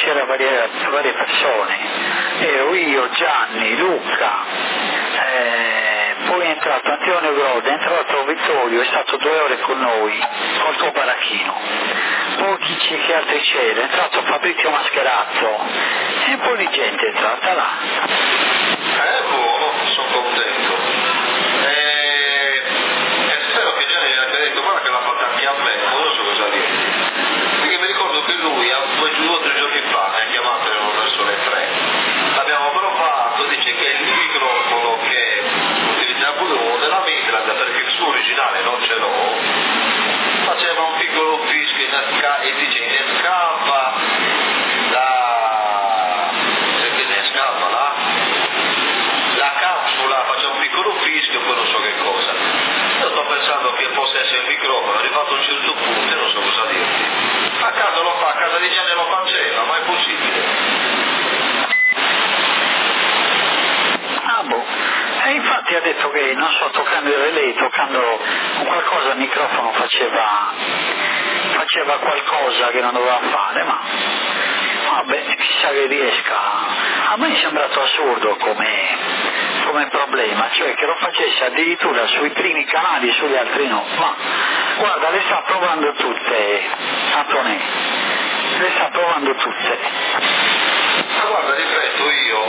c'era varie persone, ero io, Gianni, Luca, poi è entrato Antonio Grode, è entrato Vittorio, è stato 2 ore con noi, col tuo baracchino, poi che altri c'era, è entrato Fabrizio Mascherazzo, e un po' di gente è entrata là. Buono, sono contento. Spero che Gianni mi abbia detto, guarda che l'ha fatta anche a me, non so cosa dire. Perché mi ricordo che lui, 2 o 3 giorni fa, mi ha chiamato, erano verso le 3. L'abbiamo provato, dice che il microfono che utilizzava uno della Midland, perché il suo originale non ce l'ho, faceva un piccolo fischio e dice innescava la capsula, faceva un piccolo fischio, poi non so che cosa. Io sto pensando che possa essere il microfono, arrivato a un certo punto, non so cosa dirti. A casa lo fa, a casa di Gianni lo faceva, ma è possibile. Ah boh, e infatti ha detto che non so, toccando il relay, toccando qualcosa il microfono faceva qualcosa che non doveva fare, ma vabbè, chissà che riesca. A me è sembrato assurdo come problema, cioè che lo facesse addirittura sui primi canali e sugli altri no, ma guarda, le sta provando tutte, Antonè, le sta provando tutte. Ma guarda, ripeto, io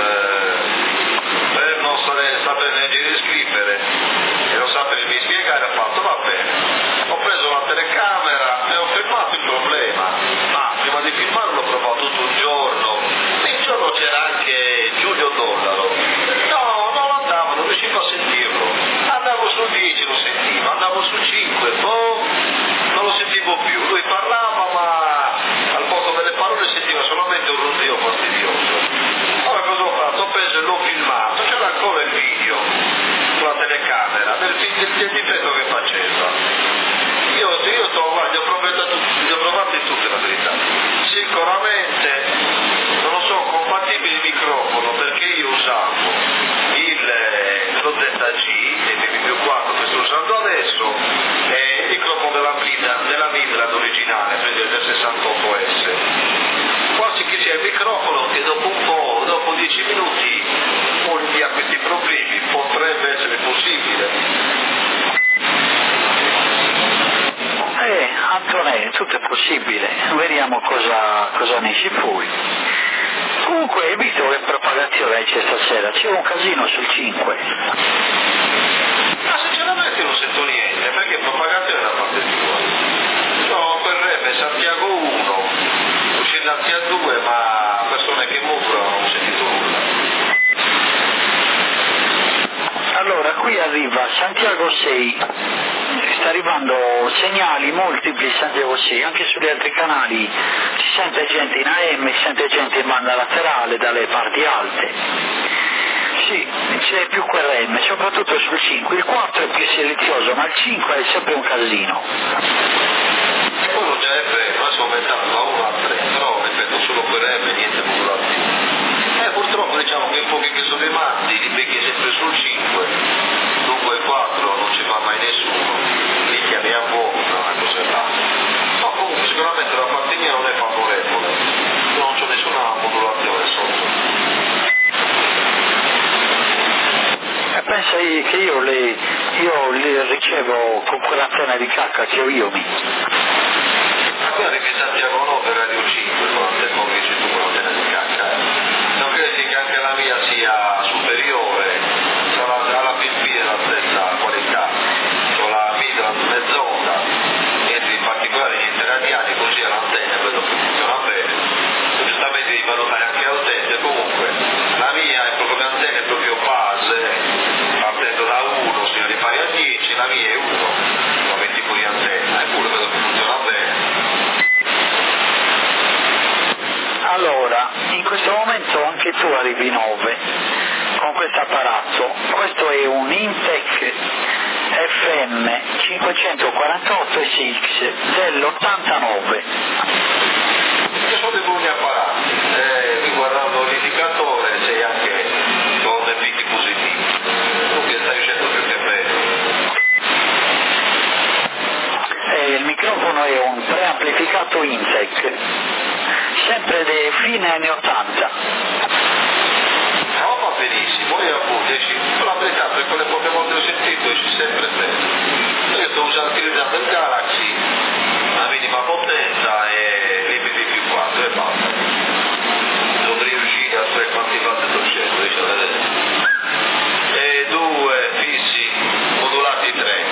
per non saper leggere e scrivere e non sapermi spiegare, ho fatto va bene, ho preso la telecamera e ho filmato il problema, ma prima di filmarlo l'ho provato tutto un giorno. Il giorno c'era anche Giulio Dollaro, non andavo, non riuscivo a sentirlo, andavo sul 10 lo sentivo, andavo sul 5, non lo sentivo più, lui parlava ma al posto delle parole sentiva solamente un ronzio fastidioso. Allora cosa ho fatto? Ho preso e l'ho filmato, c'era ancora il video sulla telecamera del difetto che faceva. Guarda, li ho provati tutte la verità. Sicuramente non sono compatibili il microfono perché io usavo lo ZG e il mio 4 che sto usando adesso è il microfono della Midland originale, quindi del 68S. Quasi che sia il microfono che dopo 10 minuti via questi problemi, potrebbe essere possibile. Antonè, tutto è possibile, vediamo cosa ne esce fuori. Comunque hai visto che propagazione c'è stasera? C'è un casino sul 5. Ma sinceramente non sento niente, perché propagazione è da parte tua. No, quel rap Santiago 1, Uscinanzia 2, ma persone che muovono non ho sentito nulla. Allora, qui arriva Santiago 6. Sta arrivando segnali multipli Santiago 6, anche sugli altri canali si sente gente in AM, si sente gente in banda laterale dalle parti alte. Sì, c'è più QRM, soprattutto sul 5, il 4 è più silenzioso, ma il 5 è sempre un casino. E quello già è vero, adesso aumentando da 1 a 3, però ripeto solo QRM, niente modulativo. Purtroppo diciamo che i pochi che sono rimasti li becchi sempre sul 5, dunque il 4 non ci fa mai nessuno, li chiami a poco, una cosa e basta. Ma comunque sicuramente la parte mia non è favorevole, non c'ho nessuna modulazione sotto. Pensa che io le ricevo con quell'antenna di cacca che ho io mi. Ma qui arrivi a Santiago 9 Radio 5, durante il pomeriggio tu con l'antenna di cacca. Non credi che anche la mia sia superiore, sarà alla PP della stessa qualità, con la Midland mezz'onda, niente in particolare, niente radiali, così all'antenna vedo che funziona bene. Giustamente devi valutare anche l'utente, comunque la mia è proprio l'antenna, è proprio base, partendo da 1 sino di pari a 10, la mia è 1, come tipo di antenna, eppure vedo che funziona bene. Allora, in questo momento anche tu arrivi 9 con questo apparato. Questo è un Intec FM 548 SX dell'89. Ci sono dei buoni apparati, guardando l'indicatore sei anche con dei picchi positivi, dunque stai uscendo più che bene. Il microfono è un preamplificato Intec. sempre dei fine anni 80. No, va benissimo, io appunto esci, la verità, per quelle poche volte ho sentito esci sempre bene. Io sto utilizzando il Galaxy a minima potenza e limiti più 4 e basta. Dovrei riuscire a sapere quanti watt sto scendo, e 2 fissi modulati 3.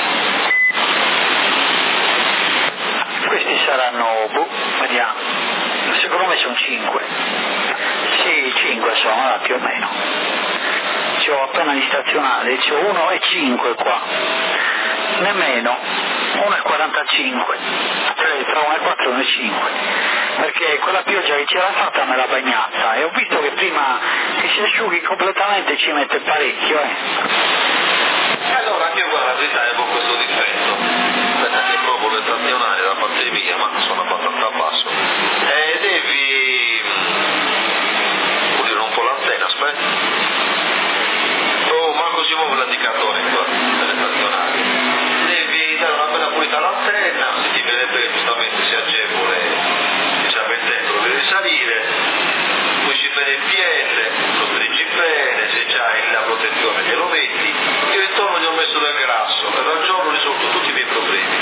Questi saranno, vediamo, secondo me sono 5. Sì, 5 sono, più o meno. C'ho appena gli stazionari, c'ho 1 e 5 qua, nemmeno, 1 e 45, cioè tra 1 e 4 e 1 e 5, perché quella pioggia che c'era fatta me l'ha bagnata e ho visto che prima che si asciughi completamente ci mette parecchio. Allora anche qua la verità è con questo difetto, che proprio le stazionarie da parte mia, ma sono abbastanza basso, e devi pulire un po' l'antenna, aspetta. Oh, manco si muove l'indicatore qua, delle stazionarie. Devi dare una bella pulita all'antenna, se ti vede bene giustamente si agevole, diciamo il tempo, devi risalire, poi ci bene il PL, lo stringi bene, se c'hai la protezione glielo metti. Io intorno gli ho messo del grasso e dal giorno ho risolto tutti i miei problemi.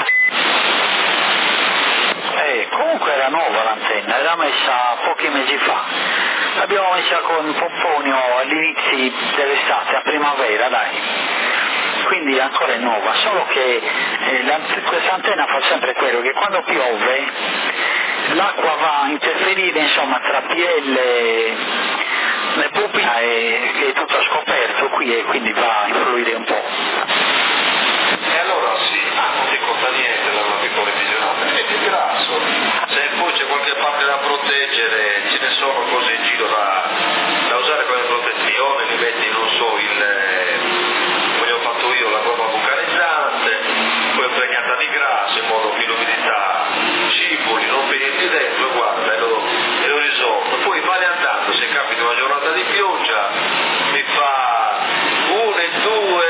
Comunque era nuova l'antenna, era messa pochi mesi fa, l'abbiamo messa con Pomponio all'inizio dell'estate, a primavera dai, quindi ancora è nuova, solo che questa antenna fa sempre quello che quando piove l'acqua va a interferire insomma tra PL, le pupille che è tutto scoperto qui e quindi va a influire un po'. E allora sì, non ti conta niente da una piccola visionata, è più grasso, se poi c'è qualche parte da proteggere, ce ne sono cose in giro da usare come protezione, li metti, non so, come ho fatto io, la gomma vulcanizzante, poi impregnata di grasso in modo che l'umidità scivoli, non penetri dentro, guarda, e lo risolvo. Poi male andando, se capita una giornata di pioggia, mi fa 1 e 2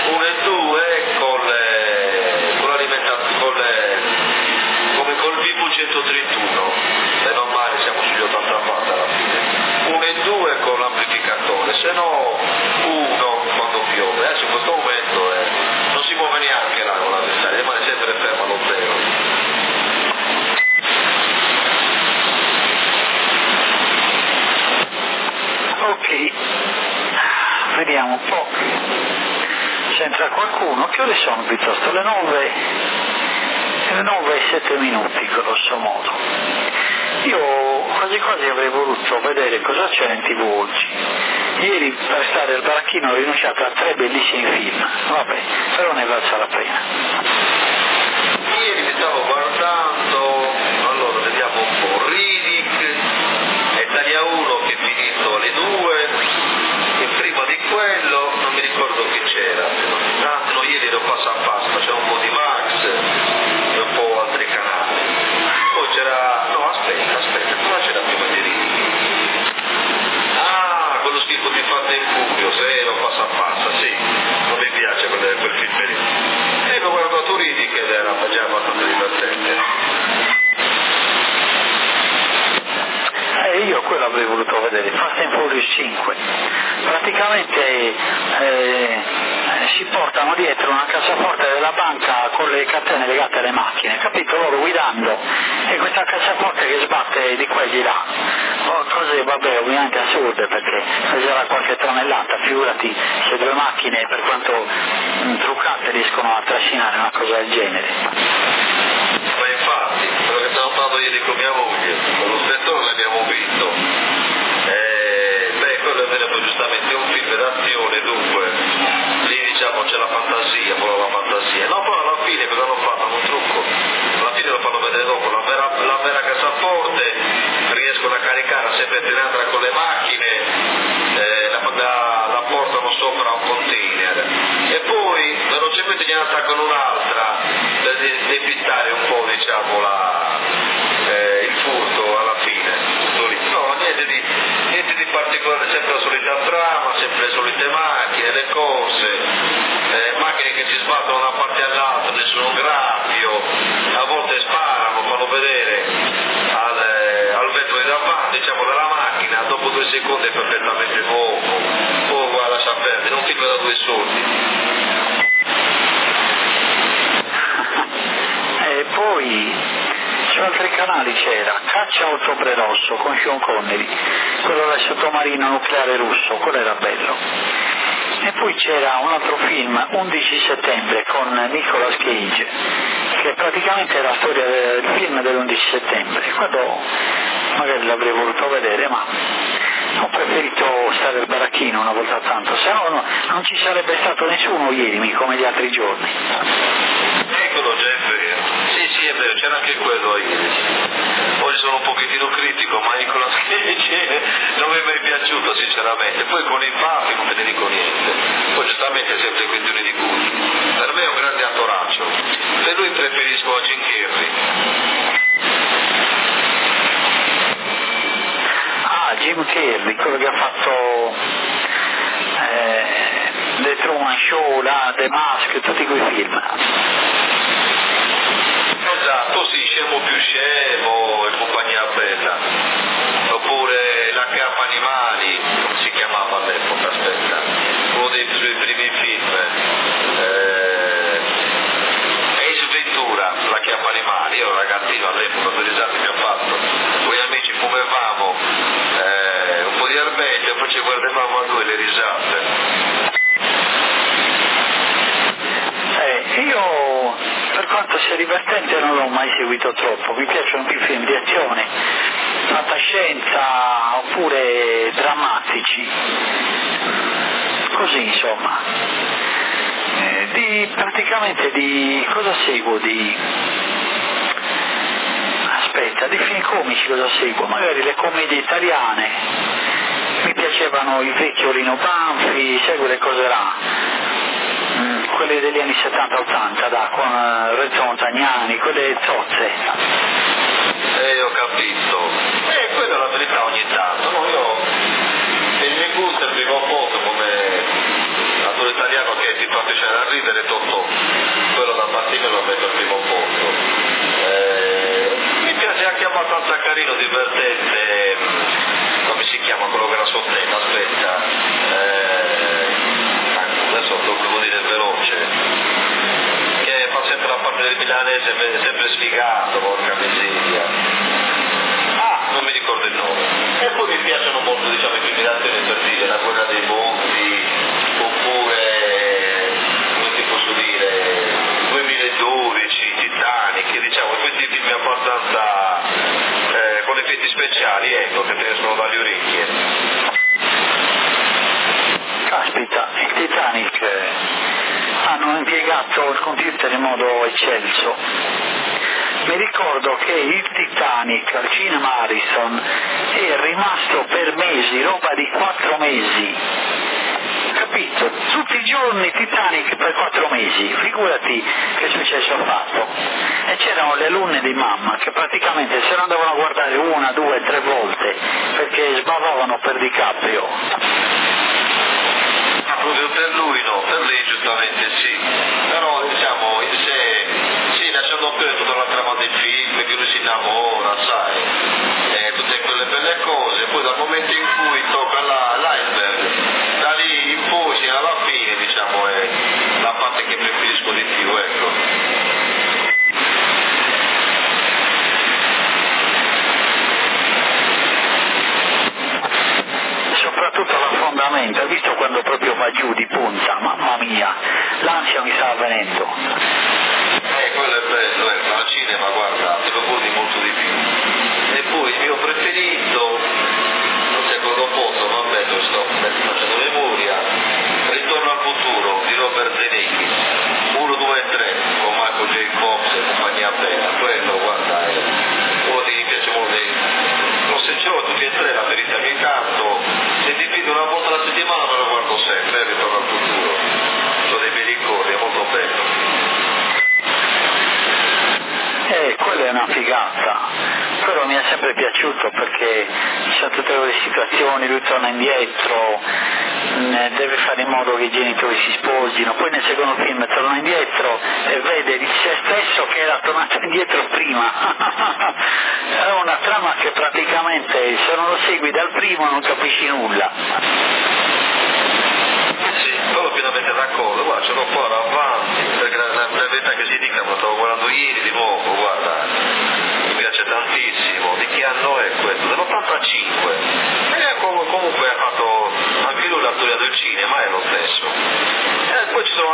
come col Vivo 131, se non male siamo sugli 80 watt alla fine, 1 e 2 con l'amplificatore, se no 1 quando piove. Adesso in questo momento non si muove neanche là con l'avversario, rimane sempre fermo allo 0. Ok, vediamo un po', c'entra qualcuno, che ore sono piuttosto? Le 9 e 7 minuti grosso modo. Io quasi quasi avrei voluto vedere cosa c'è in TV oggi. Ieri per stare al baracchino ho rinunciato a 3 bellissimi film, vabbè, però ne valsa la pena. Ieri mi stavo guardando, allora vediamo un po', Riddick, Italia 1 che è finito alle 2, e prima di quello non mi ricordo che c'era, no, ieri ero passo a passo, c'era un po' di Max e un po' altri canali, poi c'era, no aspetta, cosa c'era prima di Riddick? Ah, quello schifo di Fate in Furio, se ero passo a passo, sì, non mi piace quel film lì, e ho guardato Riddick ed era già abbastanza divertente. Io quello avrei voluto vedere, Fast and Furious 5, praticamente si portano dietro una cassaforte della banca con le catene legate alle macchine, capito? Loro guidando e questa cassaforte che sbatte di qua e di là, cose vabbè ovviamente assurde perché peserà qualche tonnellata, figurati se 2 macchine per quanto truccate riescono a trascinare una cosa del genere. Ma infatti, quello che stavo parlando ieri con mia moglie, con lo spettore l'abbiamo visto, quello è vero, poi giustamente è un film d'azione, dunque, lì diciamo c'è la fantasia, no poi alla fine cosa hanno fatto? Hanno un trucco, alla fine lo fanno vedere dopo, la vera cassaforte, riescono a caricare sempre Tenandra con le macchine, la portano sopra un container, e poi velocemente gliene attaccano un'altra, per depistare un po' diciamo il furto alla fine, tutto lì. No, niente di particolare, sempre la solita trama, sempre le solite macchine, le cose, macchine che si sbattono da una parte all'altra, nessuno graffio, a volte sparano, fanno vedere al vetro altri canali c'era Caccia a Ottobre Rosso con Sean Connery, quello del sottomarino nucleare russo, quello era bello. E poi c'era un altro film, 11 settembre, con Nicolas Cage, che praticamente era la storia del film dell'11 settembre. Quello magari l'avrei voluto vedere, ma ho preferito stare al baracchino una volta tanto, se no non ci sarebbe stato nessuno ieri come gli altri giorni. Eccolo Jeffrey, sì è vero, c'era anche quello ieri. Oggi sono un pochettino critico, ma Nicolas Cage non mi è mai piaciuto sinceramente, poi con i baffi non te ne dico niente, poi giustamente sempre questioni di gusto. Per me è un grande attoraccio, per lui preferisco Jim Carrey. Jim Carrey, quello che ha fatto The Truman Show, The Mask, tutti quei film. Esatto, sì, Scemo più scemo e compagnia bella. Oppure La Cappa Animali, come si chiamava all'epoca, aspetta, uno dei suoi primi film. Ace Ventura, La Cappa Animali, io ero ragazzino all'epoca, due risate che ho fatto. Con gli amici fumavamo un po' di erbette e poi ci guardavamo a lui le risate. Io, per quanto sia divertente, non l'ho mai seguito troppo, mi piacciono più film di azione, fantascienza oppure drammatici, così insomma. Praticamente di cosa seguo? Di film comici cosa seguo? Magari le commedie italiane, mi piacevano il vecchio Lino Banfi, seguo le cose là, quelle degli anni 70-80, con Renzo Montagnani, quelle zozze. Ho capito. Quella è la verità ogni tanto, no? Io, il mio gusto è il primo posto come attore italiano che ti fa piacere a ridere, Totò. Quello da Martino lo metto al primo posto. Mi piace anche abbastanza carino, divertente, come si chiama quello che era sotteno, aspetta, adesso lo volevo dire veloce, che fa sempre la parte del milanese, sempre sfigato, porca miseria. Non mi ricordo il nome. E poi mi piacciono molto, diciamo, i film d'azione, per dire La Guerra dei mondi, oppure, come ti posso dire, 2012, Titanic, diciamo, questi film abbastanza con effetti speciali, ecco, che te ne sono dalle orecchie. Caspita, il Titanic hanno impiegato il computer in modo eccelso. Mi ricordo che il Titanic al cinema Harrison è rimasto per mesi, roba di 4 mesi, capito? Tutti i giorni Titanic per 4 mesi, figurati che successo ha fatto. E c'erano le alunne di mamma che praticamente se lo andavano a guardare 1, 2, 3 volte perché sbavavano per DiCaprio. Ma proprio per lui no, per lei giustamente sì, però diciamo in sé, sì, lasciando perdere tutta la trama del film, che lui si innamora, sai, tutte quelle belle cose, poi dal momento in cui tocca l'iceberg, da lì in poi fino alla fine, diciamo, è la parte che preferisco di più, ecco. Soprattutto l'affondamento, hai visto quando proprio va giù di punta, mamma mia, l'ansia mi stava venendo. Quello è bello, al cinema, guarda, te lo godi molto di più. E poi il mio preferito, al secondo posto, vabbè, lo sto facendo memoria, Ritorno al futuro di Robert Zemeckis, 1, 2 e 3, con Michael J. Fox e compagnia bella, quello, guarda, uno mi piace molto, non se ce l'ho tutti e tre, la verità mi canto, se ti vedo una volta alla settimana me lo guardo sempre, Ritorno al futuro, sono dei bei ricordi, è molto bello. Quella è una figata, quello mi è sempre piaciuto perché ci sono tutte quelle situazioni, lui torna indietro, deve fare in modo che i genitori si sposino, poi nel secondo film torna indietro e vede di se stesso che era tornato indietro prima. È una trama che praticamente se non lo segui dal primo non capisci nulla. Sì, sono pienamente d'accordo, guarda, ce l'ho qua avanti, perché la verità che si dica, lo stavo guardando ieri di nuovo, guarda, mi piace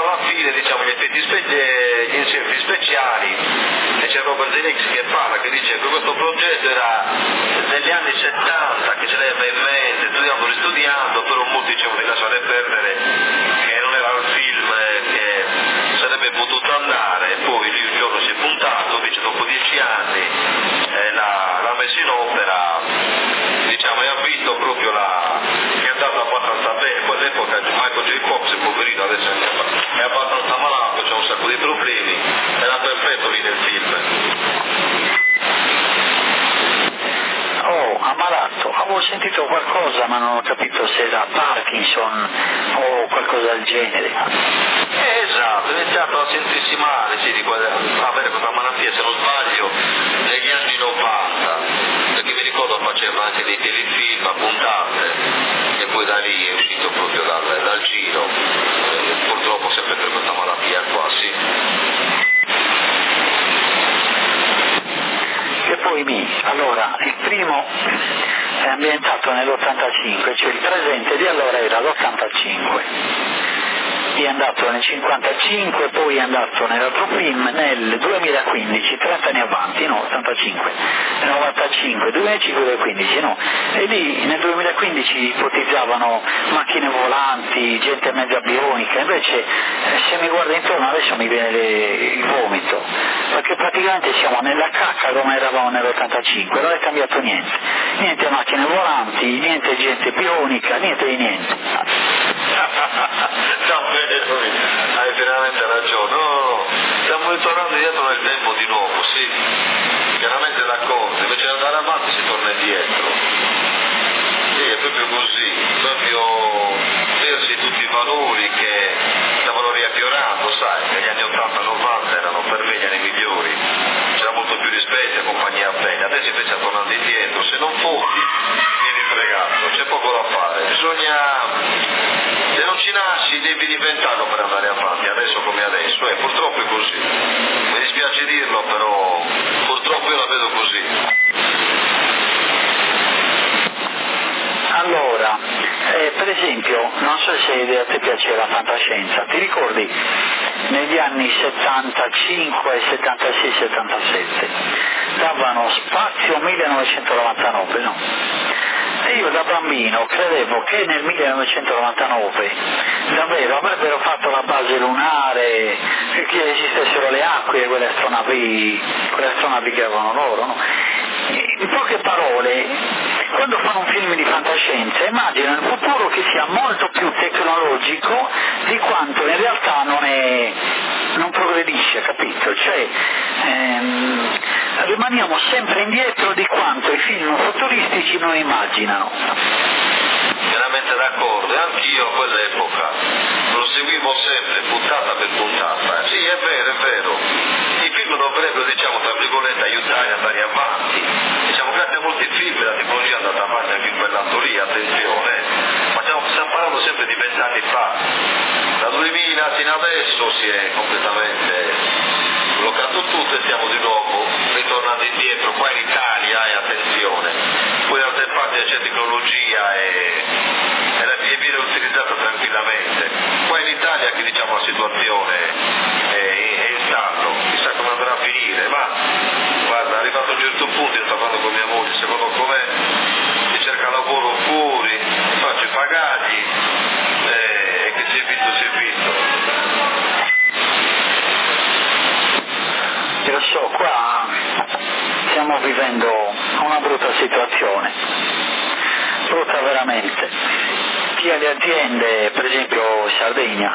alla fine diciamo gli effetti speciali, e c'è Robert Zemeckis che parla, che dice che questo progetto era negli anni 70 che ce l'aveva in mente, studiando, però molti dicevano di lasciare perdere, che non era il film che sarebbe potuto andare, e poi lui un giorno si è puntato, invece dopo 10 anni l'ha messo in opera, diciamo, e ha visto proprio che è andata abbastanza bene. Poi all'epoca Michael J. Fox, poverino, adesso è abbastanza malato, c'ha un sacco di problemi, era perfetto lì nel film. Oh, ammalato, avevo sentito qualcosa ma non ho capito se era Parkinson o qualcosa del genere. Esatto, ho iniziato a sentirsi male, a avere questa malattia, se non sbaglio, negli anni 90, perché mi ricordo faceva anche dei telefilm a puntate, e poi da lì è uscito proprio dal giro, purtroppo sempre per questa malattia qua, sì. E poi allora, il primo è ambientato nell'85, cioè il presente di allora era l'85, è andato nel 55, poi è andato nell'altro film nel 2015, 30 anni avanti, no, 85, 95, 2005, 2015, no, e lì nel 2015 ipotizzavano macchine volanti, gente mezza bionica, invece se mi guardo intorno adesso mi viene il vomito, perché praticamente siamo nella cacca come eravamo nell'85, non è cambiato niente macchine volanti, niente gente bionica, niente di niente. Hai veramente ragione, no, stiamo ritornando indietro nel tempo di nuovo, sì, chiaramente d'accordo, invece di andare avanti si torna indietro, sì, è proprio così, proprio persi tutti i valori che stavano riaffiorando, sai, negli anni 80-90 erano per me gli anni migliori, c'era molto più rispetto e compagnia bene, adesso invece tornando indietro, se non fondi vieni fregato, c'è poco da fare, se non ci nasci devi diventarlo per andare avanti, adesso come adesso, purtroppo è così, mi dispiace dirlo, però purtroppo io la vedo così. Allora, per esempio, non so se a te piace la fantascienza, ti ricordi negli anni 75, 76, 77 davano Spazio 1999, no? E io da bambino credevo che nel 1999 davvero avrebbero fatto la base lunare, che esistessero le acque e quelle astronavi che avevano loro, no? In poche parole, quando fanno un film di fantascienza immaginano il futuro che sia molto più tecnologico di quanto in realtà non progredisce, capito? Cioè rimaniamo sempre indietro di quanto i film futuristici non immaginano. Veramente d'accordo, e anch'io a quell'epoca lo seguivo sempre, puntata per puntata. Sì, è vero, i film dovrebbero, diciamo, tra virgolette, aiutare ad andare avanti. Diciamo, grazie a molti film la tecnologia è andata avanti anche in quell'atto lì, attenzione, ma stiamo parlando sempre di 20 anni fa. Da 2000 fino adesso si è completamente bloccato tutto e stiamo di nuovo ritornando indietro, qua in Italia, e attenzione, poi in altre parti c'è tecnologia e viene utilizzata tranquillamente, qua in Italia che diciamo la situazione è in stallo, chissà come andrà a finire, ma guarda, arrivato a un certo punto, io sto parlando con mia moglie, secondo come si cerca lavoro fuori, faccio i pagati e che si è visto. Lo so, qua stiamo vivendo una brutta situazione, brutta veramente. Chi ha le aziende, per esempio Sardegna,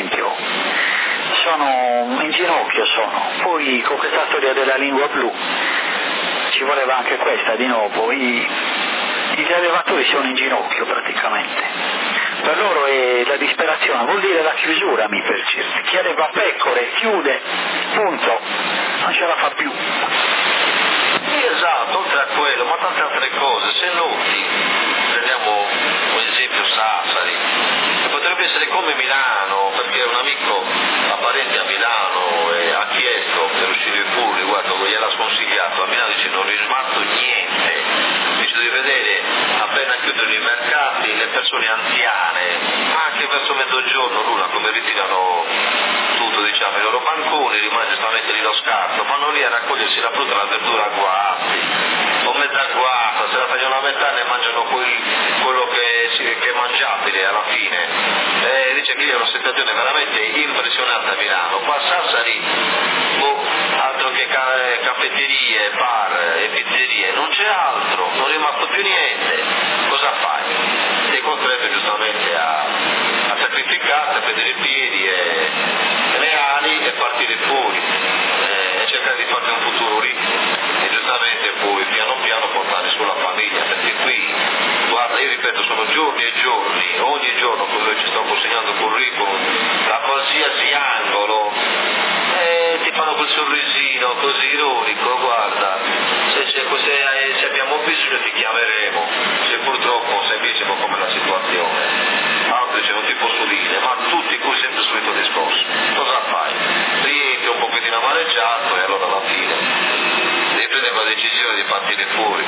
sono in ginocchio, poi con questa storia della lingua blu ci voleva anche questa di nuovo, gli allevatori sono in ginocchio praticamente. Per loro è la disperazione, vuol dire la chiusura, chi alleva pecore chiude, punto, non ce la fa più. Sì, esatto, oltre a quello, ma tante altre cose, se noti, prendiamo un esempio Sassari, potrebbe essere come Milano, perché un amico apparente a Milano ha chiesto per uscire fuori, guarda, gliel'ha sconsigliato, a Milano dice non rismatto niente, dice di vedere appena chiudono i mercati, le persone anziane, anche verso mezzogiorno l'una come ritirano appunto diciamo i loro banconi, rimane giustamente lì lo scarto, vanno lì a raccogliersi la frutta e la verdura a guasti, o mezza guasta, se la tagliano a metà ne mangiano quello che è mangiabile alla fine. Dice che è una situazione veramente impressionante a Milano. Qua a Sassari, altro che caffetterie, bar e pizzerie, non c'è altro, non è rimasto più niente. Cosa fai? Sei costretto giustamente a sacrificarti, a prendere i piedi e le ali e partire fuori e cercare di farti un futuro lì e giustamente poi piano piano portare sulla famiglia, perché qui, guarda, io ripeto, sono giorni e giorni, ogni giorno quello ci sto consegnando curriculum da qualsiasi angolo e ti fanno quel sorrisino così ironico, guarda, se abbiamo bisogno ti chiameremo, se purtroppo sapessimo come la situazione. Altro dice non ti posso dire, ma tutti qui sempre il solito discorso. Cosa fai? Rientri un pochettino amareggiato e allora alla fine devi prendere la decisione di partire fuori.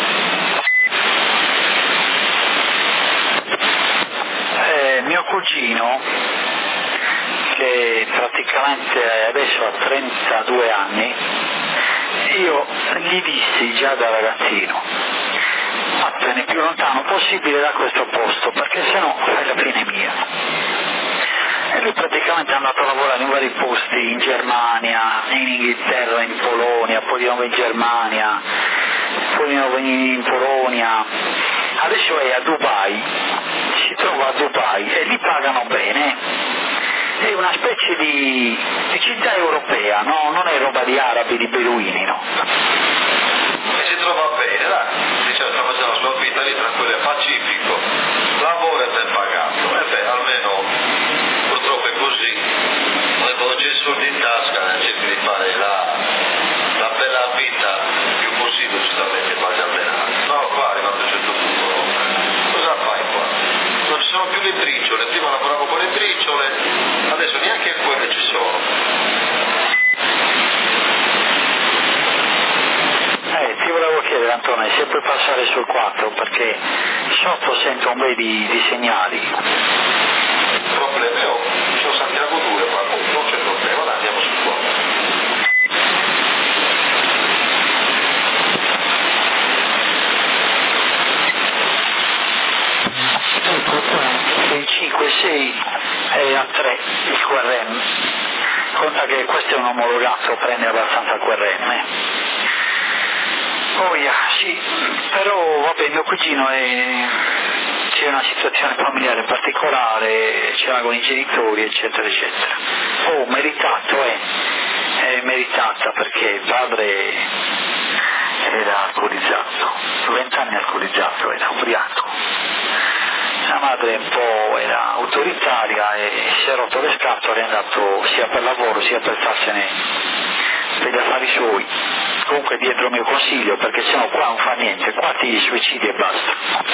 Mio cugino, che praticamente adesso ha 32 anni, io gli dissi già da ragazzino: vattene più lontano possibile da questo posto, perché sennò fai la fine mia. E lui praticamente è andato a lavorare in vari posti, in Germania, in Inghilterra, in Polonia, poi di nuovo in Germania, poi di nuovo in Polonia, adesso è a Dubai, si trova a Dubai e lì pagano bene, è una specie di città europea, no? Non è roba di arabi, di beduini, no? E si trova bene, dai, diciamo, sta facendo la sua vita lì tranquillo e pacifico, lavora e ben pagato, e beh, almeno purtroppo è così, noi quando c'è il soldi in tasca cerchi di fare la bella vita il più possibile, giustamente quasi allenare, no, qua arrivato a un certo punto, cosa fai qua? Non ci sono più le briciole, prima lavoravo con le briciole, adesso neanche quelle ci sono. Ti volevo chiedere, Antonio, se puoi passare sul 4, perché sotto sento un bel di segnali. Il problema è c'ho Santiago 2 qua, non c'è problema, dai, andiamo sul 4. Ecco qua, il 5, 6 è a 3 il QRM. Conta che questo è un omologato, prende abbastanza QRM. Oh yeah, sì, però vabbè, mio cugino c'è una situazione familiare particolare, ce l'ha con i genitori, eccetera, eccetera. Oh, meritato, è meritata, perché il padre era alcolizzato, 20 anni alcolizzato, era ubriaco. La madre un po' era autoritaria e si è rotto le scatole, è andato sia per lavoro sia per farsene per gli affari suoi. Comunque dietro il mio consiglio, perché sennò qua non fa niente, qua ti suicidi e basta.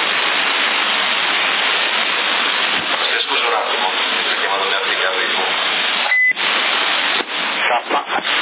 Scusa un attimo, sto chiamando mia figlia, arrivo. K.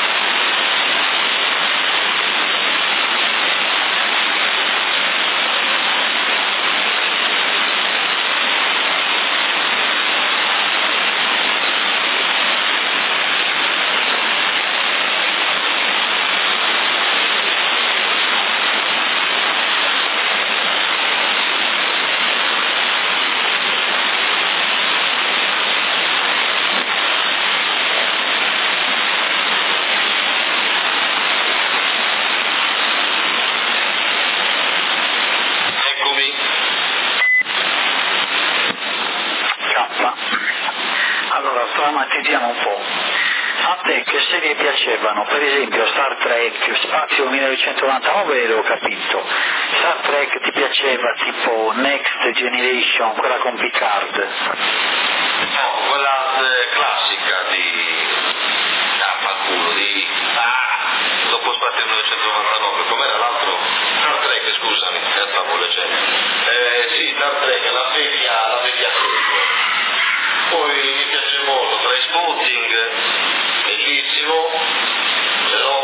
Allora, drammatizziamo un po'. A te che serie piacevano? Per esempio Star Trek, Spazio 1999 l'ho capito. Star Trek ti piaceva tipo Next Generation, quella con Picard? No, quella classica di... fanculo, di... dopo Spazio 1999, com'era l'altro? Star Trek, scusami, stavo leggendo. Sì, Star Trek, la vecchia serie. Poi mi piace molto Trainspotting, bellissimo, però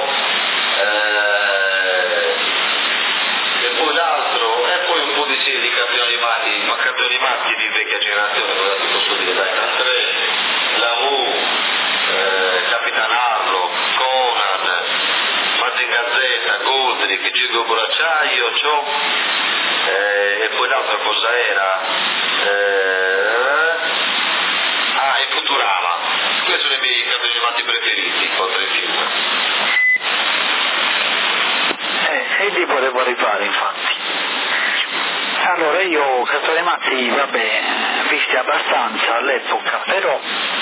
e poi l'altro, e poi un po' di serie di cartoni animati, ma cartoni animati di vecchia generazione, cosa ti posso dire, dai, Star Trek, la Who, Gigo Bracciaio, e poi l'altra cosa era? E Futurama. Questi sono i miei cartoni animati preferiti, oltre ai film. E lì volevo arrivare, infatti. Allora io cartoni animati, vabbè, visti abbastanza all'epoca, però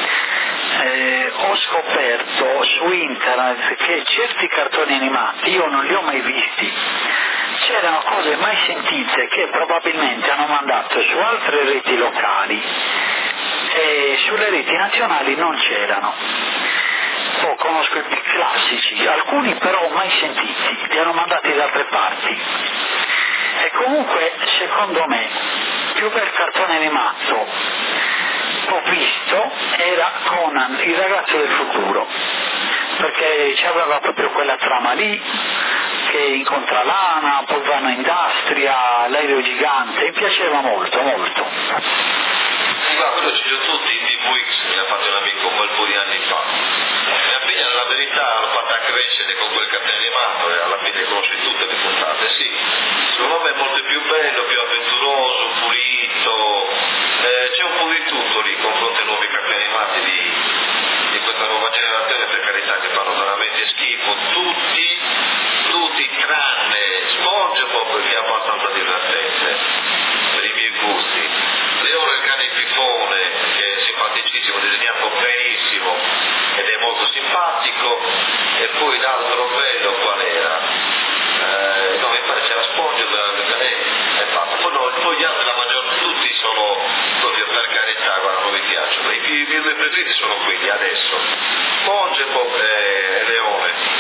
ho scoperto su internet che certi cartoni animati io non li ho mai visti. C'erano cose mai sentite che probabilmente hanno mandato su altre reti locali e sulle reti nazionali non c'erano. Conosco i più classici, alcuni però mai sentiti, li hanno mandati da altre parti. E comunque, secondo me, più bel cartone animato ho visto era Conan, il ragazzo del futuro, perché c'aveva proprio quella trama lì, che incontra Lana, poi vanno in Industria, l'aereo gigante, mi piaceva molto, molto. Guarda, quello ci sono tutti, in DVX mi ha fatto un amico un bel po' di anni fa. Mia figlia nella verità l'ho fatta crescere con quel cartone animato e alla fine conosce tutte le puntate, sì. Secondo me è molto più bello, più avventuroso, pulito, c'è un po' di tutto lì, confronto ai nuovi cartoni animati di questa nuova generazione, per carità, che fanno veramente schifo, tutti tranne SpongeBob, che è abbastanza divertente, per i miei gusti. Leone il cane fifone, che è simpaticissimo, disegnato benissimo ed è molto simpatico, e poi l'altro bello qual era? No, mi pare c'era SpongeBob, è fatto. Poi gli altri, la maggior, tutti sono proprio, per carità, guarda, non mi piacciono. I miei due preferiti sono quelli adesso, SpongeBob e Leone.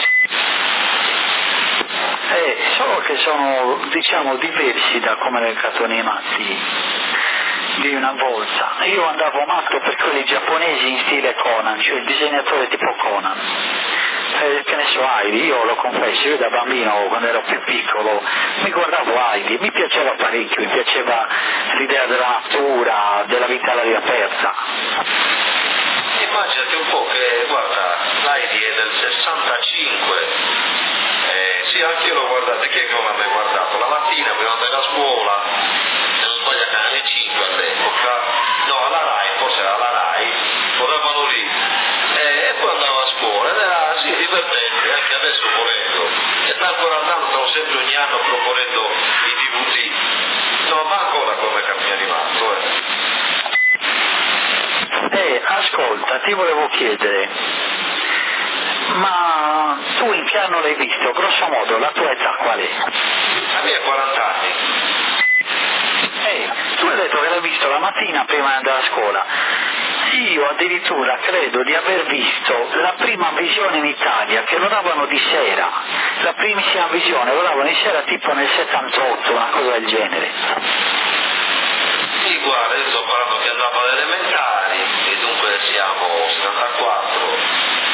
Solo che sono, diciamo, diversi da come nei cartoni animati di una volta. Io andavo matto per quelli giapponesi in stile Conan, cioè il disegnatore tipo Conan. Che ne so, Heidi, io lo confesso, io da bambino, quando ero più piccolo, mi guardavo Heidi, mi piaceva parecchio, mi piaceva l'idea della natura, della vita all'aria aperta. Immaginati un po' che, guarda, Heidi è del 65, sì, anche io l'ho guardato, che non l'ho guardato, la mattina prima di andare a scuola, se non sbaglio canale 5 all'epoca, no, alla Rai, forse era alla Rai, lo davano lì, e poi andavo a scuola, ed era sì, divertente, anche adesso volendo, e sta ancora andando, stanno sempre ogni anno proponendo i DVD, no, ma ancora come cartone animato, Ascolta, ti volevo chiedere, ma tu in che anno l'hai visto? Grosso modo, la tua età qual è? La mia è 40 anni. Tu hai detto che l'hai visto la mattina prima di andare a scuola. Io addirittura credo di aver visto la prima visione in Italia, che lo davano di sera, la primissima visione lo davano di sera tipo nel 78, una cosa del genere. Sì, guarda, io sto parlando che andavo alle elementari, e dunque siamo 74.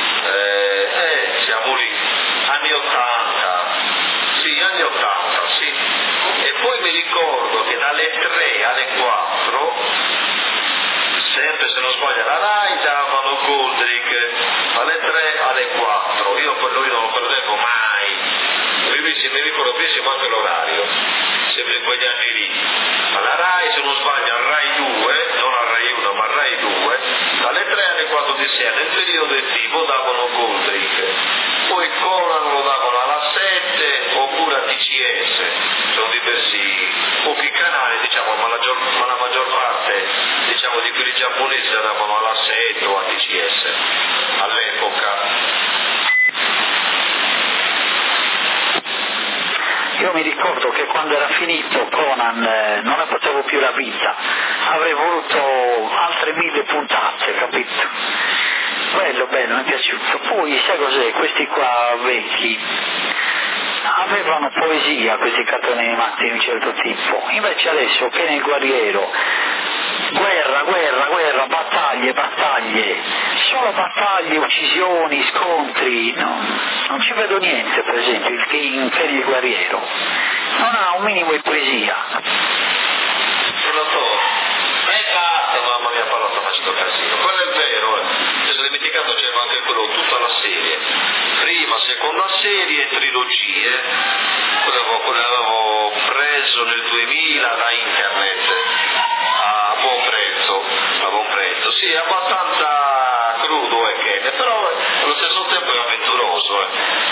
Siamo lì, anni 80, sì, anni 80, sì. E poi mi ricordo che dalle 3 alle 4, sempre se non sbaglio la Rai, davano Goldrick, dalle 3 alle 4, io quello non lo perdevo mai, mi ricordo benissimo anche l'orario, sempre in quegli anni lì. Ma la Rai, se non sbaglio, al Rai 2, non al Rai 1, ma al Rai 2, dalle 3 alle 4 di sera, nel periodo estivo davano Goldrick, poi Conan lo davano alla 7 oppure a TCS, sono diversi, pochi canali diciamo, ma la maggior parte diciamo di quelli giapponesi la davano alla 7 o a TCS all'epoca. Io mi ricordo che quando era finito Conan non ne potevo più la vita, avrei voluto altre 1000 puntate, capito? Bello, mi è piaciuto. Poi sai cos'è? Questi qua vecchi avevano poesia, questi cartoni animati di un certo tipo, invece adesso che nel Guerriero guerra, battaglie, solo battaglie, uccisioni, scontri, non ci vedo niente, per esempio, in Kenny il Guerriero, non ha un minimo di poesia. Non lo so, basta, mamma mia, parola sta facendo casino, quello è vero, mi sono dimenticato c'era anche quello, tutta la serie, prima, seconda serie, trilogie, trasmesso nel 2000 da internet a buon prezzo, sì, è abbastanza crudo e che, però allo stesso tempo è avventuroso.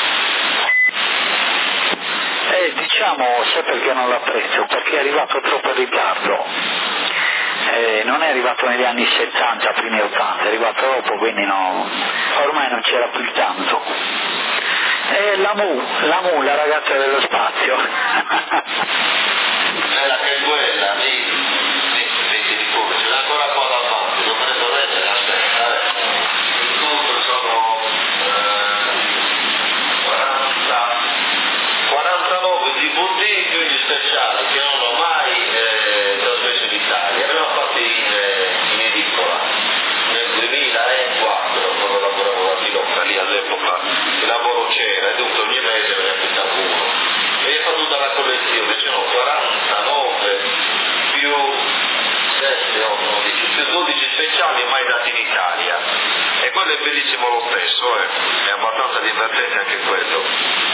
Diciamo, sai perché non l'apprezzo? Perché è arrivato troppo in ritardo. Non è arrivato negli anni 70, primi 80, è arrivato dopo, quindi ormai non c'era più tanto. La Mu, la ragazza dello spazio. Bella che è quella, lì, di come, c'è ancora un po' davanti, lo prendo adesso, aspetta, il tutto sono 49 DVD più gli speciali che non ho mai trasmesso in Italia, li abbiamo fatti in edicola nel 2004, quando lavoravo da pilota, lì all'epoca il lavoro c'era e dunque ogni mese me ne affittavo uno e ho fatto tutta la collezione, c'erano 49 più 7, 8, 11, più 12 speciali mai dati in Italia e quello è bellissimo lo stesso, è abbastanza divertente anche quello.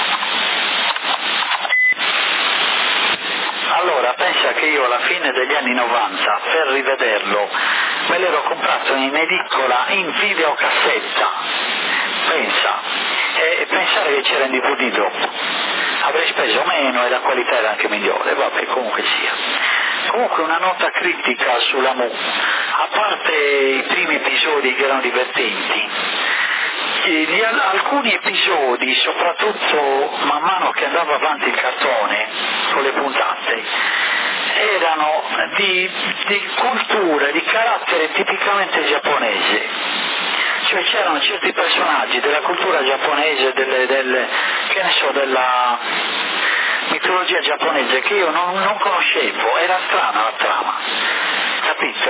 Allora, pensa che io alla fine degli anni 90, per rivederlo, me l'ero comprato in edicola in videocassetta. Pensa, e pensare che c'era in DVD dopo. Avrei speso meno e la qualità era anche migliore, vabbè, comunque sia. Comunque una nota critica sulla Mu, a parte i primi episodi che erano divertenti, alcuni episodi, soprattutto man mano che andava avanti il cartone con le puntate, erano di cultura, di carattere tipicamente giapponese, cioè c'erano certi personaggi della cultura giapponese, che ne so, della mitologia giapponese che io non conoscevo, era strana la trama, capito?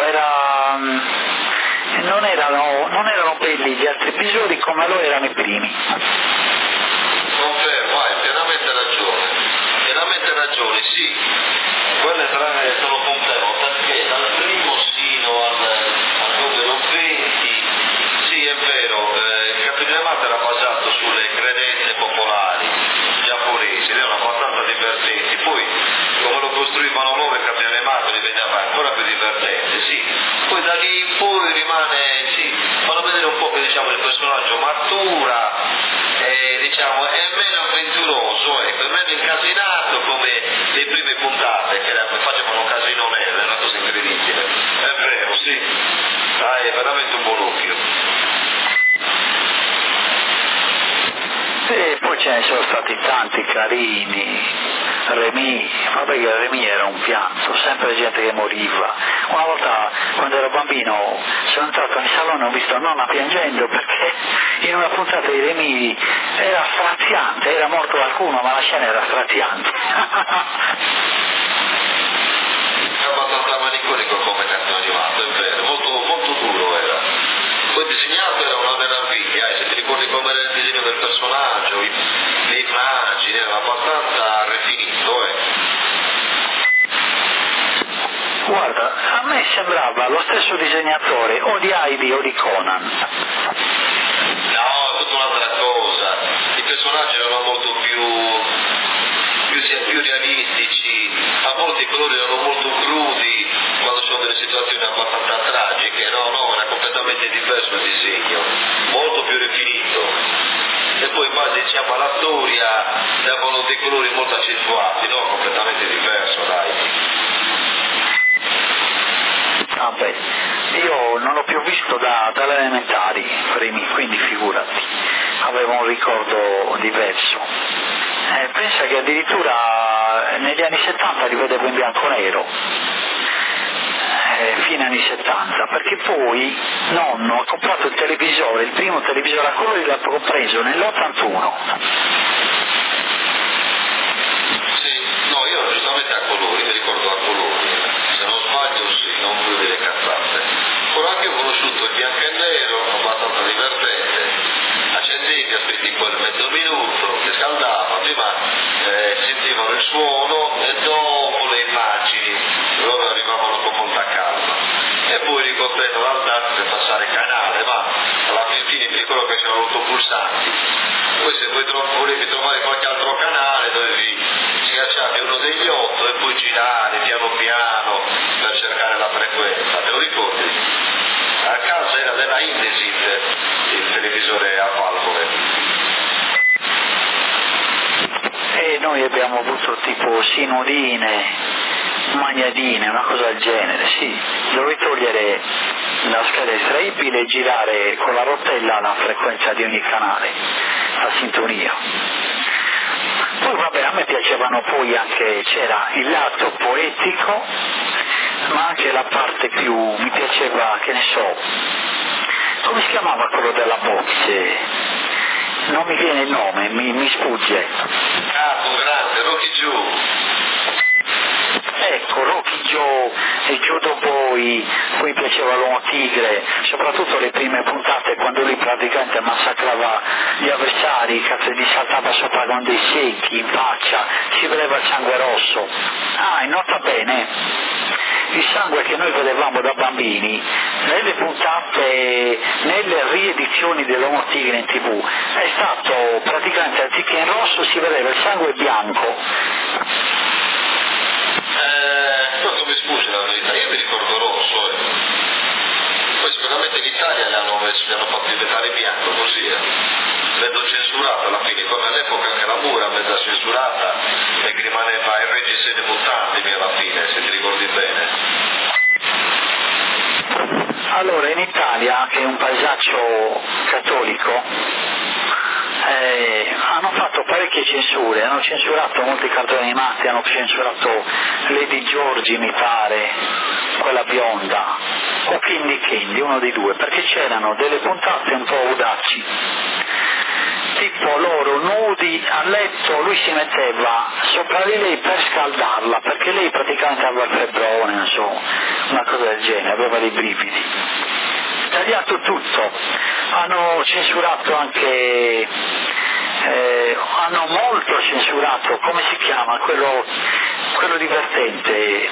Non erano belli gli altri episodi come lo erano i primi. Confermo, hai pienamente ragione, sì, quelle sono confermo, perché dal primo sino al numero 20, sì è vero, il Capitano Yamato era basato sulle credenze popolari giapponesi, erano abbastanza divertenti, poi come lo costruivano loro il Capitano Yamato diventava ancora più divertente, sì, poi da lì in poi rimane, sì, fanno vedere un po' che diciamo il personaggio matura, diciamo è meno avventuroso, è meno incasinato come le prime puntate che facevano un casino nero, è una cosa incredibile, è vero, sì, è veramente un buon occhio. E poi ce ne sono stati tanti carini, Remy, vabbè che Remy era un pianto, sempre gente che moriva. Una volta quando ero bambino sono entrato in salone e ho visto nonna piangendo perché in una puntata di Remy era straziante, era morto qualcuno ma la scena era straziante. È abbastanza maniconico come cartone animato, è vero, molto, molto duro era. Poi disegnato era una meraviglia, se ti ricordi come era il disegno del personaggio, le immagini, era abbastanza rifinito. Guarda, a me sembrava lo stesso disegnatore o di Heidi o di Conan. No, è tutta un'altra cosa, i personaggi erano molto più realistici, a volte i colori erano molto crudi, quando ci sono delle situazioni abbastanza tragiche, no, era completamente diverso il disegno, molto più rifinito. E poi in base diciamo alla storia davano dei colori molto accentuati, no? Completamente diverso, dai. Vabbè, io non l'ho più visto dalle elementari, primi, quindi figurati, avevo un ricordo diverso. Pensa che addirittura negli anni 70 li vedevo in bianco e nero, fine anni 70, perché poi nonno ha comprato il televisore, il primo televisore a colori l'ha preso nell'81. Sì, no, io giustamente a colori, mi ricordo a colori, se non sbaglio sì, non vuol dire cazzate. Però anche ho conosciuto il bianco e nero, abbastanza divertente, accendevi, aspetti quel mezzo minuto, si scaldava, prima sentivano il suono e dopo le immagini, loro arrivavano con molta calma. E poi ricopretto dal tasto per passare canale, ma alla fine mi ricordo che c'erano 8 pulsanti. Poi se volevi trovare qualche altro canale dovevi schiacciare uno degli 8 e televisore a valvole. E noi abbiamo avuto tipo sinudine, magnadine, una cosa del genere, sì. Dovevi togliere la scheda estraibile e girare con la rotella la frequenza di ogni canale, la sintonia. Poi vabbè, a me piacevano poi anche, c'era il lato poetico, ma anche la parte più, mi piaceva, che ne so, come si chiamava quello della boxe? Non mi viene il nome, mi sfugge. Ah, un grande, Rocky Joe. Ecco, Rocky Joe e Judo Boy, poi mi piaceva l'Uomo Tigre, soprattutto le prime puntate quando lui praticamente massacrava gli avversari, cazzo gli saltava sopra con dei secchi in faccia, si vedeva il sangue rosso. Ah, e nota bene, il sangue che noi vedevamo da bambini, nelle puntate, nelle riedizioni dell'Uomo Tigre in TV, è stato praticamente, anziché in rosso si vedeva il sangue bianco. Questo mi sfugge la verità, io mi ricordo rosso, poi sicuramente in Italia li hanno fatto diventare bianco così, mezzo censurato alla fine, come all'epoca anche la mura mezza censurata e che rimaneva il reggiseno dei mutanti alla fine, se ti ricordi bene. Allora, in Italia, che è un paesaccio cattolico, hanno fatto parecchie censure, hanno censurato molti cartoni animati, hanno censurato Lady Giorgi, mi pare, quella bionda, o Candy, uno dei due, perché c'erano delle puntate un po' audaci, tipo loro nudi a letto, lui si metteva sopra di lei per scaldarla, perché lei praticamente aveva il febbrone, non so, una cosa del genere, aveva dei brividi. Tagliato tutto, hanno censurato anche, hanno molto censurato, come si chiama, quello divertente,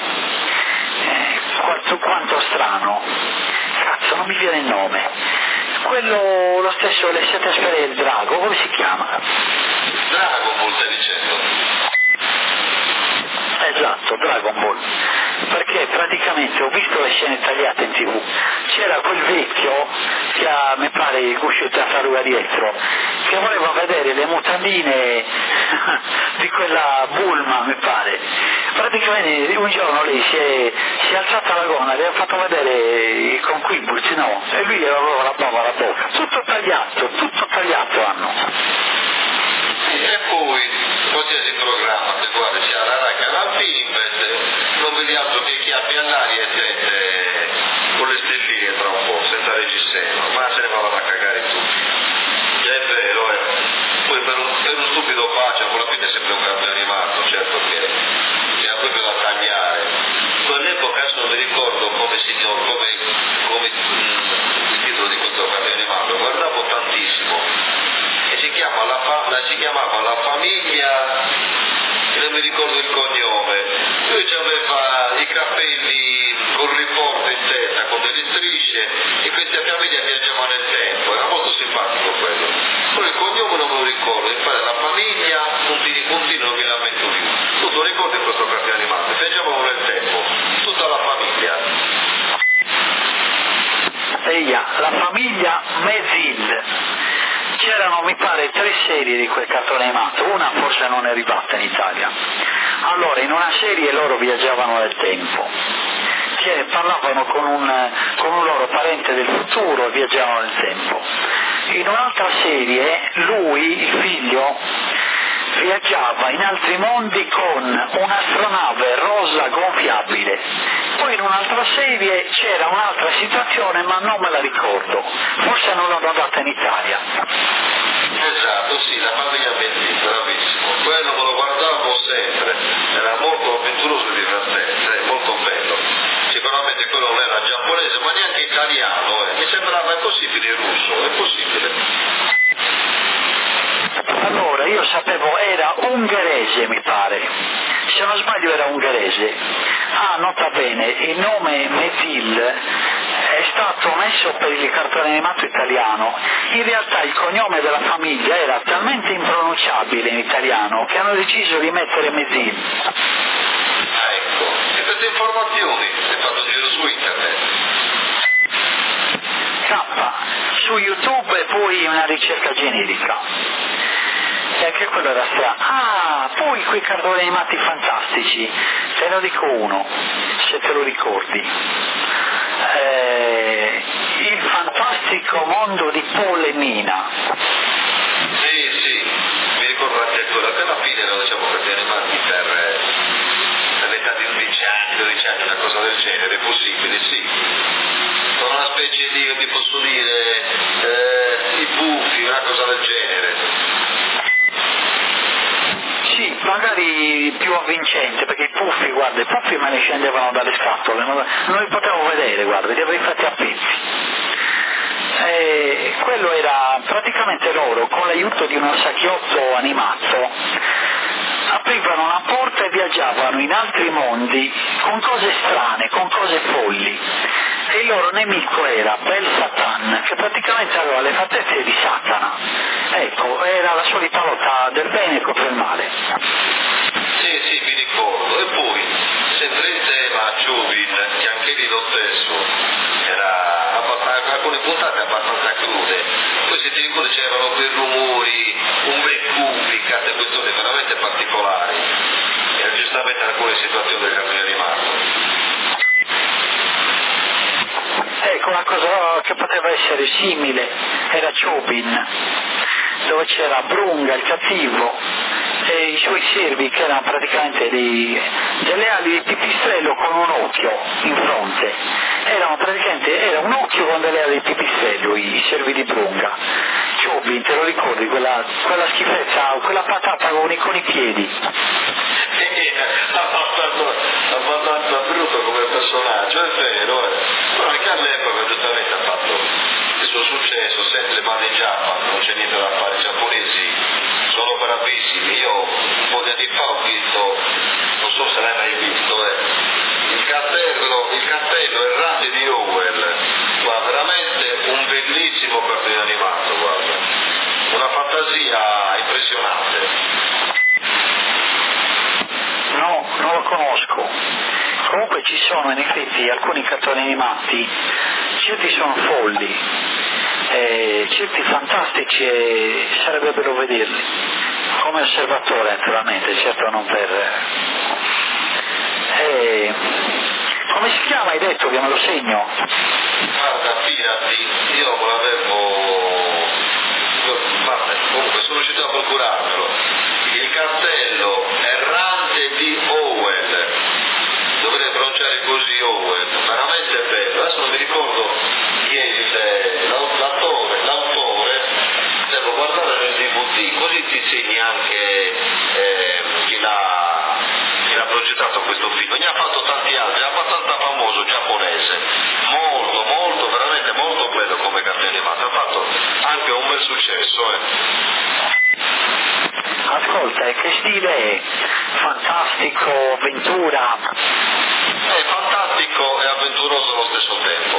quanto strano, cazzo non mi viene il nome, quello lo stesso, le 7 sfere del drago, come si chiama? Dragon Ball stai dicendo? Esatto, Dragon Ball, perché praticamente ho visto le scene tagliate in TV, c'era quel vecchio che ha, mi pare, il guscio di tartaruga dietro, che voleva vedere le mutandine di quella Bulma, mi pare. Praticamente un giorno lei si è alzata la gonna, le ha fatto vedere i conquibus, no? E lui aveva la bava alla bocca, tutto tagliato hanno. E poi qualsiasi programma che guarda c'è la raga la Pimpet, non vedi altro che chiappi all'aria e tette con le stelline tra un po', senza reggiseno, ma se ne vanno a cagare tutti. È vero, poi per un stupido bacio, alla fine è sempre un cartone animato, certo che era proprio da tagliare. Quell'epoca adesso non mi ricordo come il titolo di questo cartone animato, guardavo tantissimo. E si chiamava La Famiglia, non mi ricordo il cognome, lui aveva i capelli con riporto in testa, con delle strisce, e questa famiglia viaggiava nel tempo, era molto simpatico quello. Poi il cognome non me lo ricordo, infatti La Famiglia, puntini non mi lamento più. Tu lo ricordi questo cartone animato? Viaggiavano nel tempo, tutta la famiglia. Eia, La Famiglia Mezil. C'erano, mi pare, 3 serie di quel cartone animato, una forse non è arrivata in Italia. Allora, in una serie loro viaggiavano nel tempo, parlavano con un loro parente del futuro e viaggiavano nel tempo. In un'altra serie lui, il figlio, viaggiava in altri mondi con un'astronave rosa gonfiabile. Poi in un'altra serie c'era un'altra situazione, ma non me la ricordo, forse non l'hanno data in Italia. Esatto, sì, La Famiglia Benzina, bravissimo. Quello me lo guardavo sempre, era molto avventuroso e divertente, molto bello. Sicuramente quello non era giapponese, ma neanche italiano, mi sembrava impossibile il russo, è possibile. Allora, io sapevo, era ungherese, mi pare, se non sbaglio era ungherese. Ah, nota bene, il nome Mezil è stato messo per il cartone animato italiano. In realtà il cognome della famiglia era talmente impronunciabile in italiano che hanno deciso di mettere Mezil. Ah, ecco, e queste informazioni hai fatto giro su internet? zappa su YouTube e poi una ricerca generica. E anche quello era strano. Ah, poi quei cartoni animati fantastici, te ne dico uno, se te lo ricordi. Il fantastico mondo di Paul e Nina. Sì, mi ricordo anche ancora, che alla fine erano, diciamo, cartoni animati per l'età di 11 anni, 12 anni, una cosa del genere, è possibile, sì. Con una specie di posso dire, i Puffi, una cosa del genere. Sì, magari più avvincente, perché i Puffi, guarda, i Puffi me ne scendevano dalle scatole, non li potevo vedere, guarda, li avrei fatti a pezzi. Quello era praticamente loro, con l'aiuto di uno sacchiotto animato, aprivano una porta e viaggiavano in altri mondi con cose strane, con cose folli. E il loro nemico era Bel Satan, che praticamente aveva le fattezze di Satana. Ecco, era la solita lotta del bene contro il male. Sì, mi ricordo. E poi, sempre in tema Chubin, che anche lì lo stesso, era alcune puntate abbastanza crude. Poi se ti ricordi c'erano quei rumori, un bel Puffy, certe questioni veramente particolari. E giustamente alcune situazioni del cartone animato. Ecco, una cosa che poteva essere simile era Chobin, dove c'era Brunga, il cattivo, e i suoi servi che erano praticamente delle ali di pipistrello con un occhio in fronte. Era un occhio con delle ali di pipistrello, i servi di Brunga. Chobin, te lo ricordi, quella schifezza, quella patata con i piedi? Abbastanza brutto come personaggio, è vero, però anche all'epoca giustamente ha fatto il suo successo, sempre le mani in Giappone, non c'è niente da fare, i giapponesi sono bravissimi. Io un po' di anni fa ho visto, non so se l'hai mai visto, il castello errante di Orwell, guarda, veramente un bellissimo cartone animato, guarda, una fantasia impressionante. No, non lo conosco. Comunque ci sono in effetti alcuni cartoni animati, certi sono folli, certi fantastici e sarebbero vederli, come osservatore naturalmente, certo non per... come si chiama, hai detto che me lo segno? Guarda, fidati, io non l'avevo... Vabbè, comunque sono riuscito a procurarmelo. Il castello errante di Orwell, dovrei pronunciare così Orwell, veramente bello. Adesso non mi ricordo chi è l'autore, devo guardare nel DVD, così ti segni anche chi l'ha progettato questo film. Ne ha fatto tanti altri, è abbastanza famoso, giapponese, molto, veramente molto bello come cartone animato, ha fatto anche un bel successo. Ascolta, e che stile è? Fantastico, avventura? È fantastico e avventuroso allo stesso tempo.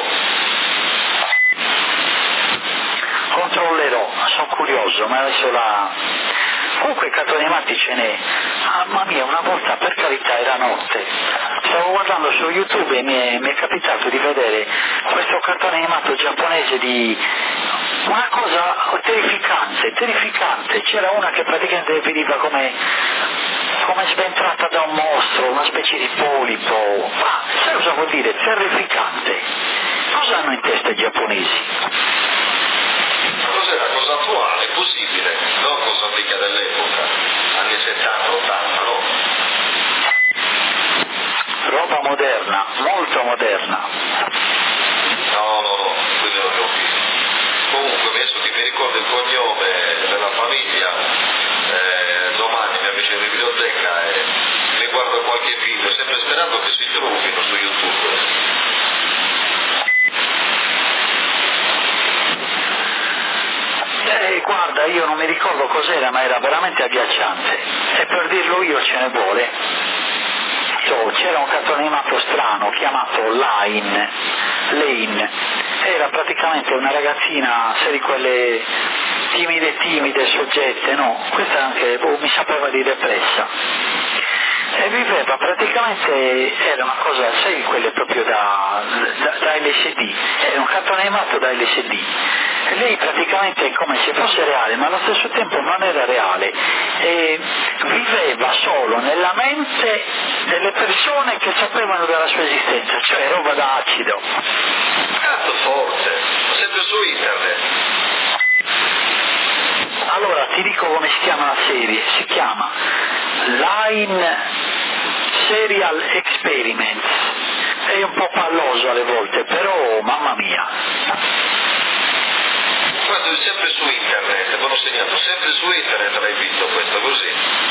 Controllerò, sono curioso, ma adesso comunque cartoni animati ce n'è. Ah, mamma mia, una volta, per carità, era notte. Stavo guardando su YouTube e mi è capitato di vedere questo cartone animato giapponese di una cosa terrificante. C'era una che praticamente veniva come sventrata da un mostro, una specie di polipo. Ma sai cosa vuol dire? Terrificante. Cosa hanno in testa i giapponesi? Cos'era? Cosa attuale, possibile, non cosa antica dell'epoca, anni 70, 80, no? Roba moderna, molto moderna. No, quello non l'ho visto. Comunque, adesso che mi ricordo il cognome della famiglia, domani mi avvicino in biblioteca e mi guardo qualche video, sempre sperando che si trovino su YouTube. Guarda, io non mi ricordo cos'era, ma era veramente agghiacciante. E per dirlo io ce ne vuole. C'era un cartone animato strano chiamato Lane. Era praticamente una ragazzina, sai, di quelle timide, soggette, no? Questa anche mi sapeva di depressa. E viveva praticamente, era una cosa, sai, quelle proprio da LCD, era un cartone animato da LCD. E lei praticamente è come se fosse reale, ma allo stesso tempo non era reale, e viveva solo nella mente delle persone che sapevano della sua esistenza, cioè roba da acido. Cazzo forte, sempre su internet. Allora ti dico come si chiama la serie, si chiama Line Serial Experiments, è un po' palloso alle volte, però mamma mia. Guarda, è sempre su internet, ve l'ho segnato, sempre su internet l'hai visto questo, così.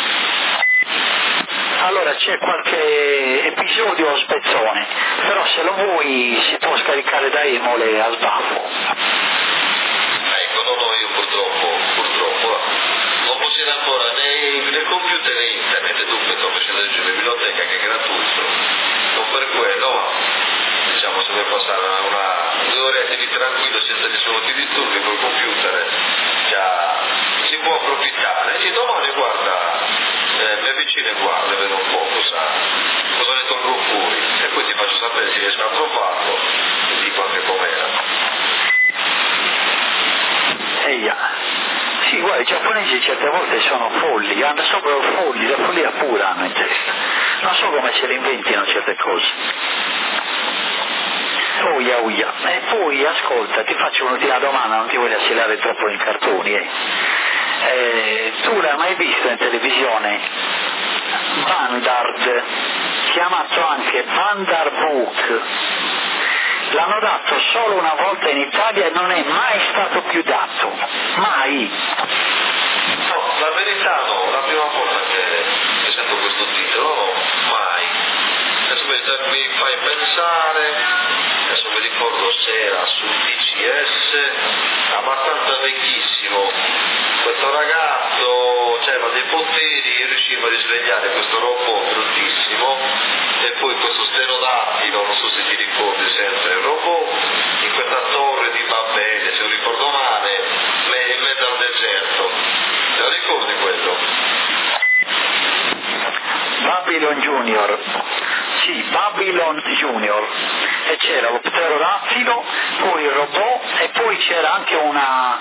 Allora c'è qualche episodio spezzone, però se lo vuoi si può scaricare da Emole a sbaffo. Ecco, no, io purtroppo, non possiede ancora né computer né internet, dunque sto facendo in biblioteca che è gratuito, non per quello, ma diciamo se vuoi passare 2 orette di tranquillo senza nessuno ti disturbi col computer, già si può approfittare. E domani guarda, mi avvicino e guardo e vedo un po' cosa ne tolgo fuori, e poi ti faccio sapere se riesco a trovarlo e dico anche com'era. Eia. Sì, guarda, i giapponesi certe volte sono folli, hanno sopra folli, la follia pura hanno in testa. Non so come se le inventino certe cose. Uia. E poi ascolta, ti faccio un'ultima domanda, non ti voglio assilare troppo in cartoni. Tu l'hai mai visto in televisione Bandard, chiamato anche Bandarbook? L'hanno dato solo una volta in Italia e non è mai stato più dato, mai. No, la verità no, la prima volta che sento questo titolo, no, mai. Adesso mi fai pensare, adesso mi ricordo se era sul DCS, abbastanza vecchissimo, questo ragazzo aveva dei poteri e riusciva a risvegliare questo robot bruttissimo, e poi questo sterodattilo, non so se ti ricordi sempre, il robot in questa torre di Babele, se non ricordo male, in mezzo al deserto. Te lo ricordi quello? Babylon Junior, sì, Babylon Junior, e c'era lo pterodattilo, poi il robot, e poi c'era anche un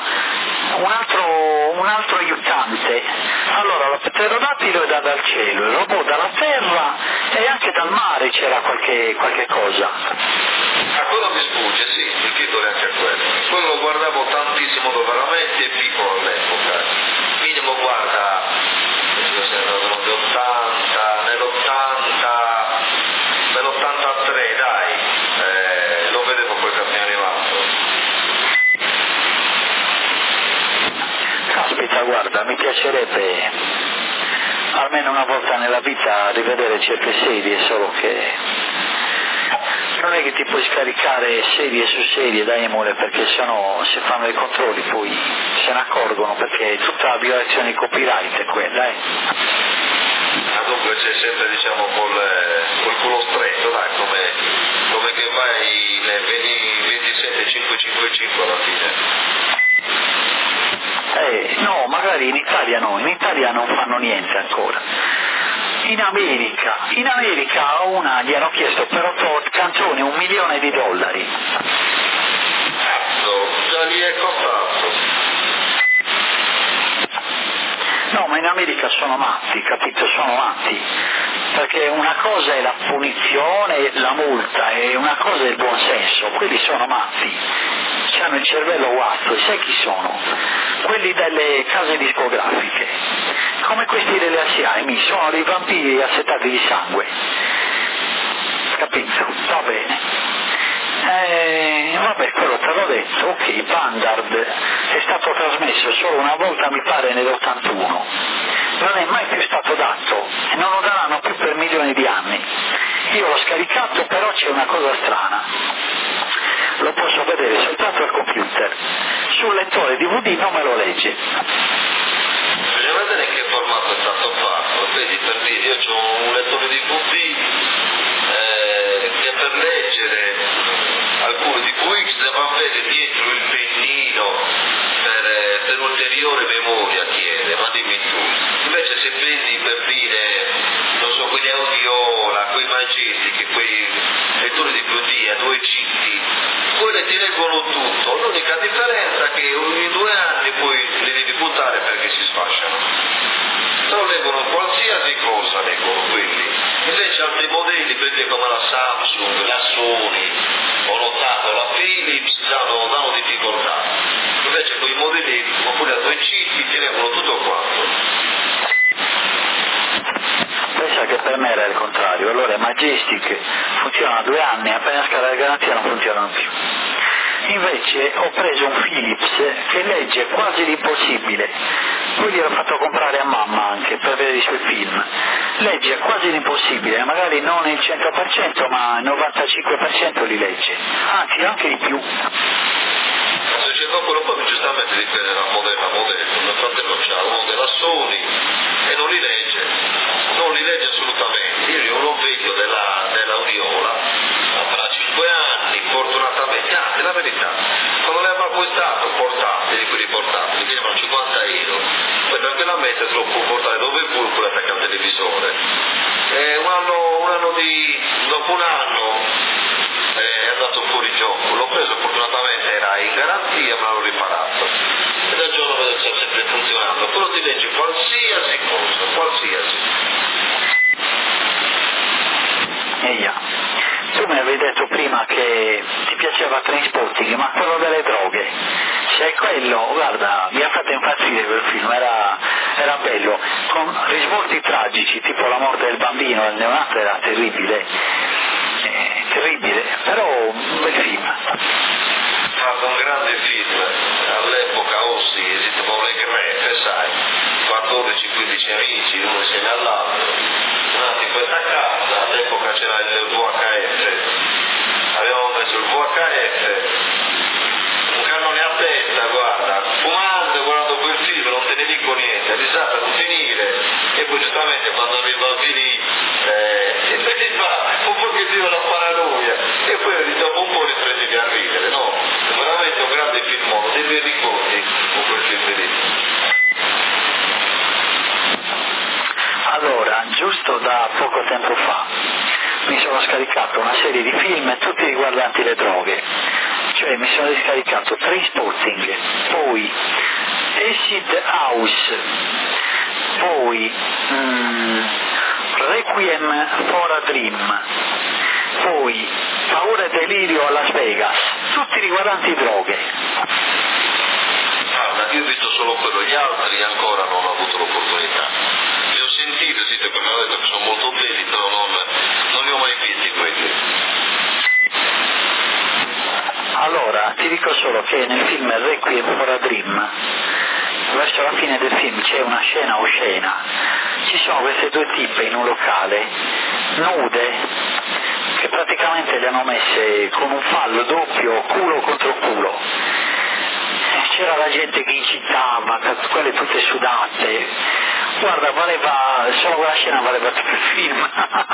altro aiutante. Allora lo pterodattilo è dal cielo, il robot dalla terra, e anche dal mare c'era qualche cosa. A quello mi sfugge, sì, il titolo è anche quello. Quello lo guardavo tantissimo, veramente piccolo all'epoca. Minimo, guarda, nell'83, dai, lo vedevo quel cartone animato. Caspita, guarda, mi piacerebbe almeno una volta nella vita rivedere certe serie, solo che non è che ti puoi scaricare serie su serie da Emule, perché sennò se fanno i controlli poi se ne accorgono, perché tutta la violazione di copyright è quella, Dunque c'è sempre, diciamo, col culo stretto, dai, come che vai nel 27555 alla fine. No, magari in Italia no, in Italia non fanno niente ancora. In America a una gli hanno chiesto per 8 canzoni $1 milione. Cazzo, già lì è costato. No, ma in America sono matti, capito? Sono matti, perché una cosa è la punizione, la multa, e una cosa è il buonsenso. Quelli sono matti, hanno il cervello guasto, e sai chi sono? Quelli delle case discografiche, come questi delle ASIAMI, sono dei vampiri assetati di sangue, capito? Va bene. Vabbè, quello te l'ho detto, ok, Bandard è stato trasmesso solo una volta, mi pare nell'81, non è mai più stato dato e non lo daranno più per milioni di anni. Io l'ho scaricato, però c'è una cosa strana, lo posso vedere soltanto al computer, sul lettore DVD non me lo legge. Bisogna vedere in che formato è stato fatto, vedi, per dire, io ho un lettore DVD che per leggere alcuni di QX va a vedere dietro il pennino per ulteriore memoria chiede, ma dimmi tu. Invece se prendi, per dire, non so, quegli audio Majestic, quei lettori di DVD a 2 cicli, quelli ti leggono tutto, l'unica differenza è che ogni 2 anni poi li devi buttare perché si sfasciano. Però leggono qualsiasi cosa, leggono quelli. Invece altri modelli, perché come la Samsung, la Sony, ho notato la Philips, danno difficoltà. Invece quei modelli, come quelli a 2 cicli, ti leggono tutto quanto. Pensa che per me era il contrario, allora Majestic funziona 2 anni, appena scade la garanzia non funzionano più. Invece ho preso un Philips che legge quasi l'impossibile, poi gliel'ho fatto comprare a mamma anche per vedere i suoi film, legge quasi l'impossibile, magari non il 100% ma il 95% li legge, anzi anche di più. Se c'è quello poi giustamente dipende da modello a modello, mio fratello c'ha uno della Sony e non li legge assolutamente. Io ho un vecchio della Udiola, avrà 5 anni, fortunatamente, anzi la verità, quando ne aveva acquistato portatili, quelli portatili, che erano 50 euro, poi tranquillamente te lo può portare dove vuoi, pure attacca al televisore. E dopo un anno è andato fuori gioco, l'ho preso fortunatamente, era in garanzia ma l'ho riparato e dal giorno che sta sempre funzionando, quello ti legge qualsiasi cosa, qualsiasi. Tu mi avevi detto prima che ti piaceva Trainspotting, ma quello delle droghe, se è quello, guarda, mi ha fatto impazzire quel film, era bello, con risvolti tragici, tipo la morte del bambino, del neonato, era terribile, però un bel film. Fatto un grande film, all'epoca Ossi, esistevano le grefe, sai, 14-15 amici, uno insieme all'altro, nati in questa casa, all'epoca c'era il VHF, avevamo messo il VHF, un cannone a testa, guarda, fumando, guardando quel film, non te ne dico niente, risata a non finire, e poi giustamente quando arriva a finire, e ti fa un pochettino la paranoia, e poi dopo un po' riprendi a ridere, no? È veramente un grande film, dei bei ricordi con quel film lì. Allora, giusto da poco tempo fa mi sono scaricato una serie di film tutti riguardanti le droghe, cioè mi sono scaricato Trainspotting, poi Acid House, poi Requiem for a Dream, poi Paura e Delirio a Las Vegas, tutti riguardanti droghe. Guarda, io ho visto solo quello, gli altri ancora non ho avuto l'opportunità. Li ho sentiti, perché mi hanno detto che sono molto belli, però non li ho mai visti quelli. Allora, ti dico solo che nel film Requiem for a Dream, verso la fine del film c'è una scena oscena, ci sono queste 2 tipe in un locale, nude, che praticamente le hanno messe con un fallo doppio, culo contro culo. C'era la gente che incitava, quelle tutte sudate, guarda, solo quella scena valeva tutto il film.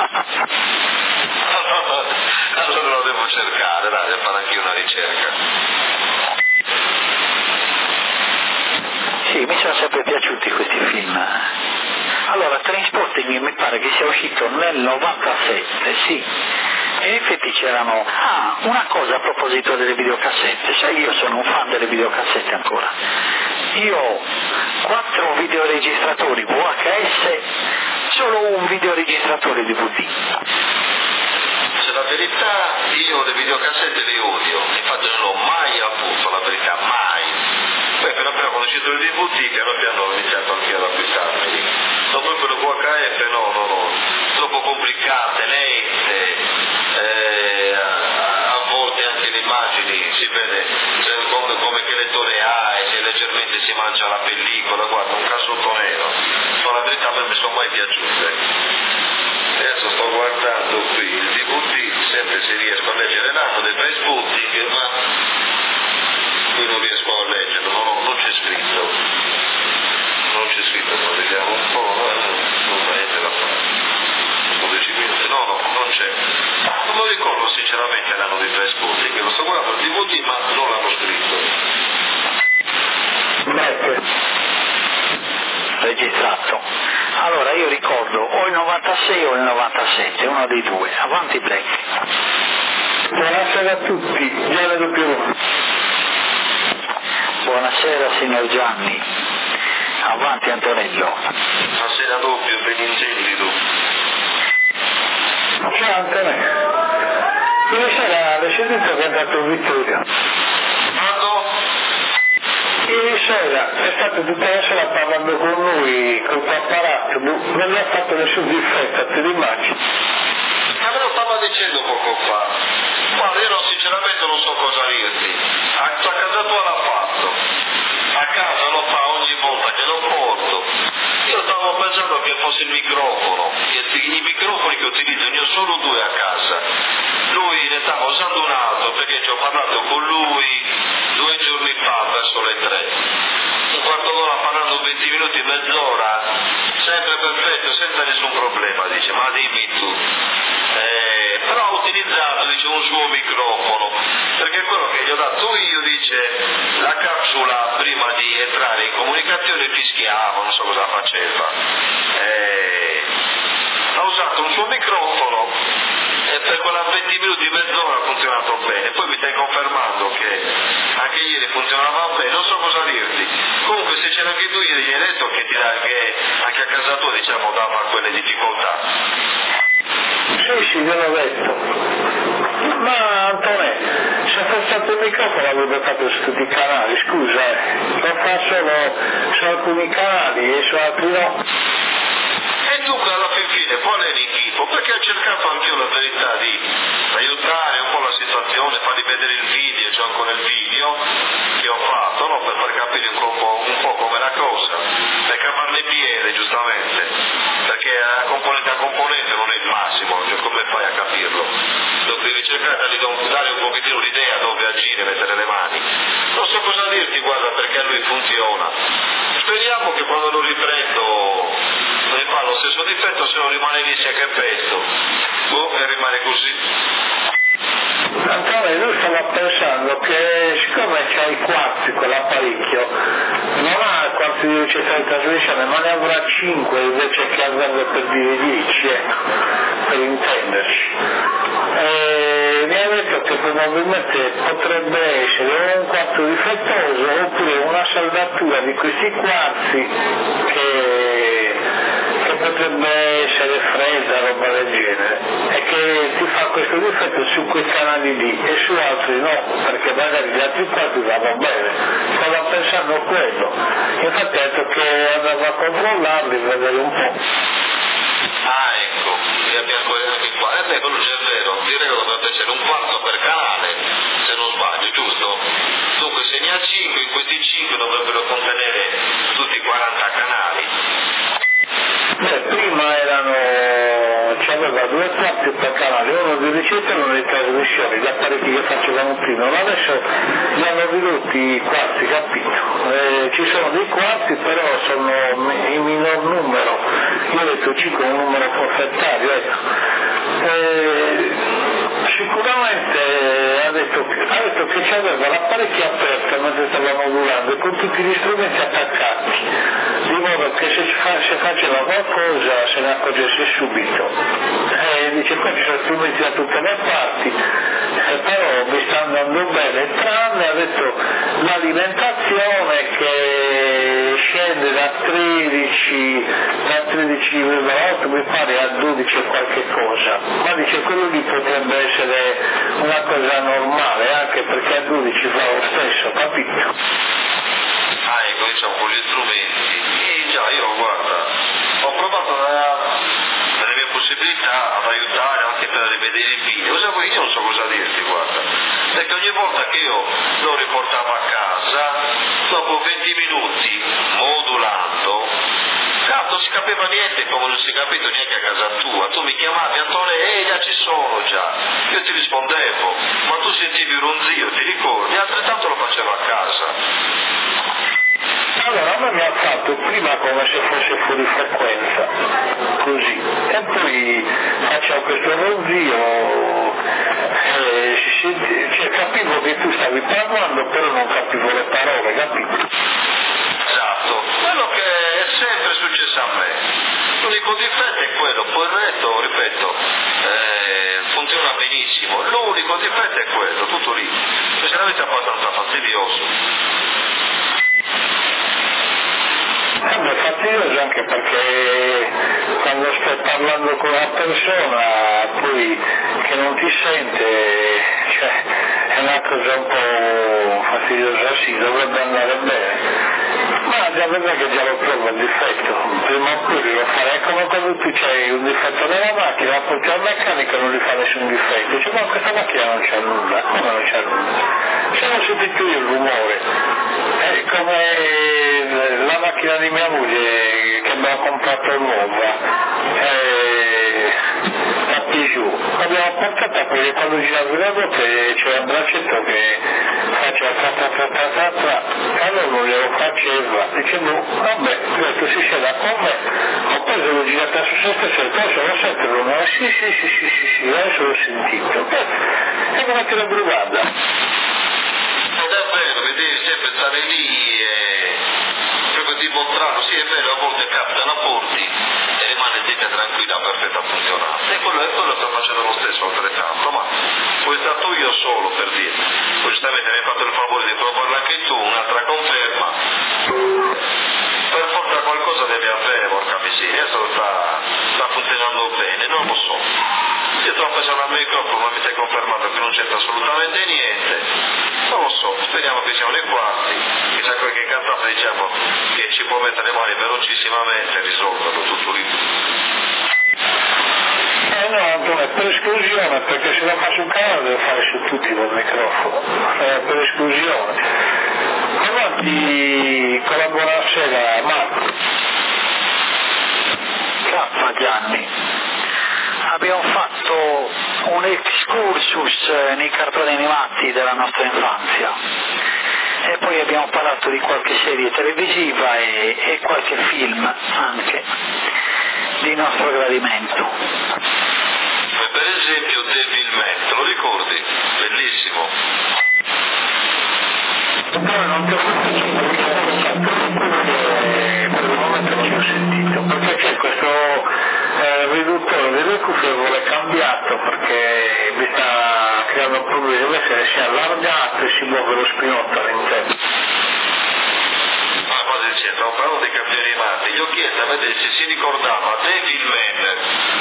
Allora lo devo cercare, dai, devo fare anche io una ricerca. Sì, mi sono sempre piaciuti questi film. Allora, Trainspotting mi pare che sia uscito nel 97, sì. E in effetti c'erano... Ah, una cosa a proposito delle videocassette, sai, io sono un fan delle videocassette ancora. Io ho 4 videoregistratori VHS, solo un videoregistratore DVD. Se la verità, io le videocassette le odio, infatti non l'ho mai avuto, la verità, mai. Poi piano piano quando è uscito il DVD, piano piano ho iniziato anche ad acquistarli. Dopo quello VHF no, troppo complicate, lente, a volte anche le immagini si vede come che lettore ha e se leggermente si mangia la pellicola, guarda, un casotto nero. No, la verità a me mi sono mai piaciute. Adesso sto guardando qui il DVD, sempre se riesco a leggere l'anno del Trainspotting, ma qui non riesco a leggere, non c'è scritto. Ma vediamo un po', non fa niente da fare. 12 minuti, no, non c'è. Non lo ricordo sinceramente l'anno di Trainspotting, lo sto guardando il DVD ma non l'hanno scritto. Beh, registrato. Allora io ricordo o il 96 o il 97, uno dei due. Avanti Black. Buonasera a tutti, Gianni Doppione. Buonasera signor Gianni. Avanti Antonello. Buonasera doppio, ben intendido. Ciao Antonello. Ieri sera alle sedute che è andato Vittorio. Quando? Ieri sera è stato tutta la sera parlando con lui, col tuo apparato, non gli ha fatto nessun difetto, te l'immagini? Ma me lo stava dicendo poco fa. Guarda, io sinceramente non so cosa dirti. A casa tua l'ha fatto. A casa lo fa ogni volta che lo porto. Io stavo pensando che fosse il microfono. I microfoni che utilizzo, ne ho solo due a casa. Lui ne stava usando un altro perché ci ho parlato con lui 2 giorni fa verso le 3. Un quarto d'ora parlando 20 minuti, mezz'ora, sempre perfetto, senza nessun problema, dice, ma dimmi tu. Però ha utilizzato, dice, un suo microfono, perché quello che gli ho dato io, dice, la capsula prima di entrare in comunicazione fischiava, non so cosa faceva. Ha usato un suo microfono e per quella 20 minuti, mezz'ora ha funzionato bene. Poi mi stai confermando che anche ieri funzionava bene, non so cosa dirti. Comunque se c'era anche tu ieri, gli hai detto che anche a casa tua, diciamo, dava quelle difficoltà. Sì, gliel'ho detto. Ma Antonello, se fosse stato il microfono avrebbe fatto su tutti i canali, scusa, lo fa solo su alcuni canali e su altri no. E dunque alla fine qual è l'invito? Perché ho cercato anch'io la verità di aiutare un po' la situazione, fargli vedere il video, c'è ancora il video che ho fatto, no? Per far capire un po' com'è la cosa, per cavarne il piede giustamente, perché componente a componente non è il massimo, cioè come fai a capirlo? Devi cercare di dare un pochettino l'idea dove agire, mettere le mani. Non so cosa dirti, guarda, perché a lui funziona. Speriamo che quando lo riprendo non fa lo stesso difetto, se non rimane lì sia che pesto. E rimane così. Antonello, io stavo pensando che siccome c'ha i quarti quell'apparecchio, non ha quarti di velocità di trasmissione, ma ne avrà 5 invece che avrebbe per dire 10, ecco, per intenderci. Mi ha detto che probabilmente potrebbe essere un quarto difettoso oppure una saldatura di questi quarti che potrebbe essere fredda, roba del genere, e che ti fa questo difetto su quei canali lì e su altri no, perché magari gli altri quarti vanno bene. Stavo pensando a quello, infatti ha detto che andava a controllarli, vedere un po'. Ah, ecco, li abbiamo anche qua. Quello c'è vero, direi che dovrebbe essere un quarto per canale, se non sbaglio, giusto? Dunque se ne ha 5, in questi 5 dovrebbero contenere tutti i 40 canali. Prima c'aveva 2 quarti per canale, uno di ricetta e uno di trasmissione, gli apparecchi che facevano prima, ma adesso li hanno ridotti i quarti, capito? Ci sono dei quarti, però sono in minor numero, io ho detto 5 è un numero forfettario, ecco. Sicuramente ha detto che c'aveva l'apparecchio aperto mentre stava modulando e con tutti gli strumenti attaccati, di modo che se faceva qualcosa se ne accorgesse subito. Dice qua ci sono strumenti da tutte le parti, però mi sta andando bene, tranne, ha detto, l'alimentazione che scende da 13,8 mi pare a 12 e qualche cosa, ma dice quello lì potrebbe essere una cosa normale, anche perché a 12 fa lo stesso, capito? Ah, ecco, diciamo con gli strumenti. E già, io guarda, ho provato nelle mie possibilità ad aiutare anche per rivedere il video. Io non so cosa dirti, guarda, perché ogni volta che io lo riportavo a casa, dopo 20 minuti modulando, non si capiva niente, come non si è capito neanche a casa tua. Tu mi chiamavi, Antonio, già ci sono già. Io ti rispondevo, ma tu sentivi un ronzio, ti ricordi? Altrettanto lo facevo a casa. Allora a me mi ha fatto prima come se fosse fuori frequenza, così, e poi faccio questo ronzio, capivo che tu stavi parlando, però non capivo le parole, capito? Esatto, quello che è sempre successo a me. L'unico difetto è quello, poi il resto, ripeto, funziona benissimo. L'unico difetto è quello, tutto lì. Sinceramente è abbastanza fastidioso. È fastidioso anche perché quando stai parlando con una persona poi che non ti sente, cioè è una cosa un po' fastidiosa, sì, dovrebbe andare bene. Ma già vedrai che già lo trovo il difetto, prima o poi lo farei. È come quando tu c'hai un difetto nella macchina, la porti al meccanico e non gli fa nessun difetto, dice ma questa macchina non c'è nulla, come non c'è nulla? Se non senti tu il rumore, è come la macchina di mia moglie che abbiamo comprato nuova, la Peugeot, l'abbiamo portata perché quando girava le ruote c'era un braccetto che faceva tra, allora non glielo faceva, dicendo vabbè, ho detto si scenda con me, ho preso l'ho girata su se stesso, lo sento il rumore, sì, adesso l'ho sentito, è come che la brugada. Ed è vero, devi sempre stare lì e proprio dimostrarlo, sì è vero, a volte capitano a porti e rimane zitta tranquilla, perfetta funzionante, e quello sta facendo lo stesso altrettanto, ma poi stato io solo per dire, poi giustamente mi hai fatto il favore di provarla anche tu, un'altra conferma, per forza qualcosa deve avere, porca miseria, adesso sta funzionando bene, non lo so. Io sto facendo al microfono, ma mi stai confermando che non c'entra assolutamente niente. Non lo so, speriamo che siamo nei quarti, che c'è qualche cantante diciamo che ci può mettere le mani velocissimamente e risolverlo tutto lì. No, per esclusione, perché se la faccio un canale devo fare su tutti col microfono, per esclusione. Avanti con la buonasera Marco. Ciao Gianni. Abbiamo fatto un excursus nei cartoni animati della nostra infanzia e poi abbiamo parlato di qualche serie televisiva e qualche film anche di nostro gradimento. Per esempio Devilman, te lo ricordi? Bellissimo. No, non ti ho per il momento non ci ho sentito, perché c'è questo riduttore delle cuffie vuole cambiato perché mi sta creando problemi, deve essere si è allargato e si muove lo spinotto all'interno. Ma cosa dice? Stavo parlando dei cartoni animati, gli ho chiesto a vedere se si ricordava Devilman.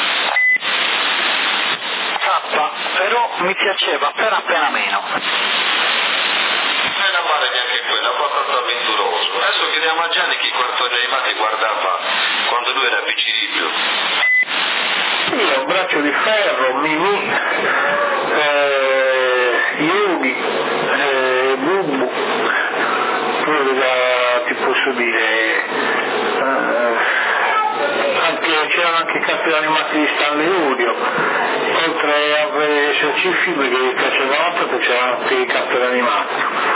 Però mi piaceva appena meno. Non è male neanche quello, è abbastanza avventuroso. Adesso chiediamo a Gianni che cartoni animati guardava quando lui era piccinino. Io, Braccio di Ferro, Mimì, Yogi, Bubu, ti posso dire, c'erano anche i cartoni animati di Stanley Urio, oltre a esserci i film che mi piacevano tanto c'erano anche i cartoni animati.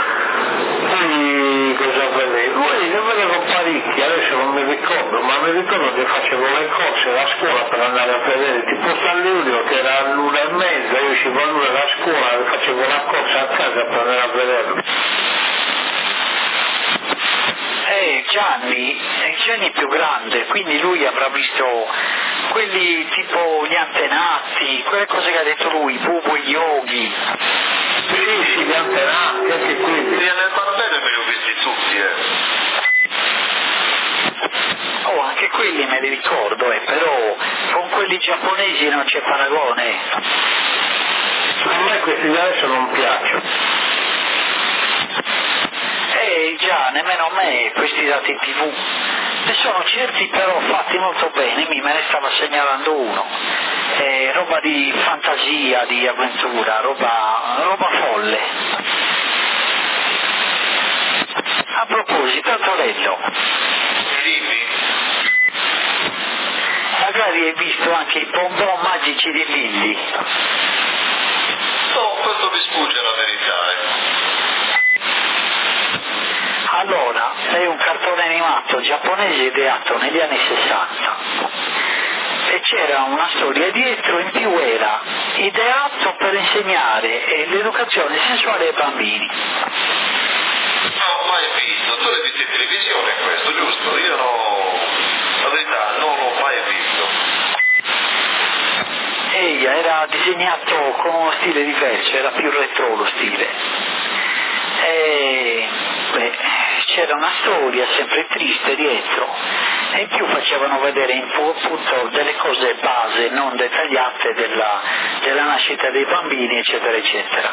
Poi cosa vedevo? Ne vedevo parecchi, adesso non mi ricordo, ma mi ricordo che facevo le corse alla scuola per andare a vedere, tipo Stanley Urio che era all'1:30, io uscivo all'una da scuola e facevo la corsa a casa per andare a vederlo. Gianni è più grande, quindi lui avrà visto quelli tipo gli antenati, quelle cose che ha detto lui, Bubu e Yogi. Sì, gli antenati, anche quelli. Sì, nel barbello me li ho visti tutti, Oh, anche quelli me li ricordo, però con quelli giapponesi non c'è paragone. A me questi di adesso non piacciono. Già, nemmeno a me questi dati in TV. Ne sono certi però fatti molto bene, me ne stava segnalando uno. Roba di fantasia, di avventura, roba folle. A proposito, Antonello, magari hai visto anche i bonbon magici di Lilli? No, questo mi sfugge la verità, Allora, è un cartone animato giapponese ideato negli anni 60 e c'era una storia dietro, in più era ideato per insegnare l'educazione sessuale ai bambini. Non ho mai visto, tu l'hai visto in televisione questo, giusto? Io no. la verità non l'ho mai visto. Era disegnato con uno stile diverso, era più retro lo stile. C'era una storia sempre triste dietro e in più facevano vedere appunto delle cose base non dettagliate della nascita dei bambini, eccetera eccetera.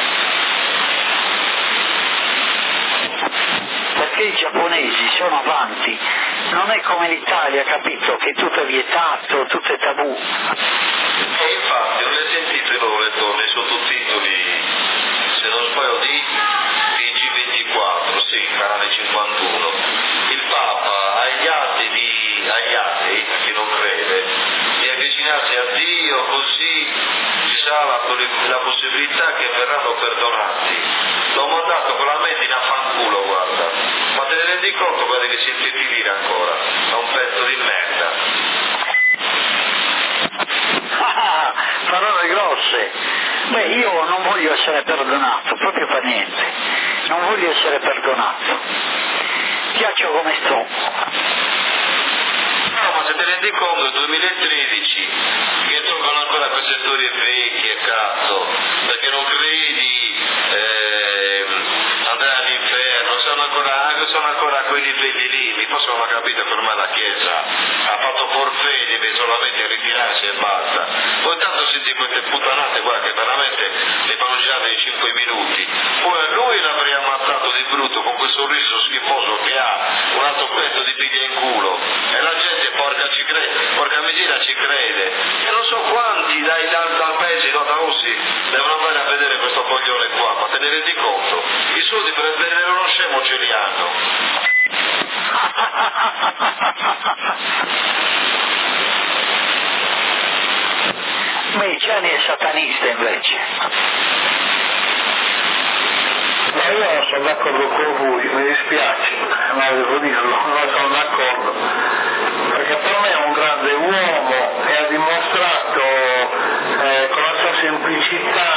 Perché i giapponesi sono avanti, non è come l'Italia, capito, che tutto è vietato, tutto è tabù. E infatti ho sentito, io ho letto nei sottotitoli, se non sbaglio, di TG24, sì, canale 51, il Papa agli atei, a chi non crede, di avvicinarsi a Dio, così ci sarà la possibilità che verranno perdonati. L'ho mandato con la mente in affanculo, guarda, ma te ne rendi conto, guarda, che si infietilire ancora, è un pezzo di merda. Parole grosse. Io non voglio essere perdonato, proprio per niente. Non voglio essere perdonato. Piaccio come sto. No, ma se te rendi conto, nel 2013, che toccano ancora queste storie vecchie, cazzo, perché non credi andare all'inferno, sono ancora a quei livelli lì, mi possono capire che ormai la Chiesa ha fatto forfè, deve solamente ritirarsi e basta. Poi tanto senti queste puttanate, guarda, che veramente le fanno girare in 5 minuti. Poi lui l'avrei ammazzato di brutto con quel sorriso schifoso che ha, un altro pezzo di piglia in culo, e la gente porca miseria ci crede. E non so quanti dal paese da Russi devono andare a vedere questo coglione qua, ma te ne rendi conto? I soldi per vedere uno scemo ce li hanno. Gianni è satanista invece. Ma io non sono d'accordo con voi, mi dispiace, ma devo dirlo, non sono d'accordo, perché per me è un grande uomo e ha dimostrato con la sua semplicità,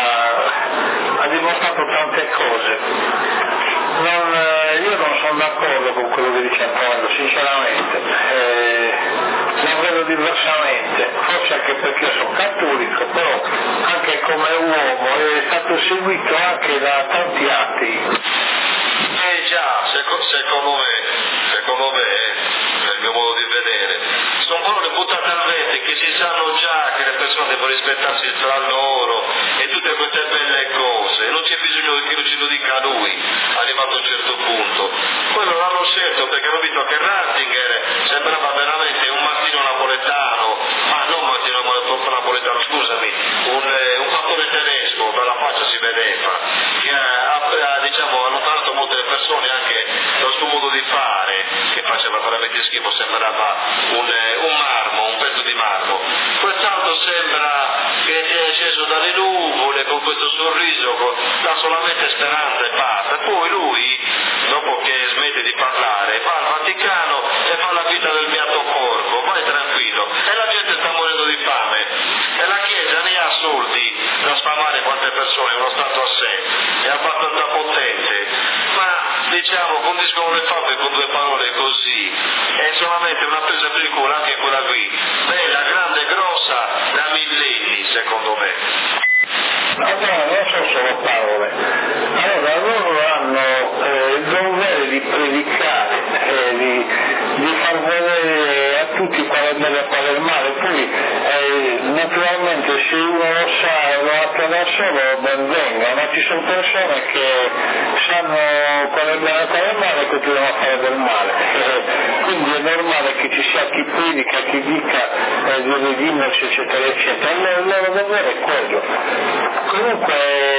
ha dimostrato tante cose. Io non sono d'accordo con quello che dice Antonio, sinceramente, la vedo diversamente, forse anche perché io sono cattolico, però anche come uomo è stato seguito anche da tanti atei. Già, secondo me, nel mio modo di vedere, sono parole buttate al vento che si sanno già che le persone devono rispettarsi tra loro e tutte queste belle cose, non c'è bisogno che ce lo dica lui, arrivato a un certo punto. Quello l'hanno scelto perché hanno visto che Ratzinger sembrava veramente un Martino Napoletano, ma non Martino Napoletano, scusami, un fattore tedesco, dalla faccia si vedeva, che ha diciamo allontanato molte persone anche dal suo modo di fare, che faceva veramente schifo, sembrava un marmo, un pezzo di marmo. Quest'altro sembra che è sceso dalle nuvole con questo sorriso, dà solamente speranza e basta. Poi lui, dopo che smette di parlare, va al Vaticano e fa la vita del beato porco, vai tranquillo, e la gente sta morendo di fame, e la Chiesa ne ha soldi da sfamare quante persone, uno Stato a sé, è abbastanza potente, ma diciamo condiscono le fabbriche con due parole così, è solamente una presa per il culo anche quella qui, bella, grande, grossa, da millenni secondo me. No, non sono solo parole. Allora loro hanno il dovere di predicare, di far vedere a tutti qual è il bene e qual è il male, poi naturalmente se uno lo sa e lo attua da solo ben venga, ma ci sono persone che sanno qual è il bene e qual è il male e continuano a fare del male. Quindi è normale che ci sia chi predica, chi dica di redimersi, eccetera, eccetera. Il loro dovere è quello. Comunque,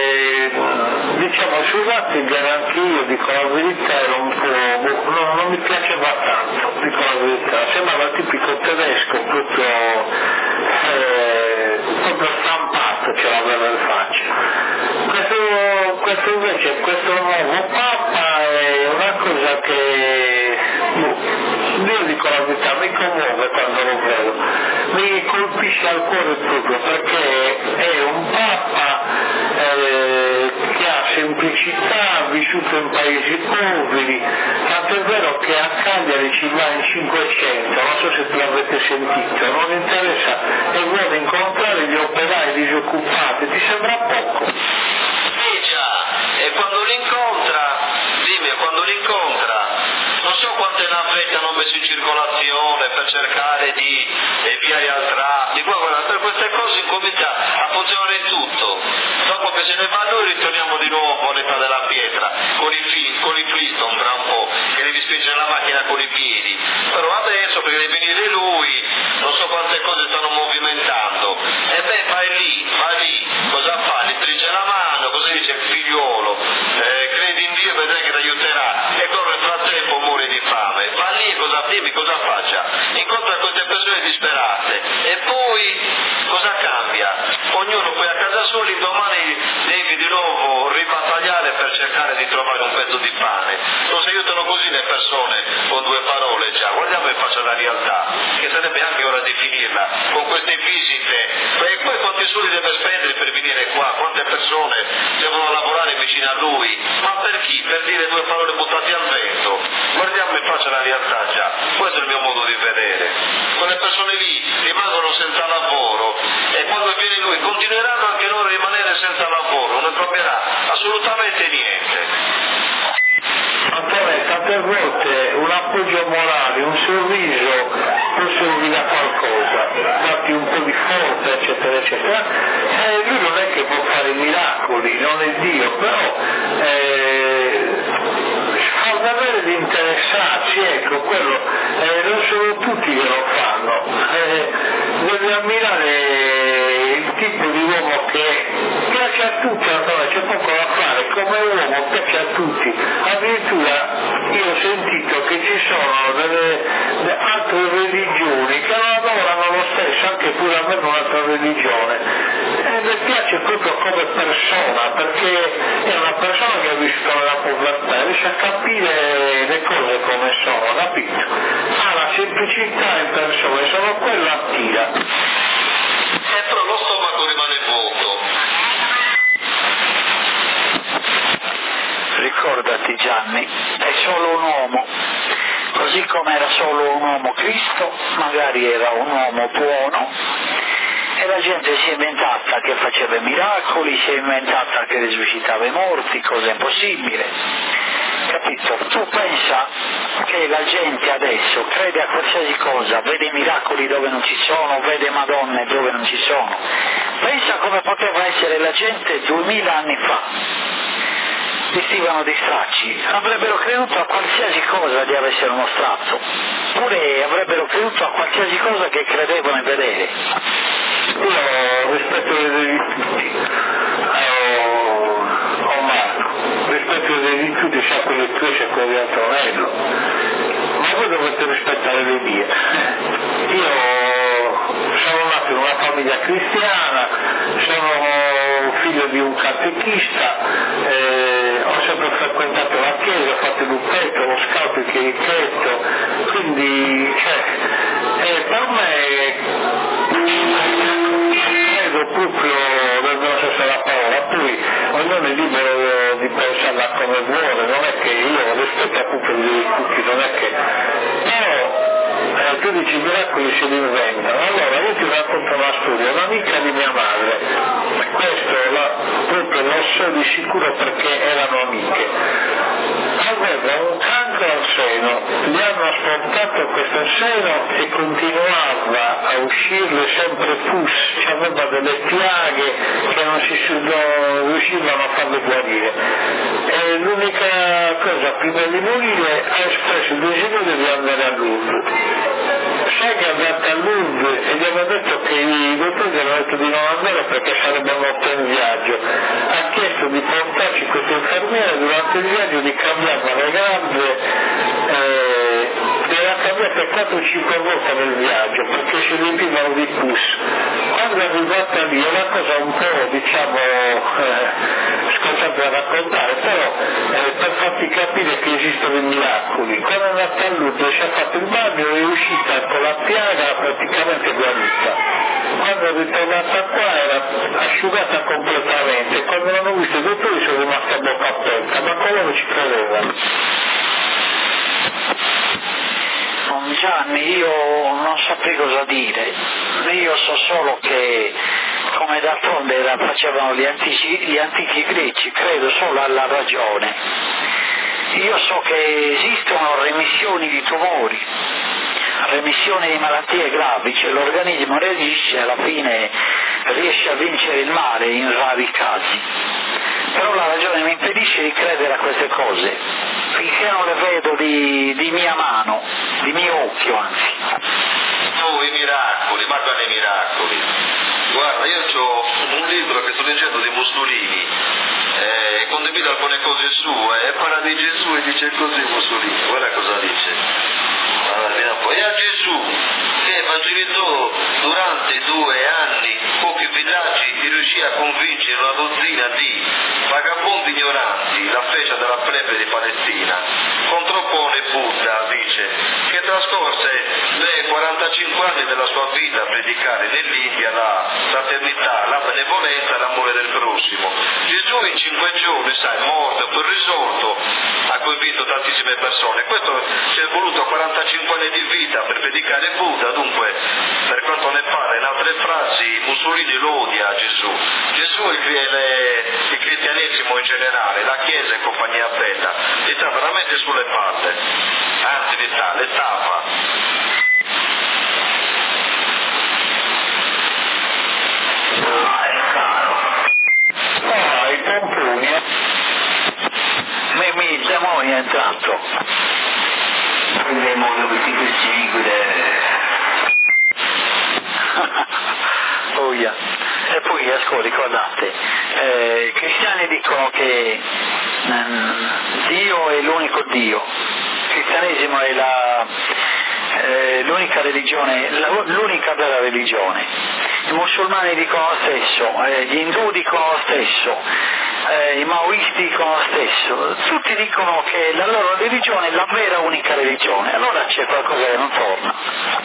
diciamo, sui Ratzinger anche io dico la verità, era un po', non mi piaceva tanto, dico la verità, sembrava tipico tedesco, proprio stampato ce l'aveva in faccia. Questo invece, questo nuovo Papa è una cosa che, io dico la verità, mi commuove quando lo vedo, mi colpisce al cuore proprio perché è un Papa che ha seguito semplicità, ha vissuto in paesi poveri, tanto è vero che a Cagliari ci va in 500, non so se l'avete sentito, non interessa e vuole incontrare gli operai disoccupati, ti sembra poco? Sì già, e quando li incontra, non so quante navette hanno messo in circolazione per cercare di viare al traffico, per queste cose incomincia a funzionare tutto. Dopo che se ne va noi ritorniamo di nuovo all'età della pietra, con i Flintstone tra un po', che devi spingere la macchina con i piedi. Però adesso, perché deve venire lui, non so quante cose stanno movimentando. E beh, vai lì, cosa fa? Gli stringe la mano, cosa dice il figliuolo? Credi in Dio e vedrai che ti aiuterà. E loro nel frattempo muore di fame. Va lì e cosa faccia? Incontra queste persone disperate. E poi cosa cambia? Ognuno poi a casa sua, l'indomani devi di nuovo ribattagliare per cercare di trovare un pezzo di pane. Non si aiutano così le persone con due parole già. Guardiamo in faccia la realtà, che sarebbe anche ora di finirla con queste visite. E poi quanti soldi deve spendere per venire qua? Quante persone devono lavorare vicino a lui? Ma per chi? Per dire due parole buttate al vento? Guardiamo in faccia la realtà già. Questo è il mio modo di vedere. Quelle persone lì rimangono senza lavoro e quando viene lui continueranno anche loro a rimanere senza lavoro, non cambierà assolutamente niente. Antonio, tante volte un appoggio morale, un sorriso può servire a qualcosa, darti un po' di forza, eccetera, eccetera. Lui non è che può fare miracoli, non è Dio, però fa davvero di interessarsi, ecco, quello, non sono tutti che lo fanno. Devi ammirare il tipo di uomo che piace a tutti, allora c'è poco da fare, come uomo piace a tutti, addirittura io ho sentito che ci sono delle altre religioni che non adorano lo stesso, anche pur avendo un'altra religione, e mi piace proprio come persona, perché è una persona che ha vissuto nella povertà, riesce a capire le cose come sono, capito? Ha la semplicità in persona e solo quello attira. Però lo stomaco rimane vuoto. Ricordati Gianni, è solo un uomo, così come era solo un uomo Cristo, magari era un uomo buono e la gente si è inventata che faceva miracoli, si è inventata che risuscitava i morti, cosa impossibile, capito? Tu pensa che la gente adesso crede a qualsiasi cosa, vede miracoli dove non ci sono, vede Madonne dove non ci sono, pensa come poteva essere la gente 2000 anni fa. Vestivano di stracci, avrebbero creduto a qualsiasi cosa gli avessero mostrato, oppure avrebbero creduto a qualsiasi cosa che credevano di vedere. Io rispetto le virtudi, Marco, rispetto le virtudi sia quelle tue sia quelle di Antonello, ma voi dovete rispettare le mie. Io sono nato in una famiglia cristiana, sono figlio di un catechista, ho sempre frequentato la chiesa, ho fatto il luppetto, lo scout, il chierichetto, quindi per me credo proprio nella stessa parola, poi ognuno è libero di pensarla come vuole, non è che io rispetto a tutti non è che però tu dici i miracoli si inventano. Allora io ti racconto una storia, un'amica di mia madre, questo proprio lo so di sicuro perché erano amiche, aveva un cancro al seno, gli hanno asportato questo seno e continuava a uscirle sempre pus, aveva delle piaghe che non riuscivano a farle guarire, e l'unica cosa prima di morire ha espresso il desiderio di andare a Lourdes. Sai che è andata a Lourdes e gli aveva detto che i dottori hanno detto di non andare perché sarebbe morto in viaggio, ha chiesto di portarci questo infermiere durante il viaggio, di cambiarla le gambe, le ha cambiate 4-5 volte nel viaggio perché si riempivano di pus. Quando è arrivata lì è una cosa un po' diciamo scontata da raccontare, però per farti capire che esistono i miracoli, quando è andata a Lourdes si è fatto il bagno e è uscita con la piaga praticamente guarita. quando è ritornata qua era asciugata completamente, quando l'hanno vista i dottori sono rimasta a bocca aperta, ma coloro ci credevano. Gianni, io non saprei cosa dire, io so solo che come d'altronde facevano gli antichi greci, credo solo alla ragione. Io so che esistono remissioni di tumori, remissioni di malattie gravi, cioè l'organismo reagisce e alla fine riesce a vincere il male in rari casi. Però la ragione mi impedisce di credere a queste cose, finché non le vedo di mia mano, di mio occhio anzi. Tu i miracoli, ma quali miracoli? Guarda, io ho un libro che sto leggendo di Mussolini, condivido alcune cose sue, e parla di Gesù e dice così Mussolini, guarda cosa dice. E a Gesù che evangelizzò durante 2 anni pochi villaggi riuscì a convincere una dozzina di vagabondi ignoranti, la feccia della plebe di Palestina, contrappone Buddha, dice, che trascorse 45 anni della sua vita a predicare nell'India la fraternità, la benevolenza e l'amore del prossimo. Gesù in 5 giorni, sai, morto, poi risorto, ha convinto tantissime persone. Questo ci è voluto 45 anni di vita per predicare Buddha, dunque, per quanto ne pare, in altre frasi, Mussolini lo odia Gesù. Gesù il cristianesimo in generale, la Chiesa e compagnia bella, li sta veramente sulle palle, anzi le tapa. I pomponi. Il demonio è entrato. Il demonio che ti persegue. Oh yeah. E poi ascolti, ricordate, i cristiani dicono che Dio è l'unico Dio, il cristianesimo è l'unica religione, l'unica vera religione. I musulmani dicono lo stesso, gli indù dicono lo stesso, i maoisti dicono lo stesso, tutti dicono che la loro religione è la vera unica religione, allora c'è qualcosa che non torna.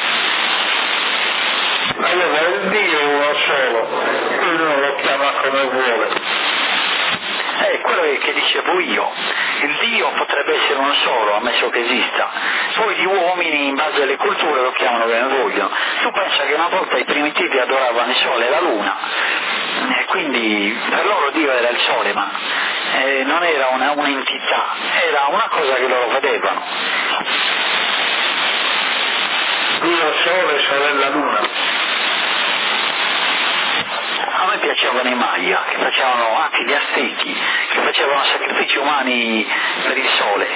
Allora il Dio è uno solo, uno lo chiama come vuole. È quello che dicevo io, il Dio potrebbe essere uno solo, ammesso che esista, poi gli uomini in base alle culture lo chiamano come vogliono. Tu pensa che una volta i primitivi adoravano il sole e la luna, e quindi per loro Dio era il sole, ma non era un'entità, era una cosa che loro vedevano. Dio sole, sorella luna. A me piacevano i Maya, che facevano, anzi gli Aztechi, che facevano sacrifici umani per il sole.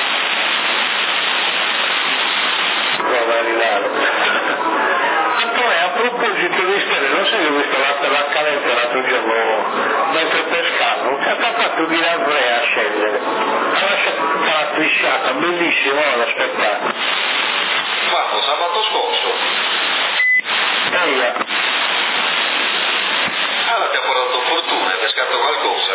Prova a arrivare. E poi a proposito di stelle, non so se ho visto la caletta l'altro giorno mentre pescavo, che ha fatto di Ravrea a scendere. Ha lasciato tutta la trisciata, bellissimo lo spettacolo. Quando? Sabato scorso? Allora ti ha portato fortuna, hai pescato qualcosa?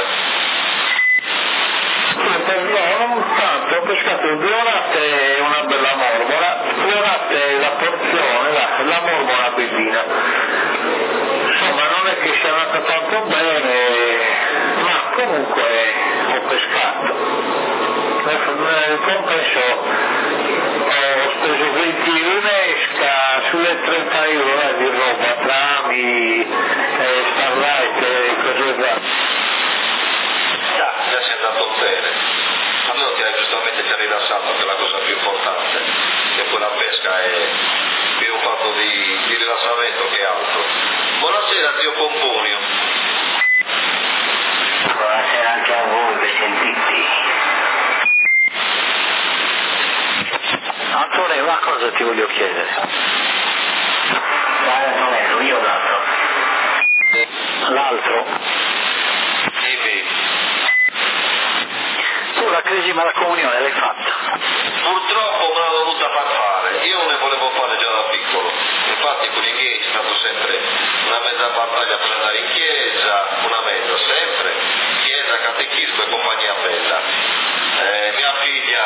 No, non tanto, ho pescato 2 orate e una bella mormola, 2 orate la porzione, la mormola bellina. Insomma non è che sia andata tanto bene, ma comunque ho pescato. Nel compresso ho speso 20 l'unesca sulle 30 euro di roba, trami, Starlight e cose varie. Già sei andato bene. Almeno giustamente ti hai rilassato, che è la cosa più importante, che poi la pesca è più un fatto di rilassamento che altro. Buonasera zio Pomponio. Buonasera anche a voi, per sentirti. Antonio, una cosa ti voglio chiedere. Guarda Antonello, io l'altro. L'altro? Dimmi. Tu la cresima della comunione l'hai fatta? Purtroppo me l'ha dovuta far fare, io ne volevo fare già da piccolo, infatti con i gay c'è stato sempre una mezza battaglia per andare in chiesa, una mezza sempre, chiesa, catechismo e compagnia bella. Mia figlia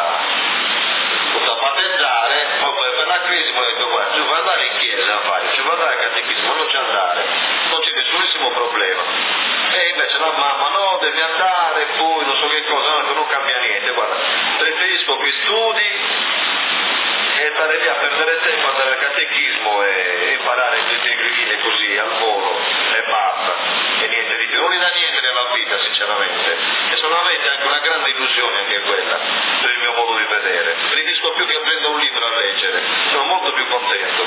tutta a battezzare, poi per la crisi mi ho detto guarda, tu vai andare in chiesa, vai, ci vado andare al catechismo, non c'è andare, non c'è nessunissimo problema. E invece la mamma, no, devi andare, poi non so che cosa, no, non cambia niente, guarda, preferisco che studi e stare lì a perdere tempo, andare al catechismo e imparare le grigline così al volo e basta, e niente di più, non gli dà niente nella vita sinceramente, e solamente anche una grande illusione anche quella, per il mio modo di vedere, preferisco più che prenda un libro a leggere, sono molto più contento.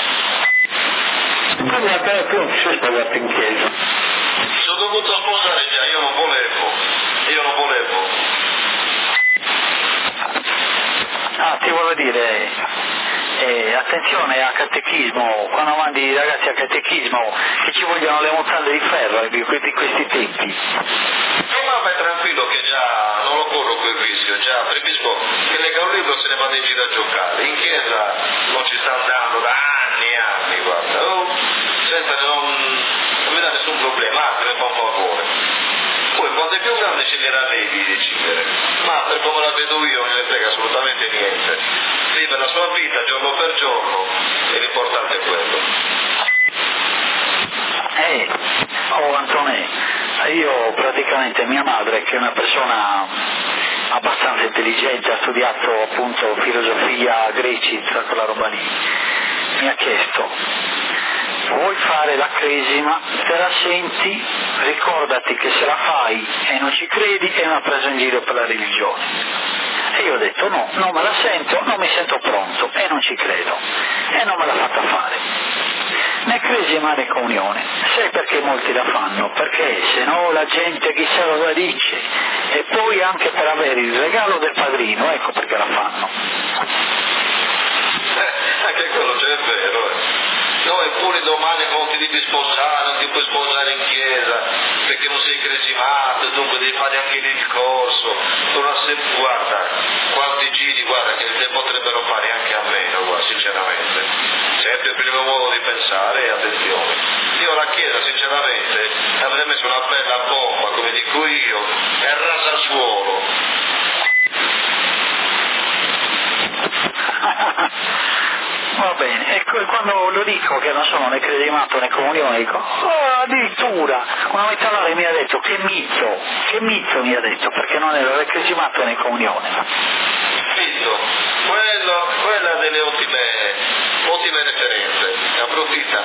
Quindi a te più non si è sposato in chiesa? Sono dovuto sposare già, io non volevo. Ah, ti volevo dire, attenzione al catechismo, quando mandi i ragazzi al catechismo, che ci vogliono le mutande di ferro di questi tempi. No, ma vai tranquillo che già non lo corro quel rischio, già preferisco che lega un libro e se ne vada in giro a giocare. In chiesa non ci sta andando da anni e anni, guarda. Non mi dà nessun problema, anzi mi fa un favore. Poi quando è più grande sceglierà lei di decidere, ma per come la vedo io non ne frega assolutamente niente. Vive la sua vita giorno per giorno e l'importante è quello. Antonè, io praticamente mia madre, che è una persona abbastanza intelligente, ha studiato appunto filosofia, Greci, quella roba lì, mi ha chiesto: vuoi fare la cresima? Te la senti? Ricordati che se la fai e non ci credi è una presa in giro per la religione. E io ho detto no, non me la sento, non mi sento pronto e non ci credo. E non me l'ha fatta fare. Né cresima né comunione. Sai perché molti la fanno? Perché se no la gente chissà cosa dice. E poi anche per avere il regalo del padrino, ecco perché la fanno. Anche quello c'è, è vero. No, eppure domani non ti devi sposare, non ti puoi sposare in chiesa, perché non sei cresimato, dunque devi fare anche lì il corso. Guarda, quanti giri, guarda, che ne potrebbero fare anche a meno, guarda, sinceramente. Sempre per il mio modo di pensare e attenzione. Io la chiesa, sinceramente, avrei messo una bella bomba, come dico io, e rasa al suolo. Va bene, e quando lo dico che non sono né cresimato né comunione, dico, addirittura una metallare mi ha detto che mito mi ha detto, perché non ero né cresimato né comunione. Mito, quella delle ottime referenze, approfittane.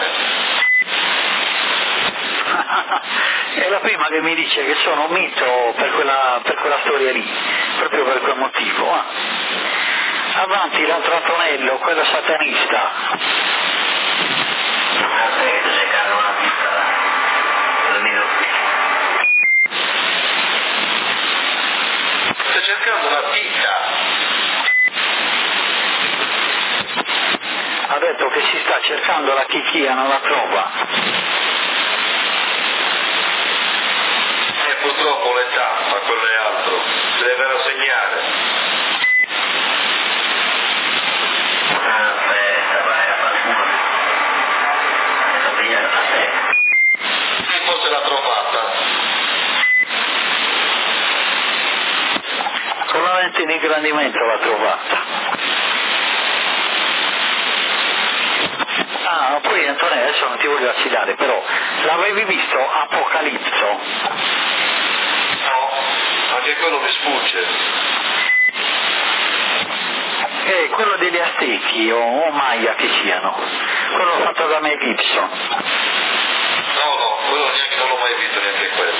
È la prima che mi dice che sono un mito per quella storia lì, proprio per quel motivo. Avanti l'altro Antonello, quello satanista. Aspetta, cercare una pista, Stai cercando una pista? Ha detto che si sta cercando la chicchia, non la trova. Purtroppo l'età, ma quello è altro, si deve rassegnare. Forse l'ha trovata. Con la lente di ingrandimento l'ha trovata. Poi Antonio, adesso non ti voglio affidare, però l'avevi visto Apocalipso? No, anche quello mi sfugge. Quello degli Aztechi o Maya che siano, quello fatto da Mel Gibson. No, quello neanche non l'ho mai visto, neanche quello.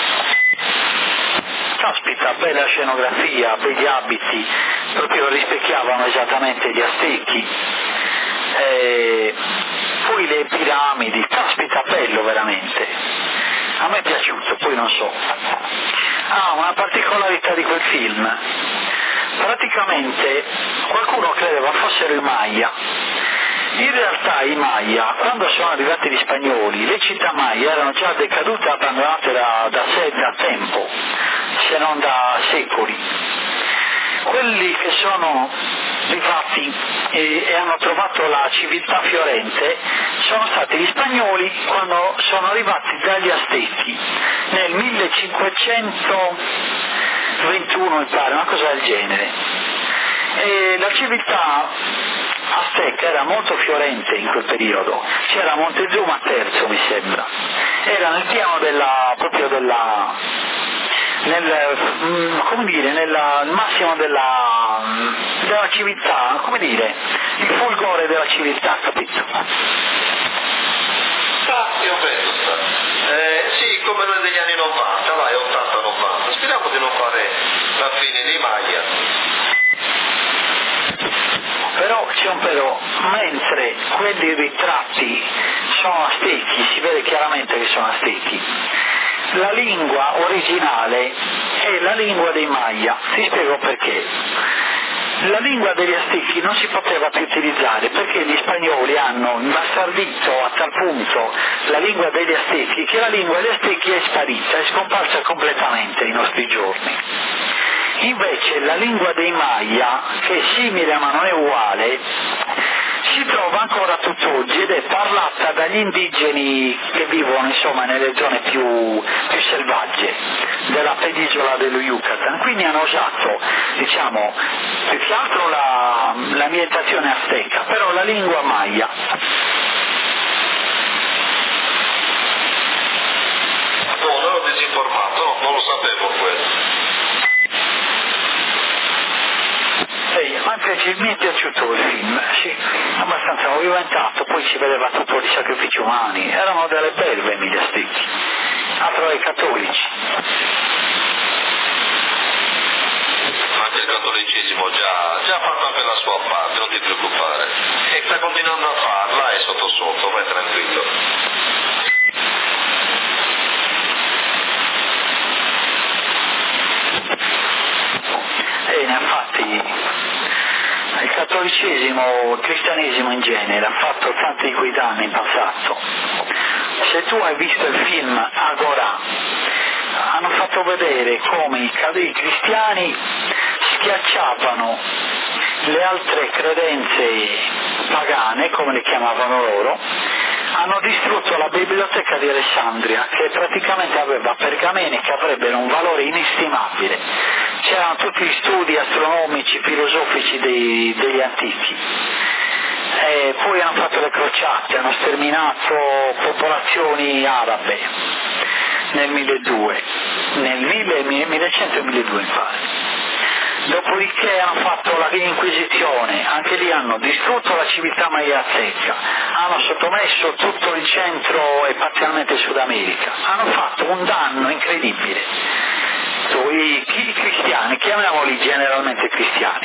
Caspita, bella scenografia, begli abiti, proprio rispecchiavano esattamente gli Aztechi. Poi le piramidi, caspita, bello veramente. A me è piaciuto, poi non so. Una particolarità di quel film. Praticamente qualcuno credeva fossero i Maya. In realtà i Maya, quando sono arrivati gli spagnoli, le città Maya erano già decadute e abbandonate da tempo, se non da secoli. Quelli che sono arrivati e hanno trovato la civiltà fiorente sono stati gli spagnoli quando sono arrivati dagli Aztechi nel 1521, mi pare, una cosa del genere. E la civiltà azteca era molto fiorente in quel periodo, c'era Montezuma III mi sembra, era nel piano nel massimo della civiltà, il fulgore della civiltà, capito? Io penso sì, come noi degli anni 90, vai, 80-90, speriamo di non fare la fine dei Maya. Però c'è un però, mentre quelli ritratti sono aztechi, si vede chiaramente che sono aztechi, la lingua originale è la lingua dei Maya. Ti spiego perché. La lingua degli aztechi non si poteva più utilizzare perché gli spagnoli hanno imbastardito a tal punto la lingua degli aztechi che la lingua degli aztechi è sparita, è scomparsa completamente nei nostri giorni. Invece la lingua dei Maya, che è simile ma non è uguale, si trova ancora tutt'oggi ed è parlata dagli indigeni che vivono nelle zone più selvagge della penisola dello Yucatan, quindi hanno usato più che altro l'ambientazione azteca, però la lingua Maya. Non ero disinformato, non lo sapevo quello. Mi è piaciuto il film, sì, abbastanza movimentato, poi si vedeva tutto di sacrifici umani, erano delle belve gli aztechi, altro ai cattolici. Anche il cattolicesimo già ha fatto anche la sua parte, non ti preoccupare, e sta continuando a farla e sotto, vai tranquillo. Infatti il cattolicesimo, il cristianesimo in genere ha fatto tanti di quei danni in passato. Se tu hai visto il film Agorà, hanno fatto vedere come i cristiani schiacciavano le altre credenze pagane, come le chiamavano loro, hanno distrutto la biblioteca di Alessandria, che praticamente aveva pergamene che avrebbero un valore inestimabile. C'erano tutti gli studi astronomici, filosofici degli antichi. E poi hanno fatto le crociate, hanno sterminato popolazioni arabe nel 1100 e 1200 infatti. Dopodiché hanno fatto la Inquisizione, anche lì hanno distrutto la civiltà maya azteca, hanno sottomesso tutto il centro e parzialmente Sud America, hanno fatto un danno incredibile. I cristiani, chiamiamoli generalmente cristiani.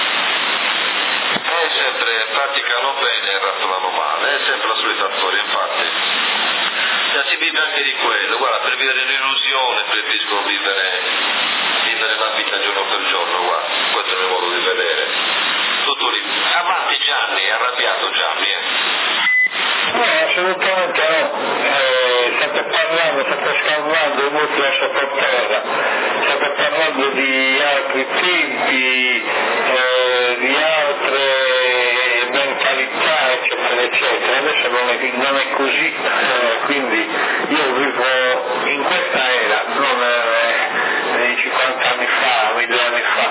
È sempre praticano bene e rattonano male, è sempre la solita storia, infatti. Si vive anche di quello, guarda, per vivere l'illusione preferisco vivere la vita giorno per giorno, guarda, questo è il mio modo di vedere. Tutto lì. Avanti Gianni, è arrabbiato Gianni. No, assolutamente no. State scavando molto la sottoterra, state parlando di altri tempi, di altre mentalità, eccetera, eccetera. Adesso non è così, quindi io vivo in questa era, non 50 anni fa, 1000 anni fa.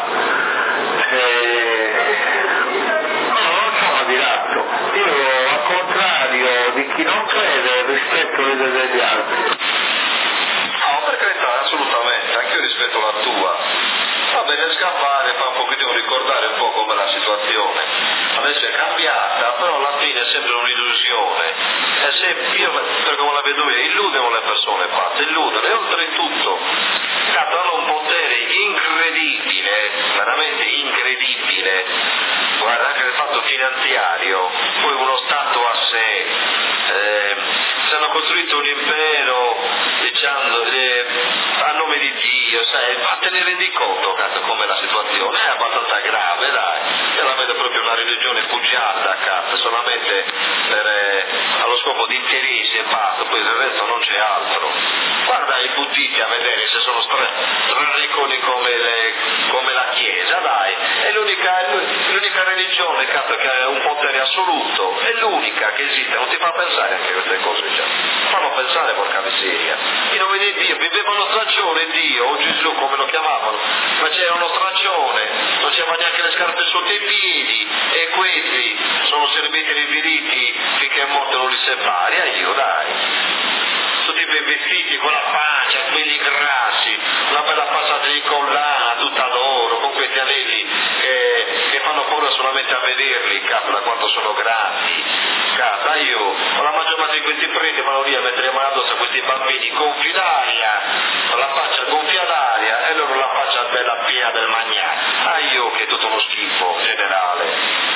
Non sono addirato. Io, al contrario di chi non crede, rispetto le idee degli altri. No, per carità, assolutamente, anche io rispetto la tua. Va bene scappare, fa un pochettino ricordare un po' com'è la situazione. Adesso è cambiata, però alla fine è sempre un'illusione. E se io, per come la vedo io, illudono le persone fatte, illudono, e oltretutto hanno un potere incredibile, veramente incredibile. Guarda, anche il fatto finanziario, poi uno Stato a sé, si hanno costruito un impero, diciamo, a nome di Dio, sai, ma te ne rendi conto, cazzo, come la situazione è abbastanza grave, dai, io la vedo proprio una religione bugiarda, cazzo, solamente allo scopo di interessi e basta, poi del resto non c'è altro. Guarda i buddisti a vedere se sono strariconi come la Chiesa, dai, è l'unica religione, cazzo, che ha un potere assoluto, è l'unica che esiste, non ti fa pensare anche a queste cose già, fanno pensare. pensare, porca miseria. Io non vedi Dio, viveva uno straccione Dio, o Gesù come lo chiamavano, ma c'era uno straccione, non c'era neanche le scarpe sotto i piedi, e questi sono serviti riveriti finché a morte non li separi, io dai. Tutti i bei vestiti con la pancia, quelli grassi, una bella passata di collana tutta loro, con questi anelli che fanno paura solamente a vederli, cazzo, da quanto sono grandi. Cazzo, io, la maggior parte di questi preti vanno lì a mettere mano addosso a questi bambini gonfi d'aria, con la faccia gonfia d'aria, e loro la faccia bella piena del magnà. Io che è tutto uno schifo generale.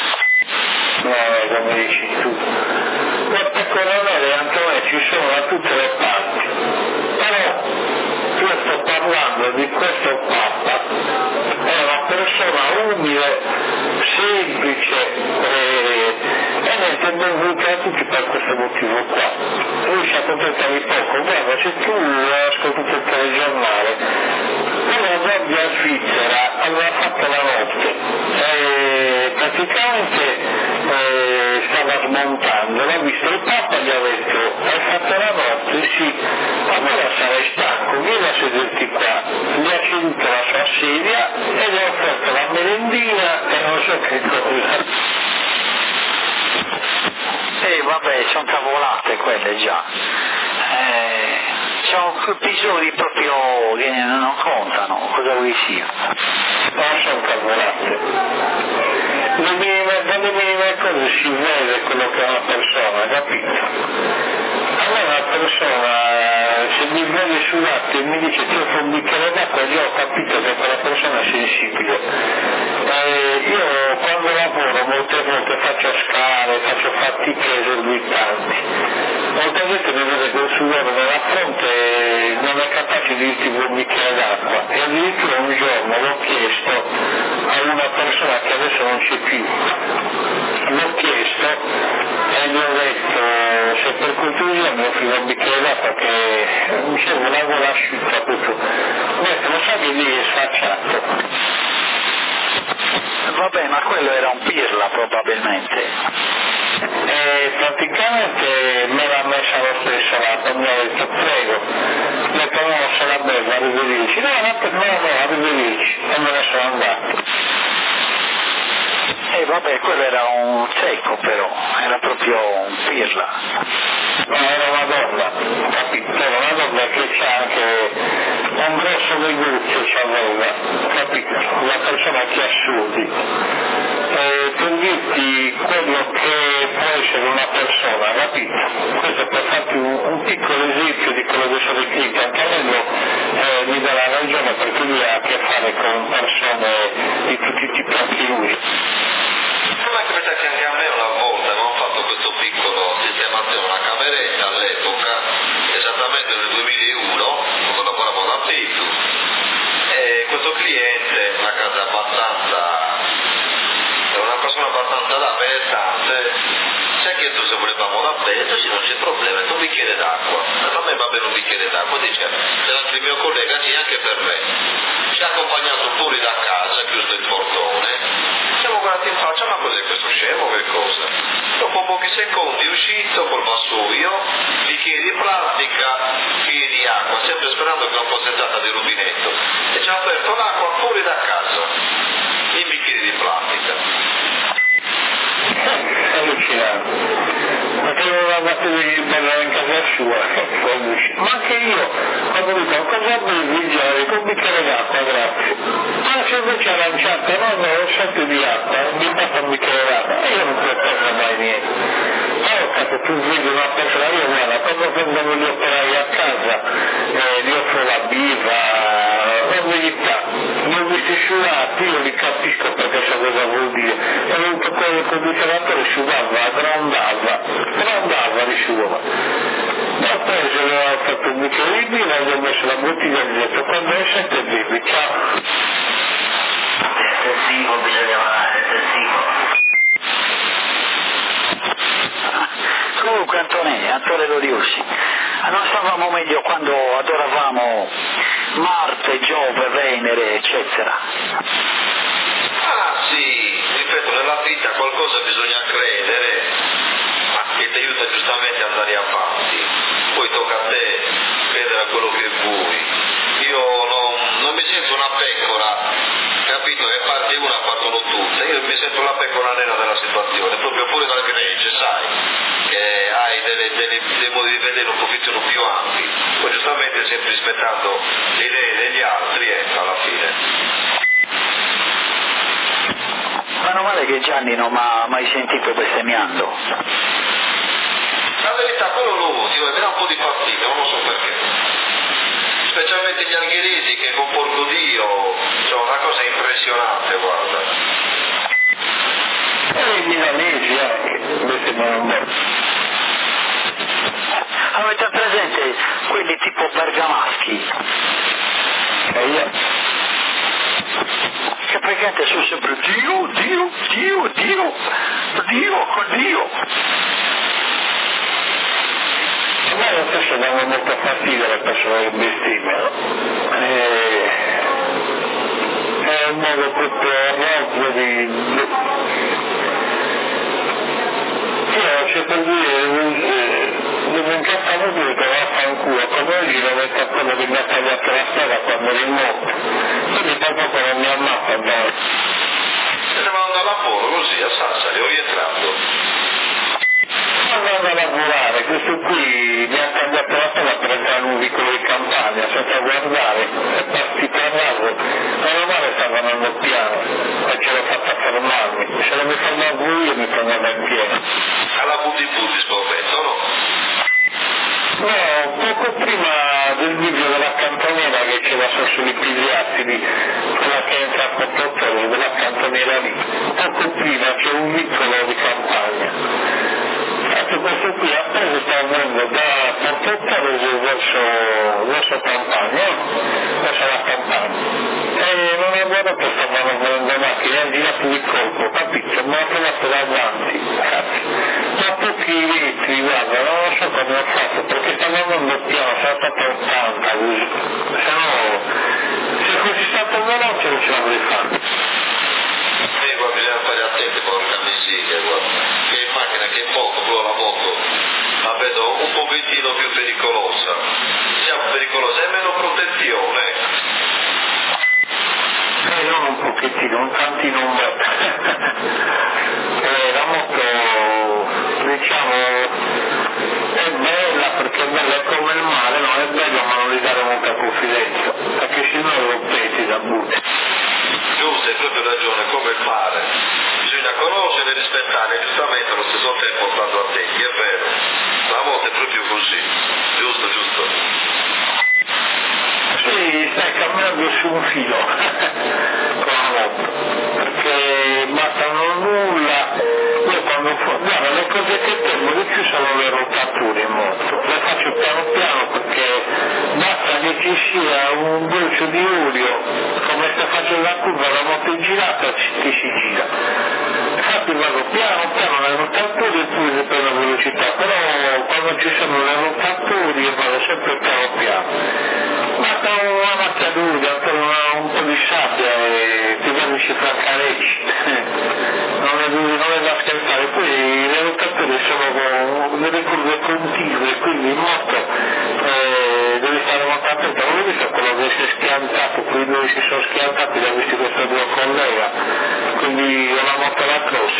Come dici tu. Queste coronelle anche me ci sono da tutte le parti, però io sto parlando di questo Papa, è una persona umile, semplice e niente, è bevuto a tutti per questo motivo qua. Lui si accontenta di poco, guarda, se tu ascolti il telegiornale, la Guardia Svizzera aveva fatto la notte, praticamente stava smontando, l'ha visto il Papa, gli ha detto hai fatto la notte? Sì, allora sarai stanco, vieni a sederti qua. Gli ha ceduto la sua sedia e gli ha offerto la merendina e non so che cosa. Vabbè, sono cavolate quelle già. Sono episodi proprio che non contano, cosa vuoi sia. Non sono cavolate. Dalle minime cose si vede quello che è una persona, capito? A me una persona, se mi vede sul latte e mi dice ti offro un bicchiere d'acqua, io ho capito che quella persona è sensibile. Io quando lavoro molte volte faccio scale, faccio fatiche esorbitanti. Molta gente mi vede col sudore nella fronte e non è capace di dirti un bicchiere d'acqua. E addirittura un giorno l'ho chiesto a una persona che adesso non c'è più. L'ho chiesto e gli ho detto se per cortesia mi offriva un bicchiere d'acqua che mi serve la gola asciutta proprio. Ho detto lo sai che lì è sfacciato. Vabbè, ma quello era un pirla probabilmente. Praticamente me l'ha messa lo stesso lato, mi ha detto prego, mi ha detto no, se la beva, arrivederci. No, arrivederci, e me ne sono andato. Vabbè, quello era un secco però, era proprio un pirla. No, era una donna, capito? Era una donna che c'ha anche un grosso negozio, c'aveva, capito? Una persona che ha soldi. Per dirti quello che può essere una persona, capito? Questo per farti un piccolo esempio di quello che sono i clienti. Antonello mi dà la ragione perché lui ha a che fare con persone di tutti i tipi anche lui. Ma capita che anche a me una volta avevamo fatto questo piccolo sistemazione, una cameretta all'epoca, esattamente nel 2001, quando lavoravo da Betu, e questo cliente, una casa una persona abbastanza da pesante, ci ha chiesto se volevamo la bere, sì, non c'è problema, un bicchiere d'acqua. A me va bene un bicchiere d'acqua, dice, se l'altro il mio collega sì, anche per me. Ci ha accompagnato fuori da casa, chiuso il portone, siamo guardati in faccia, ma cos'è questo scemo, che cosa? Dopo pochi secondi è uscito col vassoio, bicchieri di plastica, fili di acqua, sempre sperando che non fosse entrata di rubinetto, e ci ha aperto l'acqua fuori da casa, in bicchieri di plastica. Allucinante, perché non aveva fatto di bere in casa sua, ma anche io, quando dico cosa bevi il genere, con un bicchiere d'acqua, grazie. Ma se invece ha lanciato, no, ho sotto di acqua, mi basta un bicchiere d'acqua, e io non propongo mai niente. Allora, tu vedi una persona, io guarda, quando vengono gli operai a casa, gli offro la birra, la verità, li ho visti scivolati, io li capisco perché so cosa vuol dire. È venuto con il condizionatore, scivolava, grondava di scivola. Ho preso, le ho fatto un bicchiere di birra, gli ho messo la bottiglia e gli ho detto quando è 7 bevi, ciao. Detersivo, bisogna valare, detersivo. Comunque Antonello Riussi, non stavamo meglio quando adoravamo Marte, Giove, Venere, eccetera. Ah sì, ripeto, nella vita qualcosa bisogna credere, ma che ti aiuta giustamente ad andare avanti. Poi tocca a te quello che vuoi. Io non mi sento una pecora, capito? Che parte una partono tutte, io mi sento la pecora nera della situazione, proprio fuori dal gregge, sai, che hai dei modi di vedere un pochettino più ampi, poi giustamente sempre rispettando le idee degli altri, ecco, alla fine. Meno male che Gianni non mi ha mai sentito bestemmiando. La verità, quello lo odio e mi dà un po' di fastidio, non lo so perché. Specialmente gli algheresi che con porco Dio, cioè una cosa impressionante, guarda. E i milanesi anche, bestemmiano molto. Avete presente quelli tipo bergamaschi? E io? Che praticamente sono sempre Dio, Dio, Dio, Dio, Dio, con Dio. A me lo stesso danno molto fastidio le persone che bestemmiano. È un modo proprio rozzo di... Io cerco di dire, devo incappare tutto, vaffanculo, come oggi lo metto a quello che mi ha tagliato la strada quando ero in moto. Quindi proprio non mi ammazza bene. Stiamo andando a lavoro così, a Sassari, o rientrando. Andando a lavorare, questo qui mi ha tagliato la strada per entrare in un vicolo di campagna, senza guardare, è partito a raso, meno male stava andando piano, e ce l'ho fatta fermarmi, se non mi fermavo io mi fermava in pieno. Alla Butti spavento, no? No, poco prima del video della cantoniera che c'era sotto i Pigliattili, quella che entra a Portottore, della cantoniera lì, poco prima c'è un vicolo di campagna. Questo qui appena sta andando da Portottore verso campagna, verso la campagna. E non è vero che stavano venendo macchine, ha girato il colpo, capito? Mi ha trovato davanti, ma pochi litri, guarda, non lo so come ho fatto, perché stavo andando piano, sono stato 80 così, se no, se fossi stato veloce non ce l'avrei fatto. Sì, qua bisogna fare attenti, porca miseria, guarda, che in macchina che è poco, però la moto la vedo un pochettino più pericolosa, diciamo pericolosa, è meno protezione. Non un pochettino, un tantino un bel. La moto, diciamo, è bella perché è bella, è come il mare, no? È bella ma non gli dare molta confidenza, perché sennò lo peti da butti. Giusto, hai proprio ragione, come il mare. Bisogna conoscere e rispettare, giustamente allo stesso tempo stando attenti, è vero. La moto è proprio così. Giusto. Sì, stai camminando su un filo con la moto, perché mattano nulla. Io quando guarda, le cose che temo di più sono le rotature in moto, le faccio piano piano perché basta che ci sia un goccio di olio, come se faccio la curva, la moto è girata ti si gira. Infatti vado piano piano le rotature e poi si prende velocità, però quando ci sono le rotature io vado sempre piano piano. Basta una macchiatura, un po' di sabbia e ti vengono francarecci. Non è da scherzare, poi le rotature sono delle curve continue, quindi in moto devi stare molto attento. Non ho visto quello che si è schiantato, quei due si sono schiantati, li ho visti questo due collega, quindi una moto alla cross.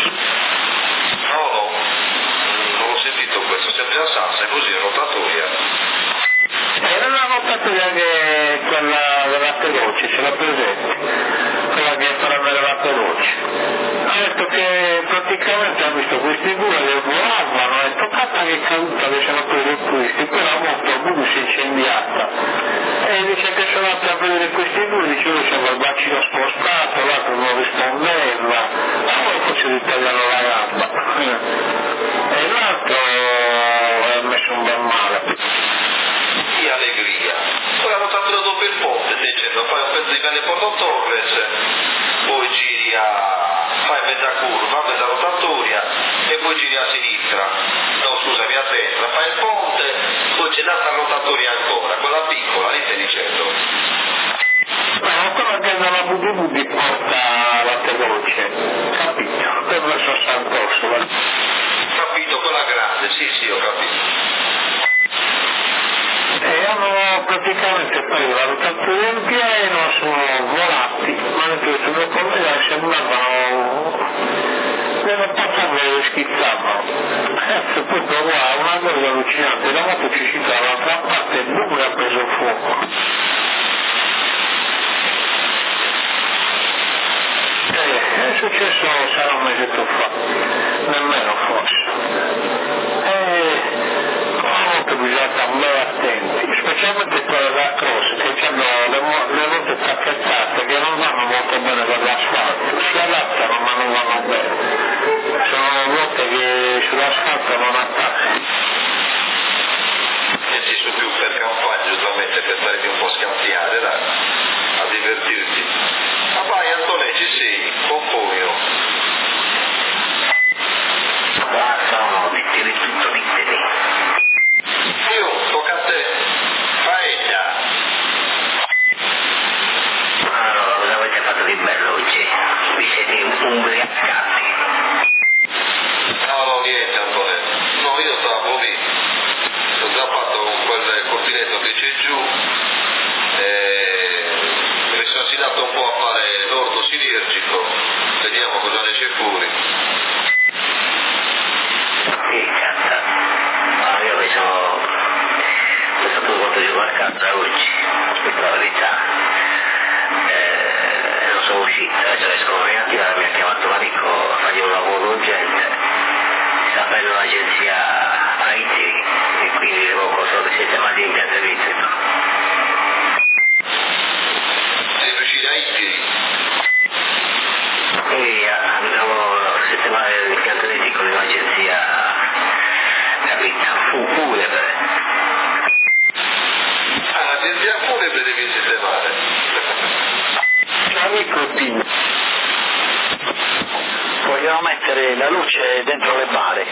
No, non ho sentito questo, sempre a Sassa, è così, è rotatoria. Era una rotatoria che quella della Peloci, ce l'ha presente? Quella che farà della Peloci. Ha detto che praticamente ha visto questi due che volavano, ha detto cazzo che caduta che sono presi questi, poi la moto si è incendiata. E dice che sono andati a vedere questi due, dice lui c'era il bacino spostato, l'altro non rispondeva, a voi forse gli tagliano la gamba. E l'altro ha messo un bel male. Che allegria. Poi hanno tanto dopo il ponte, dicendo fai un pezzo di Cane Porto Torres, poi giri fai mezza curva, mezza rotatoria e poi giri a sinistra, no scusami a destra, fai il ponte, poi c'è un'altra rotatoria ancora, quella piccola, lì stai dicendo. No, quella che dalla Budibudi porta la Veloce, capito? Per verso Sant'Orsola. Capito, quella grande, sì, ho capito. E sono praticamente poi valutatori in pieno, sono volati, ma anche sulle colleghe sembravano non passare schizzavano. Poi trovavo una cosa allucinante, la moto ci si trova dall'altra parte e dove ha preso fuoco. È successo sarà un mesetto fa, nemmeno forse. Bisogna stare attenti, specialmente quelle da cross che hanno le ruote tappettate che non vanno molto bene per l'asfalto, si adattano ma non vanno bene, sono ruote che sull'asfalto non attaccano. E ci sono più per campagna giustamente per farti un po' scampiare, dai, a divertirti. Ma vai Antonio, ci sei, compugno. Sono di tutto di te. Tocca a te, paella. Allora, cosa avete fatto di bello oggi? Vi siete ubriacati? No, niente Antonio, no, io stavo lì, ho già fatto quel cortinetto che c'è giù, mi sono assegnato un po' a fare l'orto sinergico, vediamo cosa ne c'è fuori. Sì, cazzo. Ma io mi sono fatto giocare a casa oggi, questa è la verità. Non sono uscito, adesso escono neanche, mi ha chiamato l'amico a fargli un lavoro urgente, sta aprendo l'agenzia IT e quindi devo so che siete male impianto elettrico. Sei riuscito a IT? Quindi devo sistemare l'impianto elettrico di un'agenzia, capito? Funebre. L'agenzia funebre devi sistemare. Amico Pino. Vogliono mettere la luce dentro le bare.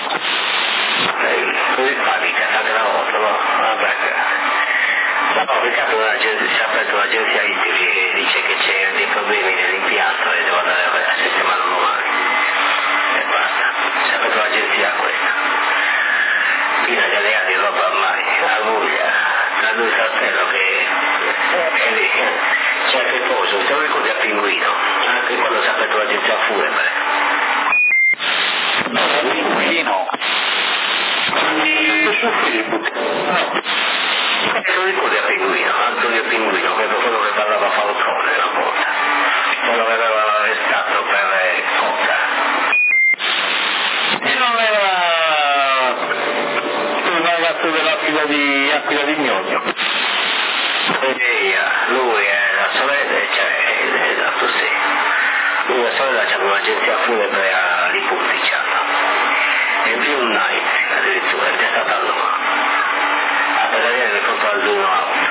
Fatti cazzate la moto, no? Vabbè. No, peccato si è aperto l'agenzia IT che dice che c'è dei problemi nell'impianto e devo andare a sistemarlo domani. E basta. Si è aperto l'agenzia questa. Piena di alleati, roba ormai, a voglia. Da due fratello che è lì, c'è il riposo, te lo ricordi a Pinguino? Anche quando si è aperto l'agenzia funebre. No, Pinguino. Su Facebook. No. E lo ricordi a Pinguino, Antonio Pinguino, quello che parlava a Falcone una volta, quello che aveva arrestato per coca. E non era il ragazzo dell'Aquila di Gnogno. Lui è la sorella, cioè, esatto sì, lui la sorella c'aveva un'agenzia funebre a Liputiciano, e in più un night addirittura, è stata a Roma. Per avere le foto al 2 auto.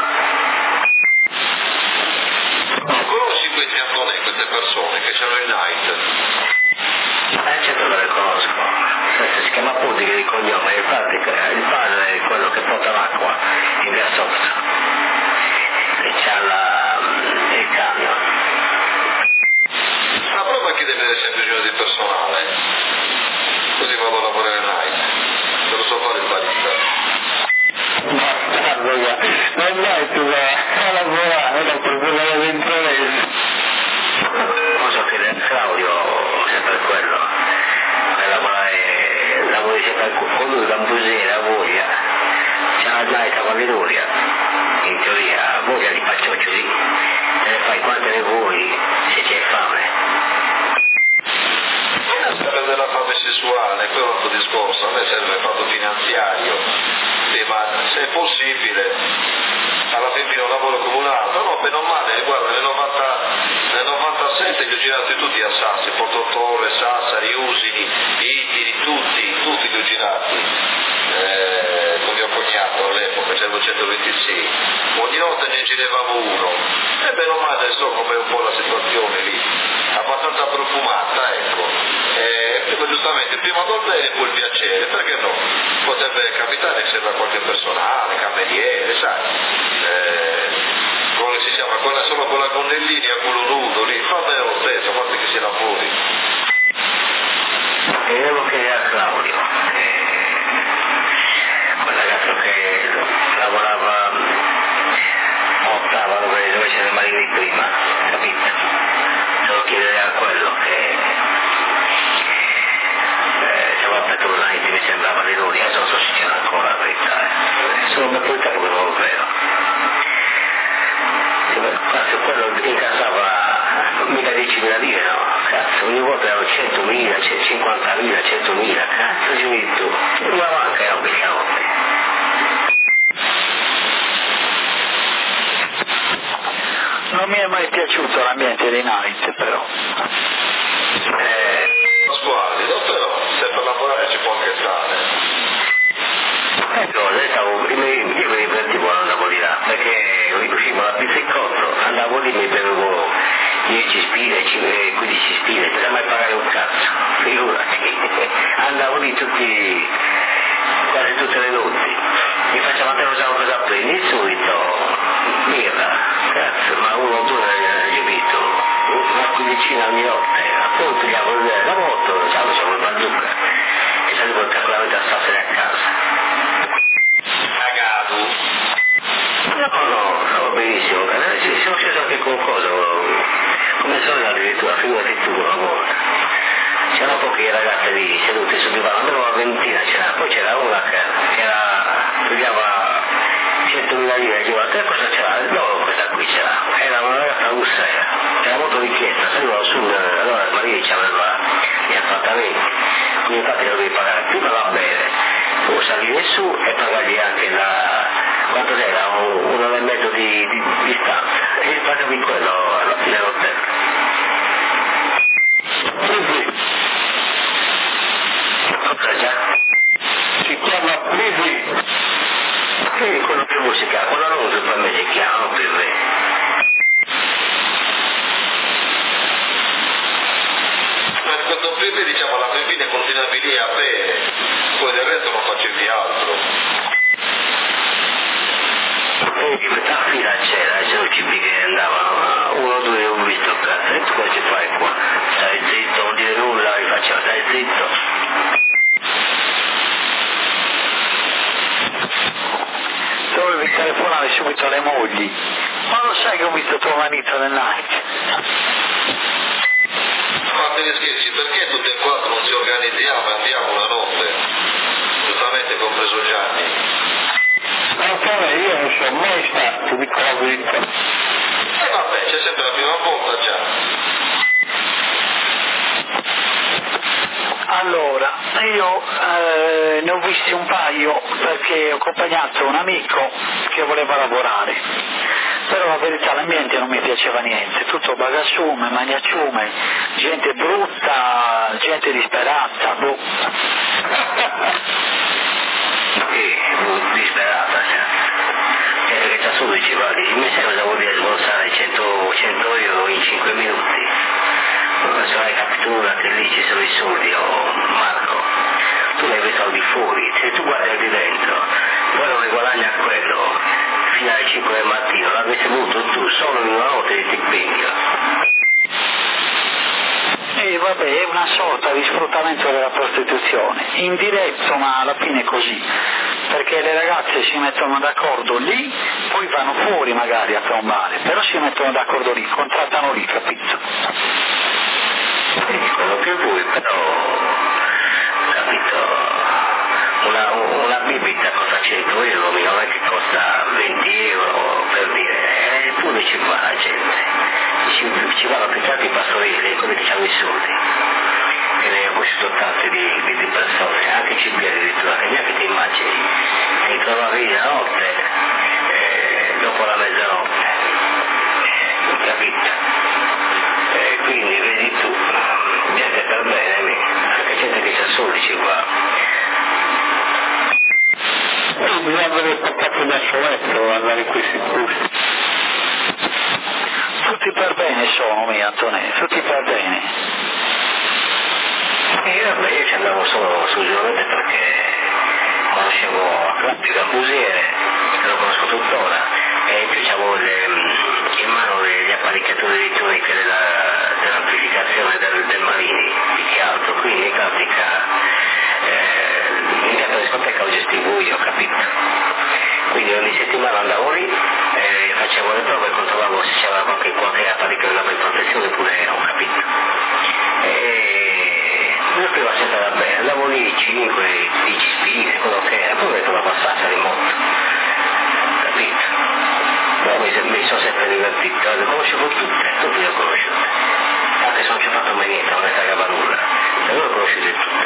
Conosci questi Antonio, queste persone che c'hanno il night? Certo che le conosco. Si chiama Pudica di cognome, il padre è quello che porta l'acqua in via Sozza. E c'ha il camion. Ma proprio che deve essere bisogno di personale. Così vado a lavorare il night. Non lo so fare il barista. Bastardo, non vai tu a lavorare dopo il problema dell'impresa. So che Claudio, sempre quello, lavori sempre con lui, Gambusera, voglia, c'ha la night a Valeria, in teoria, voglia di paccioccioli, te ne fai quante ne vuoi, se c'è fame. Non serve della fame sessuale, quello è un altro discorso, a me serve il fatto finanziario, ma se è possibile, alla fine un lavoro come un altro, no, bene o male, guarda, nel 97 li ho girati tutti a Sassi, Portotole, Sassari, Usini, Itiri, tutti li ho girati, con mio cognato all'epoca, c'era il 126, ogni volta ne girevamo uno, e bene o male so com'è un po' la situazione lì, abbastanza profumata, ecco. Giustamente prima col bene e poi il piacere, perché no? Potrebbe capitare che serva qualche personale, cameriere, sai, come si chiama, quella solo con la gonnellina, quello nudo lì, fa bene lo stesso, a parte che si lavori. E devo chiedere a Claudio, quel ragazzo che lavorava prima, capito? Devo chiedere a quello che siamo a Petro Night, mi sembrava di lui, adesso non so se c'era ancora la verità, sono battuta come non lo vero. Cazzo, quello incassava 10.000 lire, no? Cazzo, ogni volta erano 100.000, 50.000, 100.000, cazzo ci vedi tu? Una banca era un biglione. Non mi è mai piaciuto l'ambiente dei night, però. Pasquale, però, se per lavorare ci può anche stare. No, io mi divertivo quando andavo di là, perché riuscivo alla pizzicotto, andavo lì, mi bevevo 10 spine, 15 spine, senza mai pagare un cazzo, figurati. Andavo lì quasi tutte le notti. Mi faceva anche cosa prendi subito, birra, cazzo, ma uno o due capito, una quindicina ogni notte, appunto gli avevo la moto, c'avevo il bazooka e sarevo tranquillamente a starsene a casa. No, stavo benissimo, siamo scesi anche con cosa, come sono addirittura, figurati tu una volta. C'erano poche ragazze lì sedute sul divano, almeno una ventina c'era, poi c'era una che pigliava 100.000 lire, diceva, te cosa c'era? No, questa qui c'era, era una ragazza russa, era molto richiesta, saliva su, allora il marito ci aveva gli appartamenti, quindi infatti dovevi pagare prima la bere, poi salire su e pagargli anche quanto era? Un'ora e mezzo di distanza, e pagavi quello nell'hotel. Cosa già? Si chiama Privi. Sì, quello più musica, quello non per me si chiama Privi. Ma quando Privi diciamo alla fine continuavi lì a bere, poi del resto non facevi altro. La fila c'era, c'erano cibi che andavano, uno o due ho visto, cazzo, e tu cosa ci fai qua? Stai zitto, non dire nulla, vi faccio, stai zitto. Dovevi telefonare subito alle mogli. Ma lo sai che ho visto tua marito nel night? Ma te ne scherzi, perché tutti e quattro non ci organizziamo e andiamo una notte? Giustamente compreso Gianni. Io non sono mai stato, dico la verità. Vabbè, c'è sempre la prima volta già. Allora, io ne ho visti un paio perché ho accompagnato un amico che voleva lavorare, però la verità l'ambiente non mi piaceva niente, tutto bagasciume, maniacciume, gente brutta, gente disperata, boh. Disperata, che da solo diceva, mi sai cosa vuol dire sborsare 100 euro in 5 minuti? Se hai capito che lì ci sono i soldi, oh Marco, tu hai i soldi fuori, se tu guardi di dentro, poi non guadagni a quello, fino alle 5 del mattino, l'avresti avuto tu solo in una notte di stipendio. E vabbè, è una sorta di sfruttamento della prostituzione, indiretto ma alla fine è così, perché le ragazze si mettono d'accordo lì, poi vanno fuori magari a trombare, però si mettono d'accordo lì, contrattano lì, capito? Quello che vuoi, però, capito, una bibita costa 100 euro, non è che costa 20 euro per dire, eppure ci va la gente. Ci vanno più tanti pastorelli, quelli che hanno i soldi, e ne ho conosciuto tante di persone, anche cibi addirittura, che neanche ti immagini, ti trovavi la notte, dopo la mezzanotte, capito? E quindi vedi tu, gente per bene, anche gente che c'ha soldi ci va. Bisogna avere portato da soletto andare in questi posti. Tutti per bene sono, Antonio, tutti per bene. Vabbè, io ci andavo solo esclusivamente perché conoscevo Claudio Gambusiere, che lo conosco tuttora, e in più c'avevo in mano gli apparecchiatori di tunica dell'amplificazione del Marini, più che altro, quindi in pratica l'intera discoteca lo gestivo io, capito? Quindi ogni settimana andavo lì e facevo le prove e controllavo se c'era qualche apparecchio che andava in protezione oppure era un capito. E la prima sera era bene, andavo lì 5, 10 spine, quello che era, poi ho detto la passata di molto, capito? Però mi sono sempre divertito, le conoscevo tutte le ho conosciute, anche se non ci ho fatto mai niente, non ne cagava nulla, le ho conosciute tutte.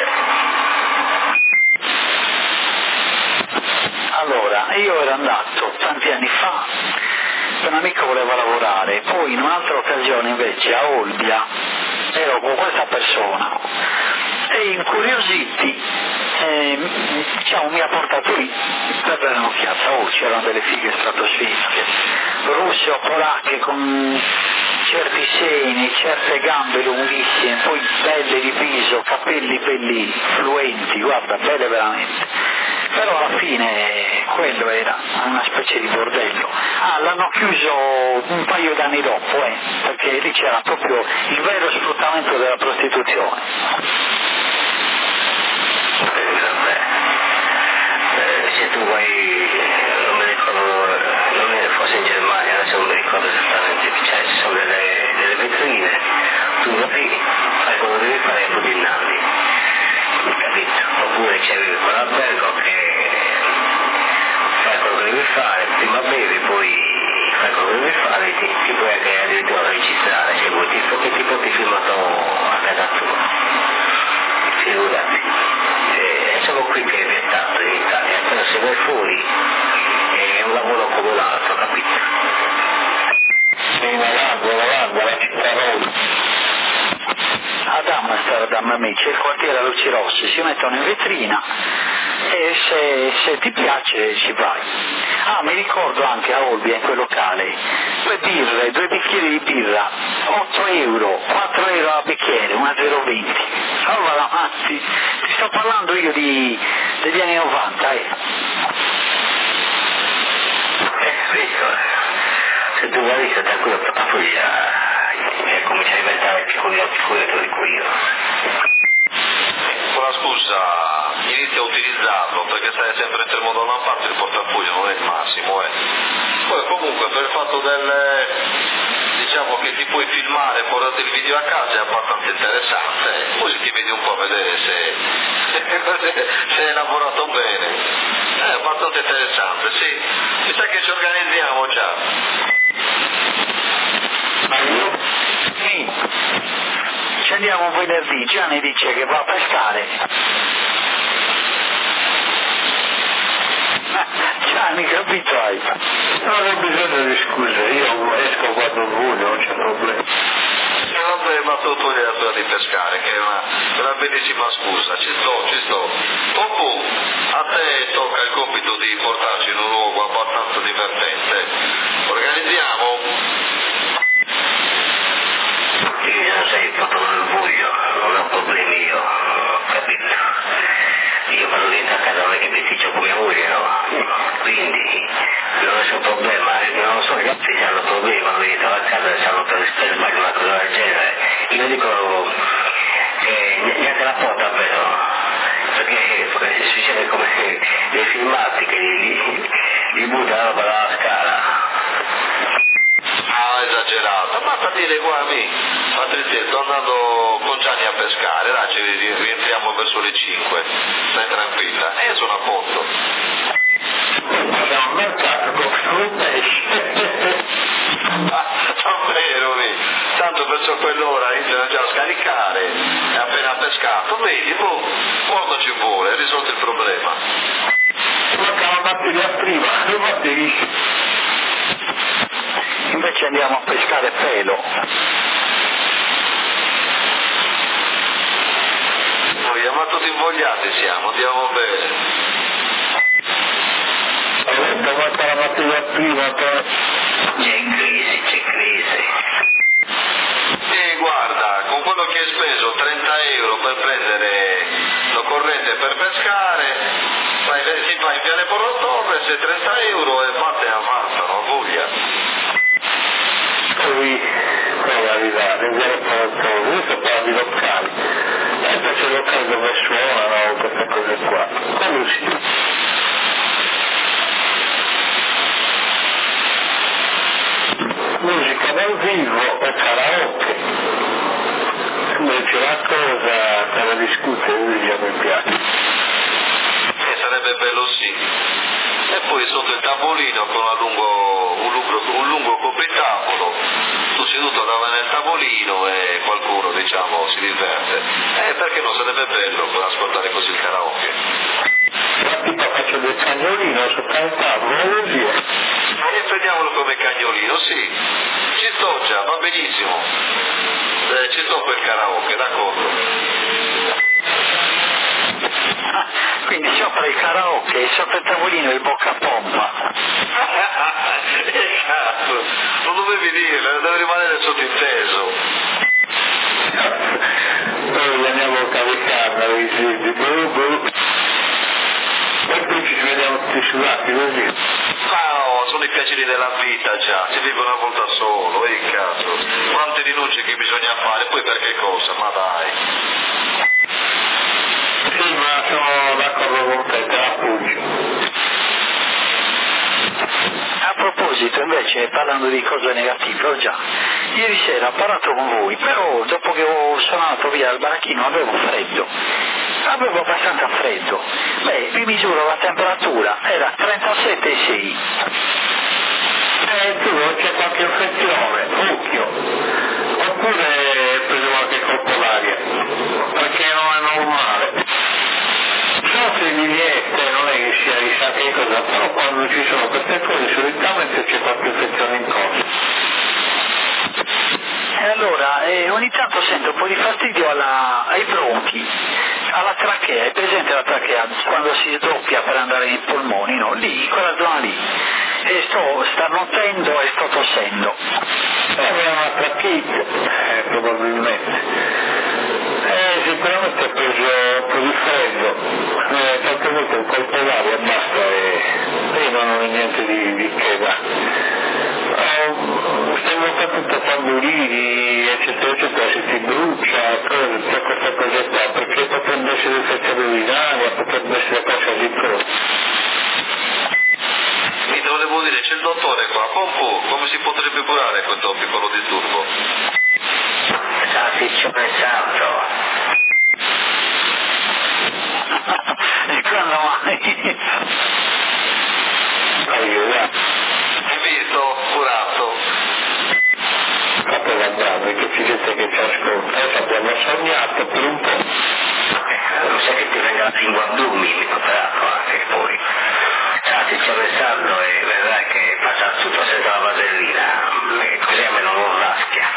Allora, io ero andato tanti anni fa, un amico voleva lavorare, poi in un'altra occasione invece a Olbia ero con questa persona e incuriositi diciamo mi ha portato lì per dare un'occhiata. C'erano delle fighe stratosferiche, russe o polacche con certi seni, certe gambe lunghissime, poi belle di viso, capelli belli fluenti, guarda, belle veramente. Però alla fine quello era una specie di bordello. L'hanno chiuso un paio d'anni dopo, perché lì c'era proprio il vero sfruttamento della prostituzione. Se tu vai, non mi ricordo, forse in Germania, adesso non mi ricordo esattamente, cioè ci sono delle vetrine, tu vai, fai quello che devi fare e poi innalli, capito? Oppure c'è quell'albergo che fai quello che devi fare, prima bevi, poi fai quello che devi fare, ti puoi anche addirittura registrare, cioè tipo ti filmato a casa tua, figurati. Sono qui che è vietato in Italia, però se vai fuori è un lavoro come un altro, capito? La città rossa. Ad Amsterdam c'è il quartiere a luci rosse, si mettono in vetrina e se ti piace ci vai. Mi ricordo anche a Olbia in quel locale, 2 bicchieri di birra, 8 euro, 4 euro a bicchiere, 1,020. Allora matti, ti sto parlando io degli anni 90, Se tu guardi da quella portafoglio comincia a diventare piccolino di cui io. Con la scusa, inizia a utilizzarlo perché stai sempre in termo da una parte, il portafoglio non è il massimo, Poi comunque per il fatto diciamo che ti puoi filmare e portare il video a casa è abbastanza interessante, poi ti vedi un po' a vedere se hai lavorato bene, è abbastanza interessante, sì, mi sa che ci organizziamo già. Sì, ci andiamo venerdì, Gianni dice che va a pescare. Gianni, capito hai? Non ho bisogno di scuse, io esco quando voglio, non c'è problema. Vabbè, ma tu togli la tua di pescare, che è una bellissima scusa, ci sto. Dopo a te tocca il compito di portarci in un luogo abbastanza divertente. Organizziamo? Io sei fatto l'orgoglio, non ho problemi io, capito? Io vado dentro a casa, non è che festiccio con mia moglie, no? Quindi non è un problema, non so gli altri se hanno problemi, vanno dentro a casa e hanno per sbaglio una cosa del genere. Io dico neanche la porta però, perché succede come nei filmati che li buttano la roba dalla scala. Esagerato, basta dire guarda Patrizia, sto andando con Gianni a pescare, là ci rientriamo verso le 5, stai tranquilla, e io sono a posto. Andiamo al mercato, compro un pesce. Davvero lì, tanto verso quell'ora iniziano già a scaricare, e appena pescato, vedi, quando ci vuole, è risolto il problema. Manca la batteria prima, non va benissimo. Invece andiamo a pescare pelo. Noi, ma tutti invogliati siamo, andiamo bene. Manca la batteria prima, poi. C'è crisi. E guarda, con quello che hai speso 30 euro per prendere l'occorrente per pescare, si fa in Viale Porro Torres, 30 euro e parte a Malta, non voglia. Poi arrivare, viene pronto, questo parla di locali, e poi c'è locali dove suonano queste cose qua, quello sì. dal vivo e karaoke. Invece la cosa per discutere già mi piace. Sarebbe bello sì. E poi sotto il tavolino con un lungo copritabolo, tu seduto davanti al tavolino e qualcuno diciamo si diverte. Perché non sarebbe bello per ascoltare così il karaoke? La tipa faccio del cagnolino sopra il tavolo così. E prendiamolo come cagnolino, sì. Ci sto già, va benissimo. Ci sto quel karaoke, d'accordo. Quindi sopra il karaoke, sopra il tavolino il bocca pompa. Esatto, non dovevi dirlo, deve rimanere sottinteso. Poi la mia bocca di carne, e poi ci vediamo tutti sudati così. No, sono i piaceri della vita già, si vive una volta solo, cazzo. Quante rinunce che bisogna fare, poi per che cosa, ma dai. Sì, ma sono d'accordo con te, te la appuggi. A proposito, invece, parlando di cose negative, ho già, ieri sera ho parlato con voi, però dopo che ho suonato via dal baracchino avevo freddo, avevo abbastanza freddo, vi misuro la temperatura, era 37,6. Tu c'è qualche infezione, occhio, oppure hai preso qualche colpo d'aria, perché non è normale. So se di diete non è che sia chissà che cosa, però quando ci sono queste cose solitamente c'è qualche infezione in corso. E allora ogni tanto sento un po' di fastidio ai bronchi, alla trachea, è presente la trachea quando si sdoppia per andare nei polmoni, no? Lì, in quella zona lì, e sto starnutendo e sto tossendo. È una trachite, probabilmente. Sicuramente ho preso un po' di freddo, tante volte un colpo d'aria e basta e non è niente di che va. Stai tutto quando ridi, eccetera, eccetera, si ti brucia, c'è questa cosa qua, perché potrebbe essere infezione urinaria, potrebbe essere qualsiasi cosa. Mi volevo dire, c'è il dottore qua, Pompo, come si potrebbe curare questo piccolo disturbo? Ci ho pensato. E quando mai? Hai visto? Curato. Capeva bravo, che ci siete che ci ascolta, abbiamo sognato per un po'. Non sai che ti venga la lingua blu, mi preparato anche poi. Ci sto pensando e vedrai che faccia tutto senza la vasellina, così almeno non raschia.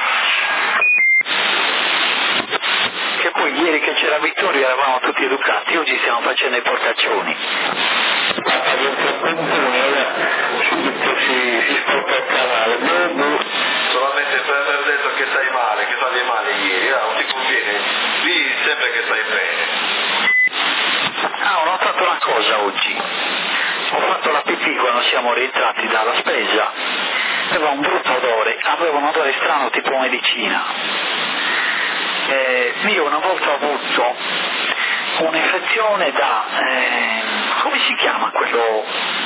Che poi ieri che c'era Vittorio eravamo tutti educati, oggi stiamo facendo i portaccioni. Ma dentro pompone, subito si sporca il canale, Solamente per aver detto che stai male, che stavi male ieri, non ti conviene, di sempre che stai bene. Ho notato una cosa oggi, ho fatto la pipì quando siamo rientrati dalla spesa, aveva un brutto odore, aveva un odore strano tipo medicina. Io una volta ho avuto un'infezione da, come si chiama quello?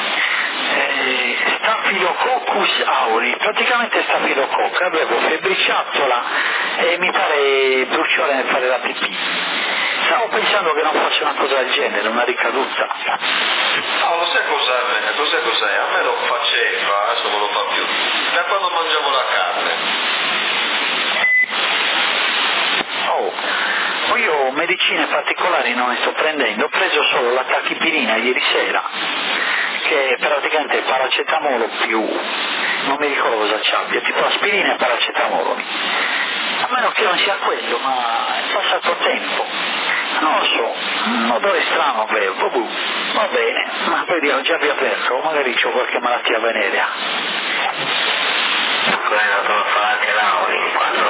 Staphylococcus aureus, praticamente stafilococco, avevo febbriciattola e mi pare bruciore nel fare la pipì. Stavo pensando che non fosse una cosa del genere, una ricaduta. No, lo sai cos'è? A me lo faceva, adesso non lo fa più, da quando mangiavo la carne. Io medicine particolari non ne sto prendendo, ho preso solo la tachipirina ieri sera, che è praticamente paracetamolo più, non mi ricordo cosa c'abbia, tipo aspirina e paracetamolo. A meno che non sia quello, ma è passato tempo. Non lo so, un odore strano avevo, va bene, ma vediamo, già vi avverto, magari c'ho qualche malattia venerea. Quello lo fa anche Lauri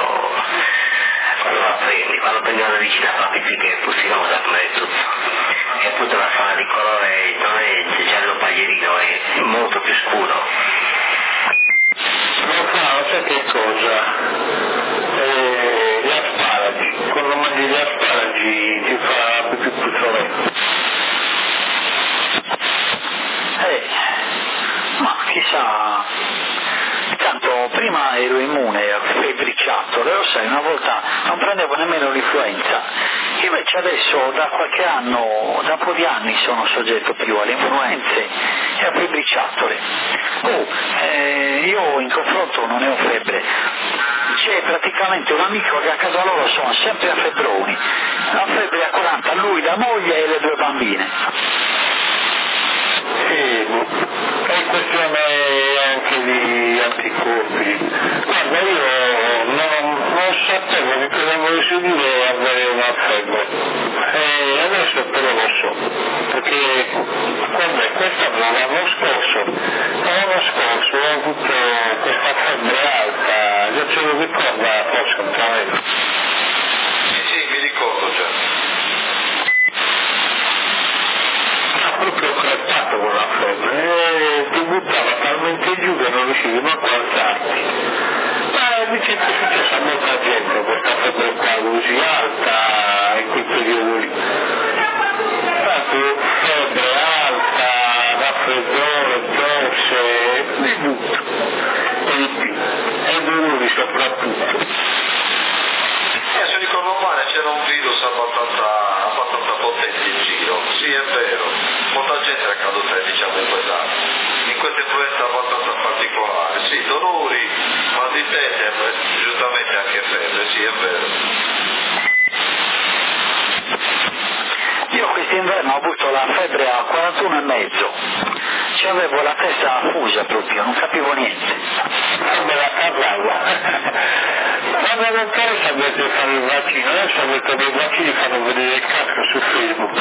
quando prendi una vicina fa pipì che possiamo da come tutto. E appunto la fa di colore non è giallo paglierino, è molto più scuro. Non fa, sai che cosa? Gli asparagi, quando mangi gli asparagi ti fa più puzzolento. Ma chissà, Tanto prima ero immune a febbriciattolo, lo sai, una volta non prendevo nemmeno l'influenza, invece adesso da qualche anno, da un po' di anni sono soggetto più alle influenze e a febbriciattole. Io in confronto non ne ho febbre, c'è praticamente un amico che a casa loro sono sempre a febbroni, la febbre a 40, lui, la moglie e le 2 bambine. Sì, è questione anche di anticorpi. Guarda, io non sapevo che cosa volessi dire avere una febbre, e adesso però lo so, perché quando è quest'anno, l'anno scorso ho avuto questa febbre alta, io ce lo ricorda forse un po'. Sì, mi ricordo già. Proprio creppato con la febbre e ti buttava talmente giù che non riuscivi manco a alzarti. Ma dice che è successo a molta gente questa febbre qua così alta in quel periodo lì. Tanto febbre alta, raffreddore, tosse, di tutto, e di più, e dolori soprattutto. Se ricordo male c'era un virus abbastanza potente in giro, sì è vero, molta gente è caduta diciamo in questa influenza abbastanza particolare, sì, dolori, mal di testa e giustamente anche febbre, sì è vero. Io quest'inverno ho avuto la febbre a 41,5, ci avevo la testa fusa proprio, non capivo niente. Me la parlavo. Quando non penso sapete fare il vaccino, adesso ho detto che i vaccini fanno vedere il cazzo su Facebook.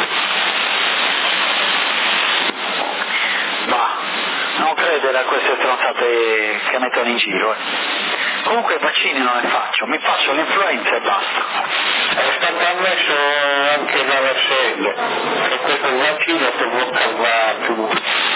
Ma non credere a queste stronzate che mettono in giro. Comunque i vaccini non ne faccio, mi faccio l'influenza e basta. È stato ammesso anche da Versello, che questo vaccino ti bloccava più.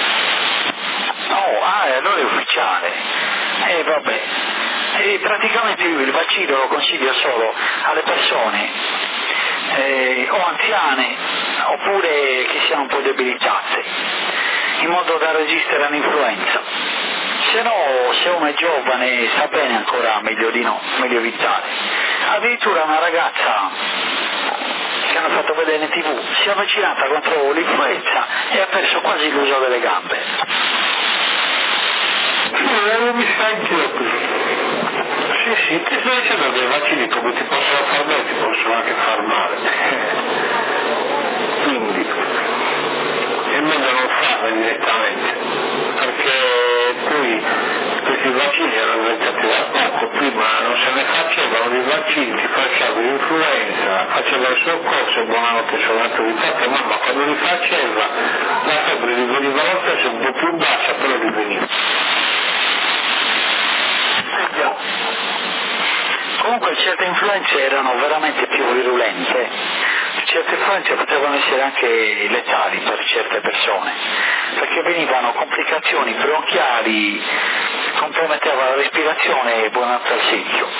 No, allora è ufficiale. Vabbè. E praticamente io il vaccino lo consiglio solo alle persone o anziane oppure che siano un po' debilitate, in modo da resistere all'influenza. Se no, se uno è giovane e sta bene ancora meglio di no, meglio evitare. Addirittura una ragazza che hanno fatto vedere in TV si è vaccinata contro l'influenza e ha perso quasi l'uso delle gambe. Non mi sta anch'io qui. Sì, ti sto dicendo che i vaccini come ti possono far bene ti possono anche far male. Quindi è meglio non farlo direttamente, perché poi questi vaccini erano inventati da poco, prima non se ne facevano di vaccini, ti faceva l'influenza, faceva il soccorso, buonanotte sono andato di fatto, mamma quando li faceva la febbre riveniva lo stesso, un po' più bassa, però riveniva. Comunque certe influenze erano veramente più virulente, certe influenze potevano essere anche letali per certe persone, perché venivano complicazioni bronchiali, comprometteva la respirazione e buonanotte al secchio.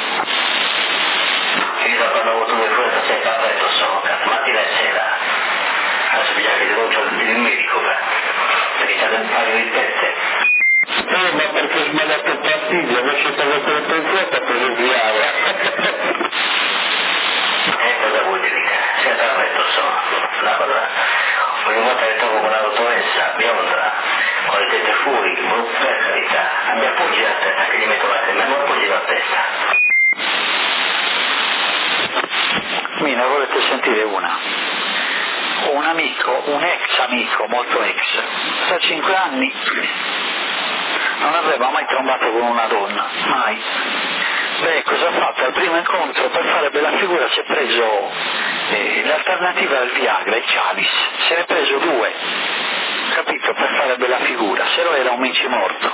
Io quando ho avuto un'influenza sempre a letto sono, mattina e sera, adesso bisogna che denuncio il medico, perché c'è un paio di teste. Ma perché ho sbagliato il pastiglia, invece per le influenza ha preso il viale. Cosa vuol dire? Sempre a letto sono. La cosa, ogni volta che trovo con la dottoressa bionda, con le tette fuori, per carità, mi appoggi la testa, che gli metto la testa, mi appoggi la testa. Ne volete sentire una? Un amico, un ex amico, molto ex, da 5 anni non aveva mai trombato con una donna, mai. Beh, cosa ha fatto? Al primo incontro, per fare bella figura, si è preso l'alternativa al Viagra, il Cialis, se ne è preso 2, capito, per fare bella figura, se no era un minci morto.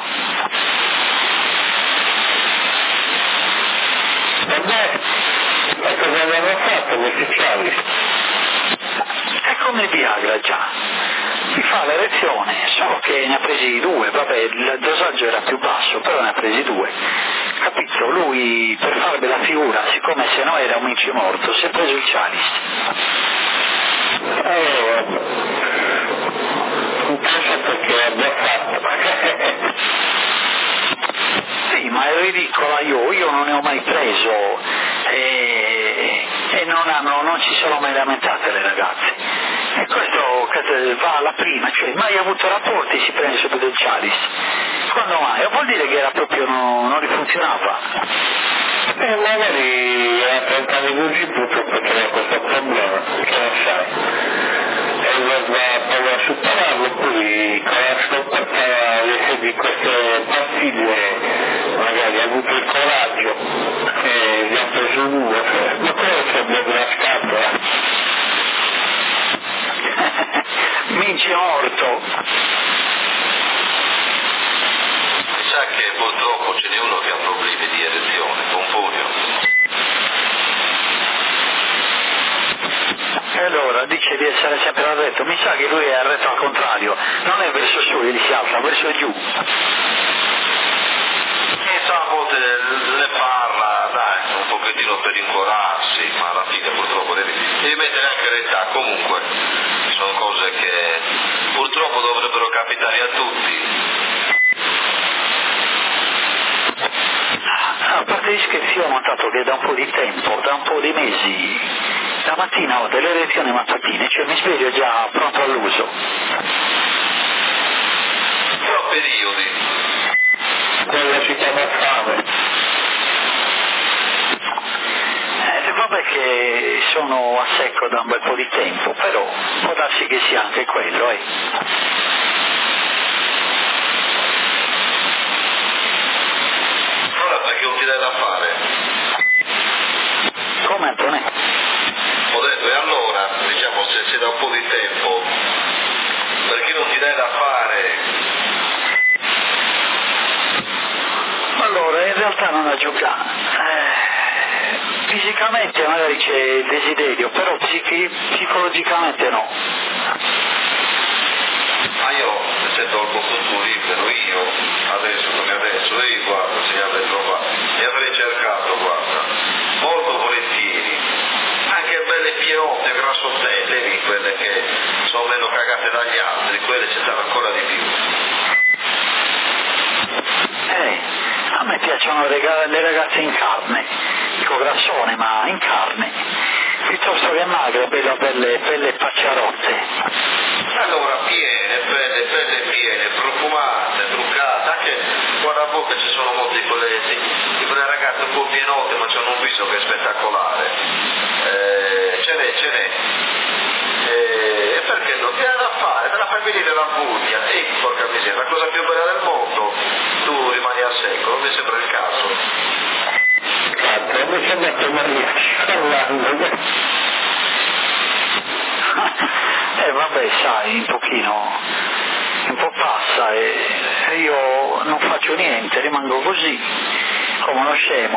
Vabbè, ma cosa avevano fatto questi Cialis? È come il Viagra già. Mi fa l'erezione, solo che ne ha presi 2, vabbè, il dosaggio era più basso, però ne ha presi 2. Capito? Lui per fare bella figura, siccome se no era un minci morto, si è preso il Cialis. Non so perché abbia fatto. Sì, ma è ridicola, io non ne ho mai preso e non ci sono mai lamentate le ragazze. E questo va alla prima, cioè mai avuto rapporti, si prende subito il Cialis. Quando mai? Vuol dire che era proprio non rifunzionava. Magari era 30 anni così purtroppo c'era questo problema, che non sai. E voleva superarlo, poi con la scoperta di queste pastiglie magari ha avuto il coraggio e gli ha preso due, ma quello sarebbe una scatola. Mince morto. Sa che purtroppo ce n'è uno che ha problemi di erezione, Pomponio. E allora dice di essere sempre al retto, mi sa che lui è al retto al contrario, non è verso su che si alza, verso giù. E sa, a volte le parla, dai, un pochettino per incorarsi, ma alla fine purtroppo devi mettere anche l'età. Comunque sono cose che purtroppo dovrebbero capitare a tutti. A parte gli scherzi, ho notato che da un po' di tempo, da un po' di mesi, la mattina ho delle erezioni mattutine, cioè mi sveglio già pronto all'uso. Però periodi. Quello si chiama fame. Vabbè che sono a secco da un bel po' di tempo, però può darsi che sia anche quello, Allora perché non ti dai da fare? Come Antonio? Ho detto, e allora, diciamo, se da un po' di tempo, perché non ti dai da fare? Allora, in realtà non ha giocato. Fisicamente magari c'è il desiderio, però psicologicamente no. Ma io, essendo al posto tuo libero, io guarda, se avrei trovato, mi avrei cercato, guarda, molto volentieri, anche belle pienotte, grassottelle, di quelle che sono meno cagate dagli altri, quelle ci stanno ancora di più. A me piacciono le ragazze in carne, dico grassone ma in carne, piuttosto che magre, belle pacciarotte. Allora piene, piene, profumate, truccate, anche guarda a bocca ci sono molte di quelle ragazze un po' pienotte ma hanno un viso che è spettacolare. Ce n'è. E perché non ti dai da fare? Te la fai venire la bugia, porca miseria, la cosa più bella del mondo, tu rimani a secco, non mi sembra il caso. Mi sembra che Maria Vabbè, sai, un po' passa e io non faccio niente, rimango così, come uno scemo.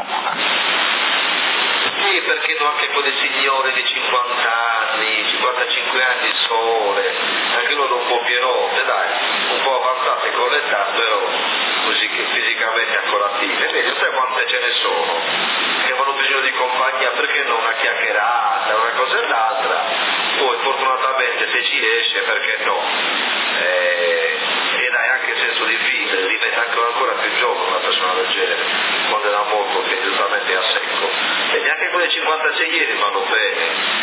Sì, perché no, anche quelle signore di 50 anni, 55 anni sole, anche loro un po' pienotte, dai, un po' avanzate con l'età, però così che fisicamente ancora attive. Vedi, sai quante ce ne sono, che hanno bisogno di compagnia, perché non una chiacchierata, una cosa e l'altra, poi fortunatamente se ci esce, perché no? E dai anche il senso di vivere, diventa ancora più giovane una persona del genere, quando era molto che giustamente a secco. E neanche quelle 56 ieri vanno bene.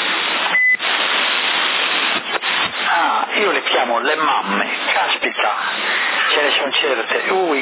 Io le chiamo le mamme, caspita, ce ne sono certe,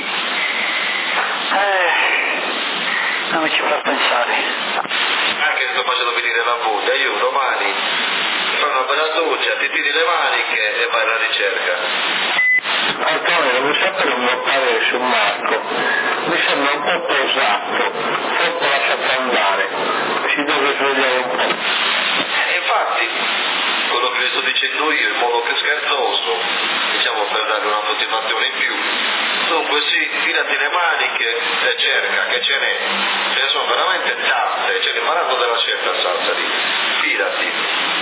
non mi ci fa pensare. Anche se sto facendo venire la voglia, io domani fai una bella doccia, ti tiri le maniche e vai alla ricerca. Antonio, mi sa per un mio parere su Marco, mi sembra un po' pesato, troppo lasciato andare, si deve svegliare un po'. Infatti, quello che vi sto dicendo io in modo che scherzoso, diciamo per dare una motivazione in più, dunque sì, tirati le maniche e cerca, che ce ne sono veramente tante, ce ne faranno della certa salsa lì, fidati.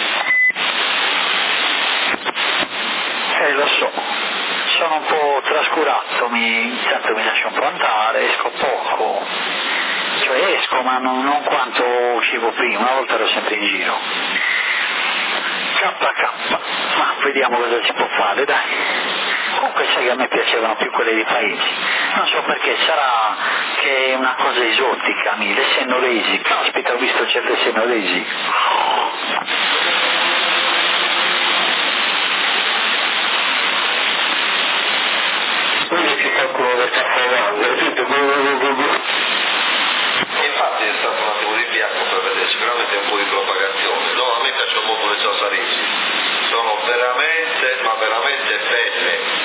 Lo so, sono un po' trascurato, intanto mi lascio un po' andare, esco poco, cioè esco ma non quanto uscivo prima, una volta ero sempre in giro. KK, ma vediamo cosa si può fare, dai. Comunque sai che a me piacevano più quelle dei paesi, non so perché, sarà che è una cosa esotica, le senoresi, caspita, ho visto certe senoresi. Quindi c'è qualcuno che sta formando, infatti è stato un attimo di bianco per vedere sicuramente un po' di propagazione. No, a me piacciono molto le salsarisi, sono veramente, ma veramente belle.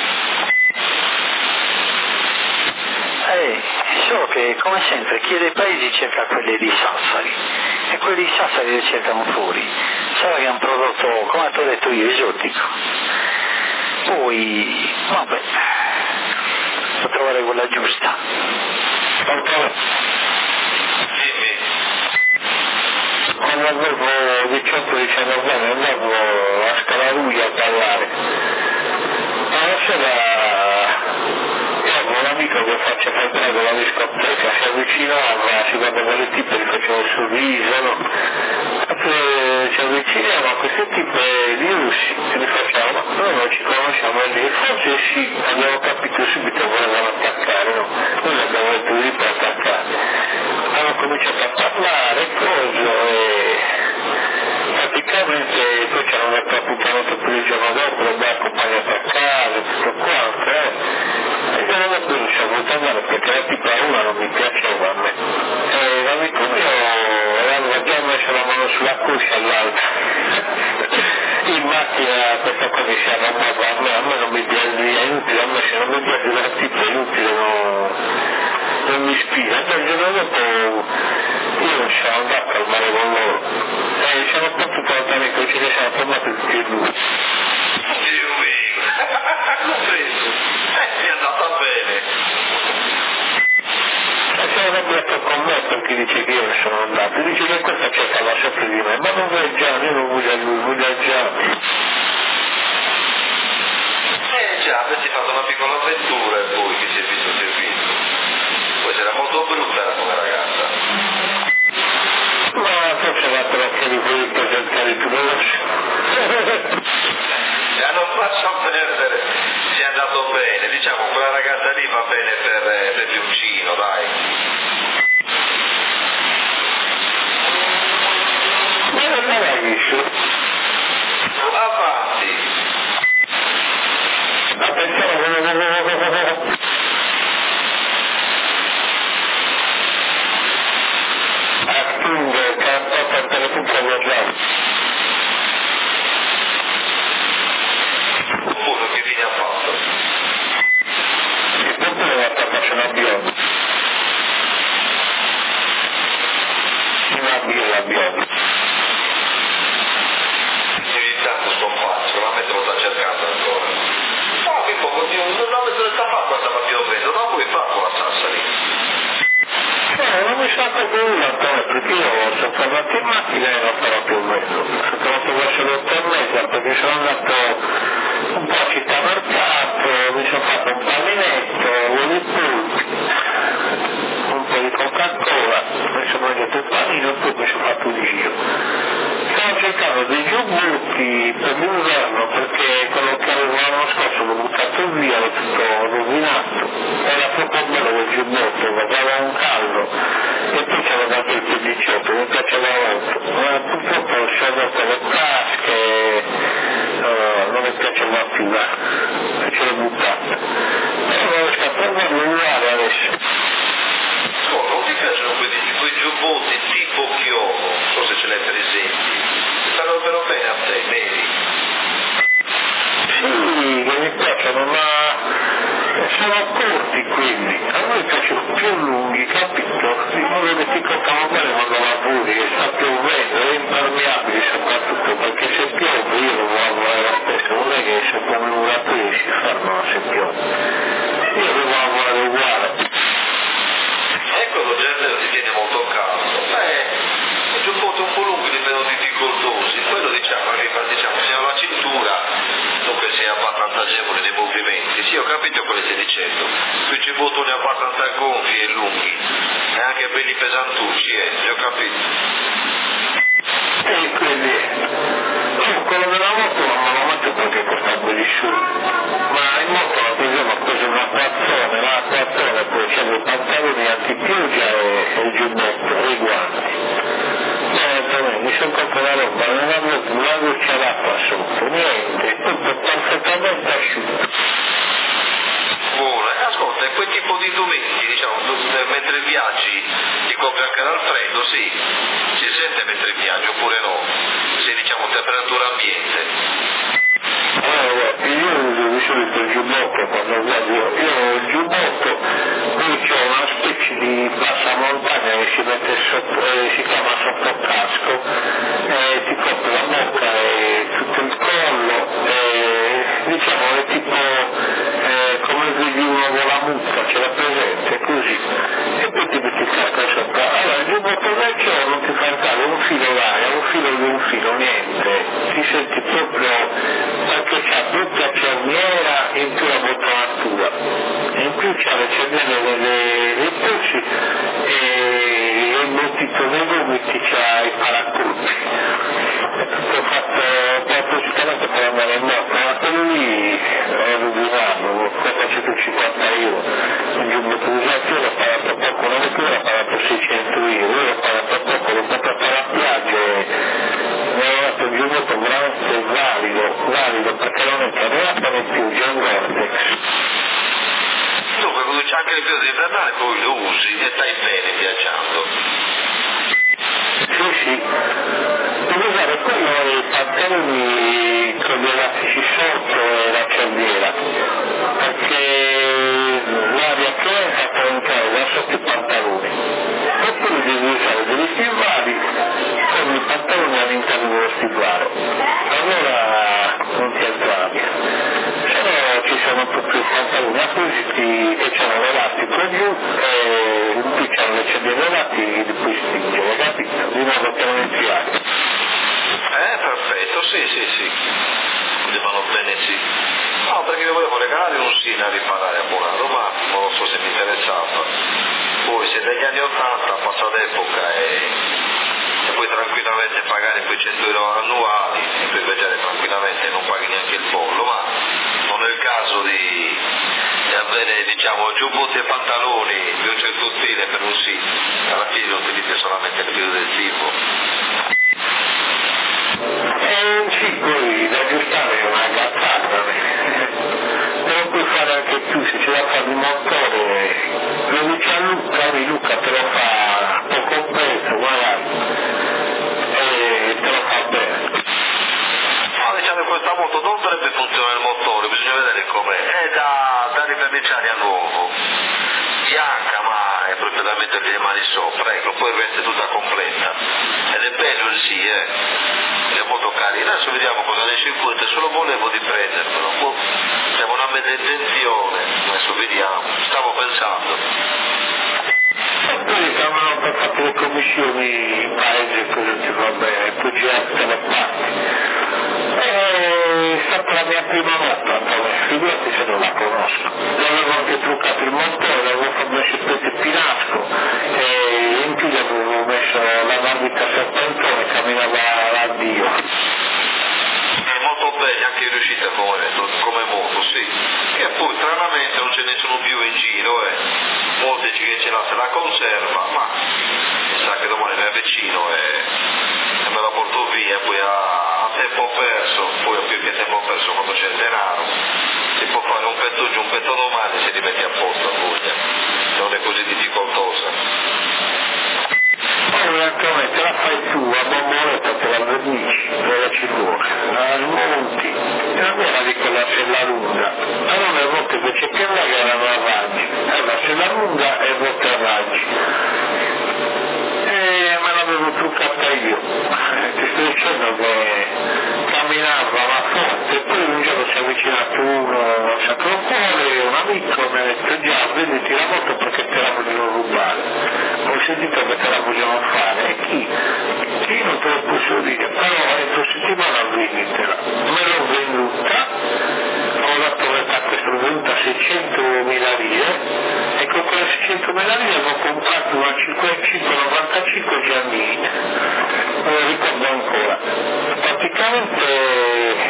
Solo che come sempre chi è dei paesi cerca quelli di Sassari e quelli di Sassari li cercano fuori. Sarà che è un prodotto, come ti ho detto io, esotico. Poi, vabbè, devo trovare quella giusta. Dimmi. Quando avevo 18-19 anni andavo a Scalaruglia a parlare. Alla sera un amico che faccia entrare con la discoteca, si avvicinava, si guardava le tipe, gli faceva il sorriso, no? Ci avviciniamo a queste tipe di russi e li facciamo, noi non ci conosciamo lì, forse sì, abbiamo capito subito che volevano attaccare, no? Noi abbiamo detto di per attaccare. Hanno cominciato a parlare, e praticamente poi ci hanno detto appuntamento per il giorno dopo, l'abbiamo accompagnato a casa, tutto quanto, e io non ho più saputo andare perché la tipa una non mi piaceva a me. E l'amico mio aveva già messo la mano sulla cuscia all'altra. In macchina questa cosa si arrabbiava a me non mi piace, è inutile, a me se non mi piace la tipa è inutile, non mi ispira. E il giorno dopo io non sono andato a calmare con loro. E siamo potuto lontani che ce ne siamo fermati tutti e due. Dio mio, l'ho preso, mi è andata bene. E siamo arrabbiato con me perché dice che io non sono andato, dice che questa cercava sempre di me, ma non vuoi già, io non voglio lui, voglio già. Già, avresti fatto una piccola avventura e poi che si è visto. Poi era molto brutta come ragazza. Ma forse va per occhio di quelli presentare più veloce. E non faccio perdere, si è andato bene, diciamo quella ragazza lì va bene per Fiumcino, dai. Ma non l'hai visto? Avanti. Attenzione, attungo, canto per telefonare viaggiare. Uno che fine ha fatto? Il punto è la faccia bionda. Una bionda. Ogni tanto scompare, sicuramente lo sta cercando ancora. Ma che poco, non mi sono sta fatta questa mattina preso, non vuoi fare con la Sassari? Non mi sa proprio nulla ancora perché io sono tornato in macchina e non farò più bello. Sono tornato verso le 8:30 perché sono andato un po' a Città Mercato, mi sono fatto un paninetto, un po' di Coca-Cola, mi sono mangiato il panino e poi mi sono fatto un giro. Stavo cercando dei giubbotti per l'inverno perché quello che avevo l'anno scorso l'ho buttato via, l'ho tutto rovinato. Era proprio bello quel giubbotto, dava un caldo e poi c'era dato il P18, mi piaceva molto. Ma purtroppo si è dato le tasche, non mi piaceva più, e ce l'ho buttata. E non riesco a prenderlo uguale adesso. Oh, non ti piacciono quei giubbotti tipo chiodo, non so se ce l'hai presenti, stanno però bene a te, vedi? Sì, che mi piacciono, ma sono corti quelli, a me piacciono più lunghi, capito? In modo che ti coccano bene quando lavori, che sta piovendo, è impermeabile soprattutto, perché se piove io devo lavorare la stessa, non è che se come un muratore si fermano se piove. Io devo lavorare uguale. Ecco, la gente si tiene molto caldo. I giubbotti un po' lunghi li vedo difficoltosi, quello diciamo sia la cintura, dunque sia abbastanza agevole nei movimenti. Sì, ho capito quello che stai dicendo, quei giubbottoni abbastanza gonfi e lunghi, e anche belli pesantucci, ho capito. E quindi, quello della moto non me lo mangio perché costa 2 vissuto, ma in moto la presione ho preso una quattrone, poi c'erano i pantaloni antipioggia e il giubbotto e i guanti. Mi sono comprato la roba, non avevo una goccia d'acqua sotto, niente, tutto perfettamente asciutto. Buono, ascolta, e quel tipo di indumenti, diciamo, mentre viaggi ti copri anche dal freddo, sì, si sente mentre viaggi oppure no? Se diciamo temperatura ambiente. Allora, io uso di solito il giubbotto quando viaggio, io ho il giubbotto, poi c'è una specie di passamontagna che si mette sotto, si chiama sottocasco, ti copre la bocca e tutto il collo, diciamo è tipo come vedi uno con la mucca, ce l'ha presente, così, e poi ti metti il casco sopra. Allora il giubbotto vecchio non ti fa entrare un filo d'aria, un filo di un filo, niente, ti senti proprio, perché c'ha doppia cerniera in più la bottinatura, in più c'ha le cerniere dei polsi e il bottito dei gomiti c'ha i paracolpi. È tutto fatto appositamente per andare in moto, ma quello lì è rovinato, costa 150 euro, un giubbotto usato io l'ho pagato poco, una vettura l'ho pagato 600 euro, io l'ho pagato poco, l'ho portato alla spiaggia e mi ha dato un giubbotto veramente valido perché non è arrivato né più, c'è un Gore-Tex. Dunque, quando c'è anche il periodo invernale poi lo usi e stai bene viaggiando. Sì, devo usare quello i pantaloni con gli elastici sotto e la cerniera, perché l'aria che entra può entrare da sotto i pantaloni. Oppure devi usare degli stivali con i pantaloni all'interno dello stivale, allora non ti entra aria. Se no ci sono proprio i pantaloni appositi che c'hanno l'elastico giù e in più c'hanno le cerniere elastiche che puoi spingere, capito? Di modo che non entri aria. Perfetto, sì. Quindi vanno bene, sì. No, perché io volevo regalare un SIN a riparare a Murano, ma non so se mi interessava. Poi se negli anni 80 passa d'epoca e puoi tranquillamente pagare quei 100 euro annuali e puoi viaggiare tranquillamente e non paghi neanche il bollo, ma non è il caso di avere, diciamo, giubbotti e pantaloni di un certo stile per un SIN. Alla fine lo utilizzi solamente nel periodo estivo. Sì, poi da aggiustare è una gazzata, lo puoi fare anche tu, se ce la fa di motore, lo dice a Luca te lo fa poco prezzo, magari, e te lo fa bene. No, diciamo che questa moto non dovrebbe funzionare il motore, bisogna vedere com'è, è da riverniciare a nuovo, bianca ma è propriamente delle mani sopra, ecco, poi resta tutta completa, ed è bello il sì, è molto carino. Adesso vediamo cosa ne circuita, solo volevo di prendermelo, siamo una mezza intenzione, adesso vediamo, stavo pensando. Poi stavano per fare le commissioni in paese, cosa ti va bene, poi girare da le parti. È stata la mia prima moto, figurati se non la conosco. L'avevo anche truccato il motore, l'avevo messo il pezzo pinasco e in più gli avevo messo la marmita serpentone, camminava l'addio. È molto bene, anche riuscita come moto, sì. Che poi stranamente non ce ne sono più in giro, molti dicono che ce l'ha se la conserva, ma mi sa che domani mi avvicino e me la porto via, poi a tempo perso, poi a più che tempo perso quando c'è il denaro, si può fare un petto giù, un petto domani e si rimetti a posto a voglia, non è così difficoltosa. Poi te la fai tu, a bomboletta te la vernici, dove ci vuole, la smonti, e la mia di quella sella lunga, allora a volte invece che la gara non arrangi, la sella lunga e a volte arrangi. E me l'avevo truccata io, ti sto dicendo che camminava ma forte, e poi un giorno si è avvicinato uno al Sacro Cuore, un amico mi ha detto già, venditi la moto perché te la vogliono rubare. Ho sentito che te la vogliono fare, e chi? Io non te lo posso dire, però entro settimana venditela. Me l'ho venduta, ho dato a questo, l'ho venduta 600.000 lire, e con quelle 600.000 lire ho comprato una 595 Giannini, me lo ricordo ancora. Praticamente a quello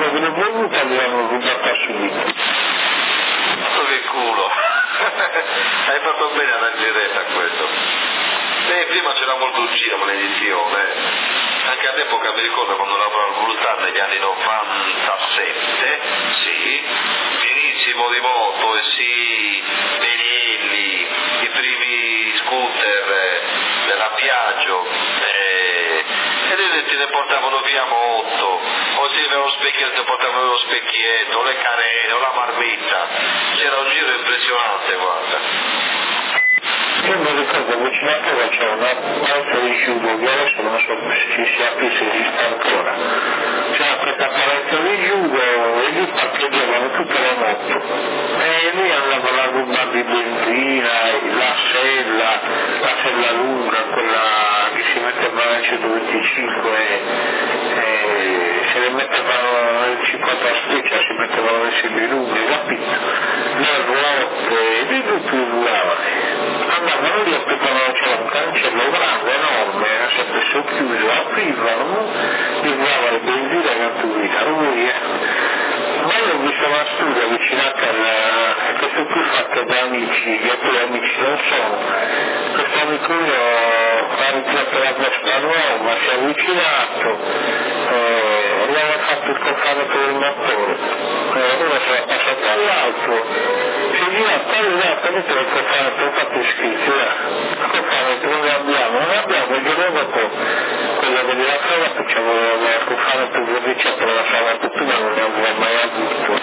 quello che l'ho voluta l'hanno rubata subito. Che culo! Hai fatto bene ad andare in diretta a questo. Prima c'era molto un giro, maledizione. Anche all'epoca mi ricordo quando lavoravo al Vultan negli anni 97, sì, pienissimo di moto e sì, Benelli, i primi scooter della Piaggio, e te ne portavano via Motto, o se aveva lo specchietto portavano lo specchietto, le carene, o la marmitta, c'era un giro impressionante, guarda. Io mi ricordo vicino a casa c'era una palestra di judo che adesso non so se ci sia più, se esiste ancora. C'era questa palestra di judo e lì parcheggiavano tutte le moto e lì andavano a rubare di benzina, la sella lunga, quella che si metteva nel 125 e se le mettevano nel 50 spiccia, si mettevano le selle lunghe, capito? Le ruote, di tutto uguale. Andavano lì, aprivano, c'era un cancello grande, enorme, era sempre socchiuso, aprivano, arrivava le benzine e gratuita, lui. Ma io ho visto una studia vicino a casa, questo qui fatto da amici, che poi amici non sono. Questo amico mio ha ritirato la Vespa nuova, si è avvicinato, gli aveva fatto il cofano per il motore, uno si è passato all'altro, si gira tagliato, mi trovo il cofano, ho fatto schifo, il cofano non ne abbiamo, il giorno dopo quello che della frava facciamo il cofano per verniciato la frava tutto, ma non ne avevo mai avuto.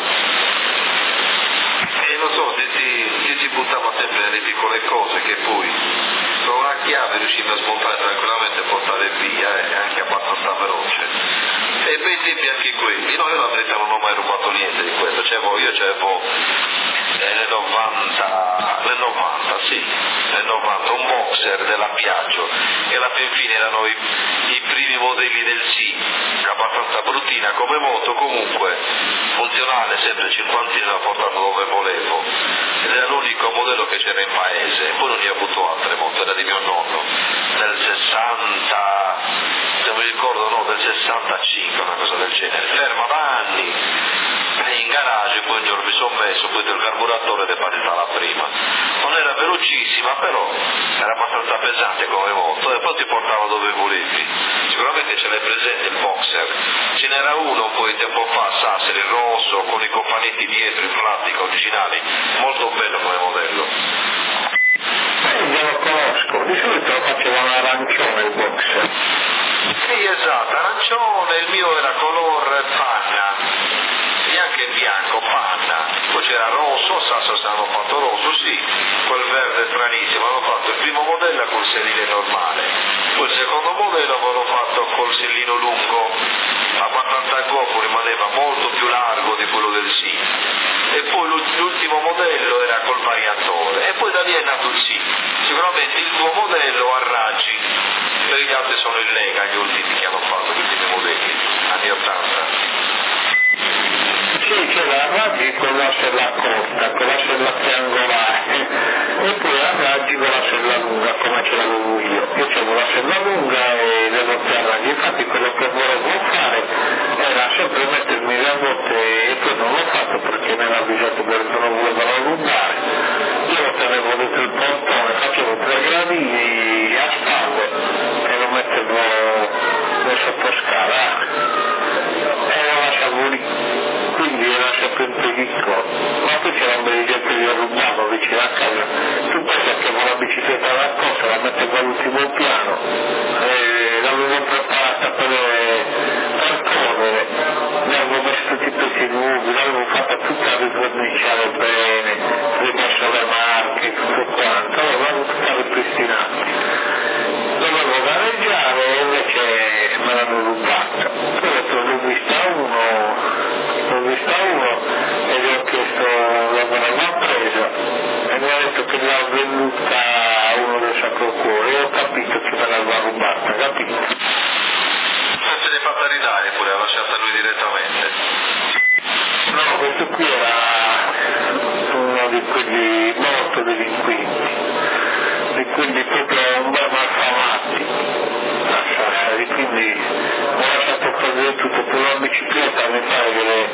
E lo so, si buttava sempre nelle piccole cose che poi con una chiave riusciva a smontare tranquillamente e portare via, e anche abbastanza veloce. E bei tempi anche quelli, no, io la verità non ho mai rubato niente di questo, io c'avevo nel 90 un boxer della Piaggio, che alla fin fine erano i primi modelli del sì, abbastanza bruttina come moto, comunque funzionale, sempre cinquantino, l'ho portato dove volevo, ed era l'unico modello che c'era in paese. Poi non ne ho avuto altre moto, era di mio nonno, del 60, se mi ricordo, no, del 65, una cosa del genere, ferma da anni, in garage, poi un giorno mi sono messo, poi del carburatore ed è partita la prima. Non era velocissima, però era abbastanza pesante come moto, e poi ti portava dove volevi. Sicuramente ce l'hai presente il boxer, ce n'era uno un po' di tempo fa a Sassari, rosso, con i cofanetti dietro in plastica originali, molto bello come modello. Io lo conosco, di solito lo facevano arancione il boxer. Sì, esatto, arancione, il mio era color panna, anche bianco, panna, poi c'era rosso, Sasso hanno fatto rosso, sì, quel verde stranissimo, hanno fatto il primo modello col sellino normale, poi il secondo modello avevano fatto col sellino lungo, abbastanza gofo, rimaneva molto più largo di quello del sì, e poi l'ultimo modello era col variatore, e poi da lì è nato il sì. Sicuramente il tuo modello a raggi, per gli altri sono il Lega, gli ultimi che hanno fatto, gli ultimi modelli, anni 80. Sì, c'era a raggi con la sella corta, con la sella triangolare, e poi a raggi con la sella lunga, come ce l'avevo io. Io avevo la sella lunga e le rotte a raggi, infatti quello che volevo fare era sempre mettermi le rotte, e poi non l'ho fatto perché mi hanno avvisato che non volevano rubare. Io lo tenevo dentro il pontone, facevo 3 gradini a spalle e lo mettevo nel sottoscala e lo lasciavo lì. Quindi era sempre un pericolo, ma poi c'era un bel gente che rubava vicino a casa. Tu pensi che avevo la bicicletta da costa, la mettevo all'ultimo piano e l'avevo preparata per correre, ne avevo messo tutti i pezzi nuovi, l'avevo fatta tutta riverniciare bene, rimesso le marche, tutto quanto, l'avevo tutta ripristinata. Dovevo gareggiare e invece me l'hanno rubata. Poi l'ho vista uno e gli ho chiesto dove l'aveva presa e mi ha detto che l'ha venduta uno del Sacro Cuore e ho capito che me l'aveva rubata, capito? Non se l'è fatta ridare pure, ha lasciata lui direttamente? No, questo qui era uno di quelli molto delinquenti, di quelli proprio un bel malfamati. Sassari, quindi ho lasciato perdere tutto, per la bicicletta mi pare che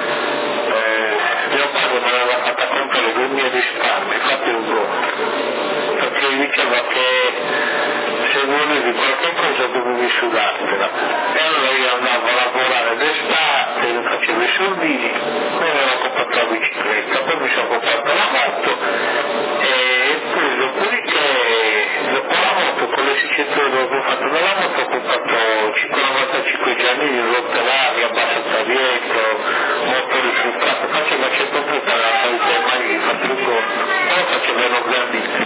mio padre me l'aveva fatta comprare con i miei risparmi, fate un conto, perché diceva che se volevi qualche cosa dovevi sudartela, e allora io andavo a lavorare d'estate, facevo i soldini, poi avevo comprato la bicicletta, poi mi sono comprato la moto e poi dopodiché dopo la moto con le 600 euro che ho fatto nella moto ho comprato 55 giannini, rotte l'aria, abbastanza dietro, motori fruttato, faceva 130 la salita ai mani, fate un conto, poi facevano grandi.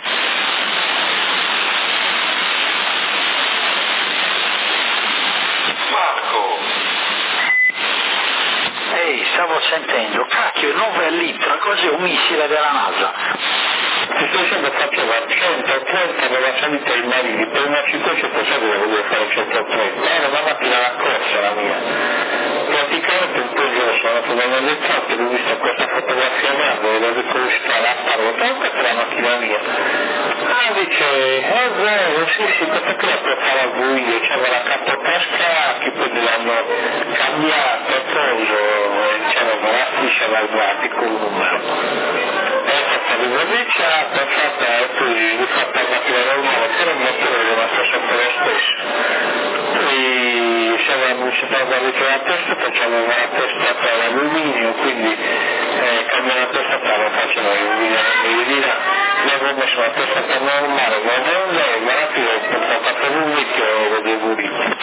Stavo sentendo, cacchio, 9 litri, così un missile della NASA. Ti sto dicendo faceva 130 nella salita ai marini, per una 500 sapeva che dovevo fare 130, era una macchina da corsa la mia. Praticamente un po' io sono andato da un lettore, ho visto questa fotografia grande, l'ho riconosciuta all'apparo, questa è la macchina mia. Ah, dice, è vero, sì, questa qui la può fare a buio, c'era la capotasca che poi l'hanno cambiata, c'erano la striscia guardati con un numero. È fatta rinnoviciata, è fatta e poi rifatta la macchina normale, però il motore è rimasto sempre lo stesso. Poi se avevamo visitato la testa, facciamo una testa per l'alluminio, quindi cambiare la testa per la facciamo l'avevo messo la testa per normale, ma non lei, ma la fine ho fatto un vecchio e lo devo dire.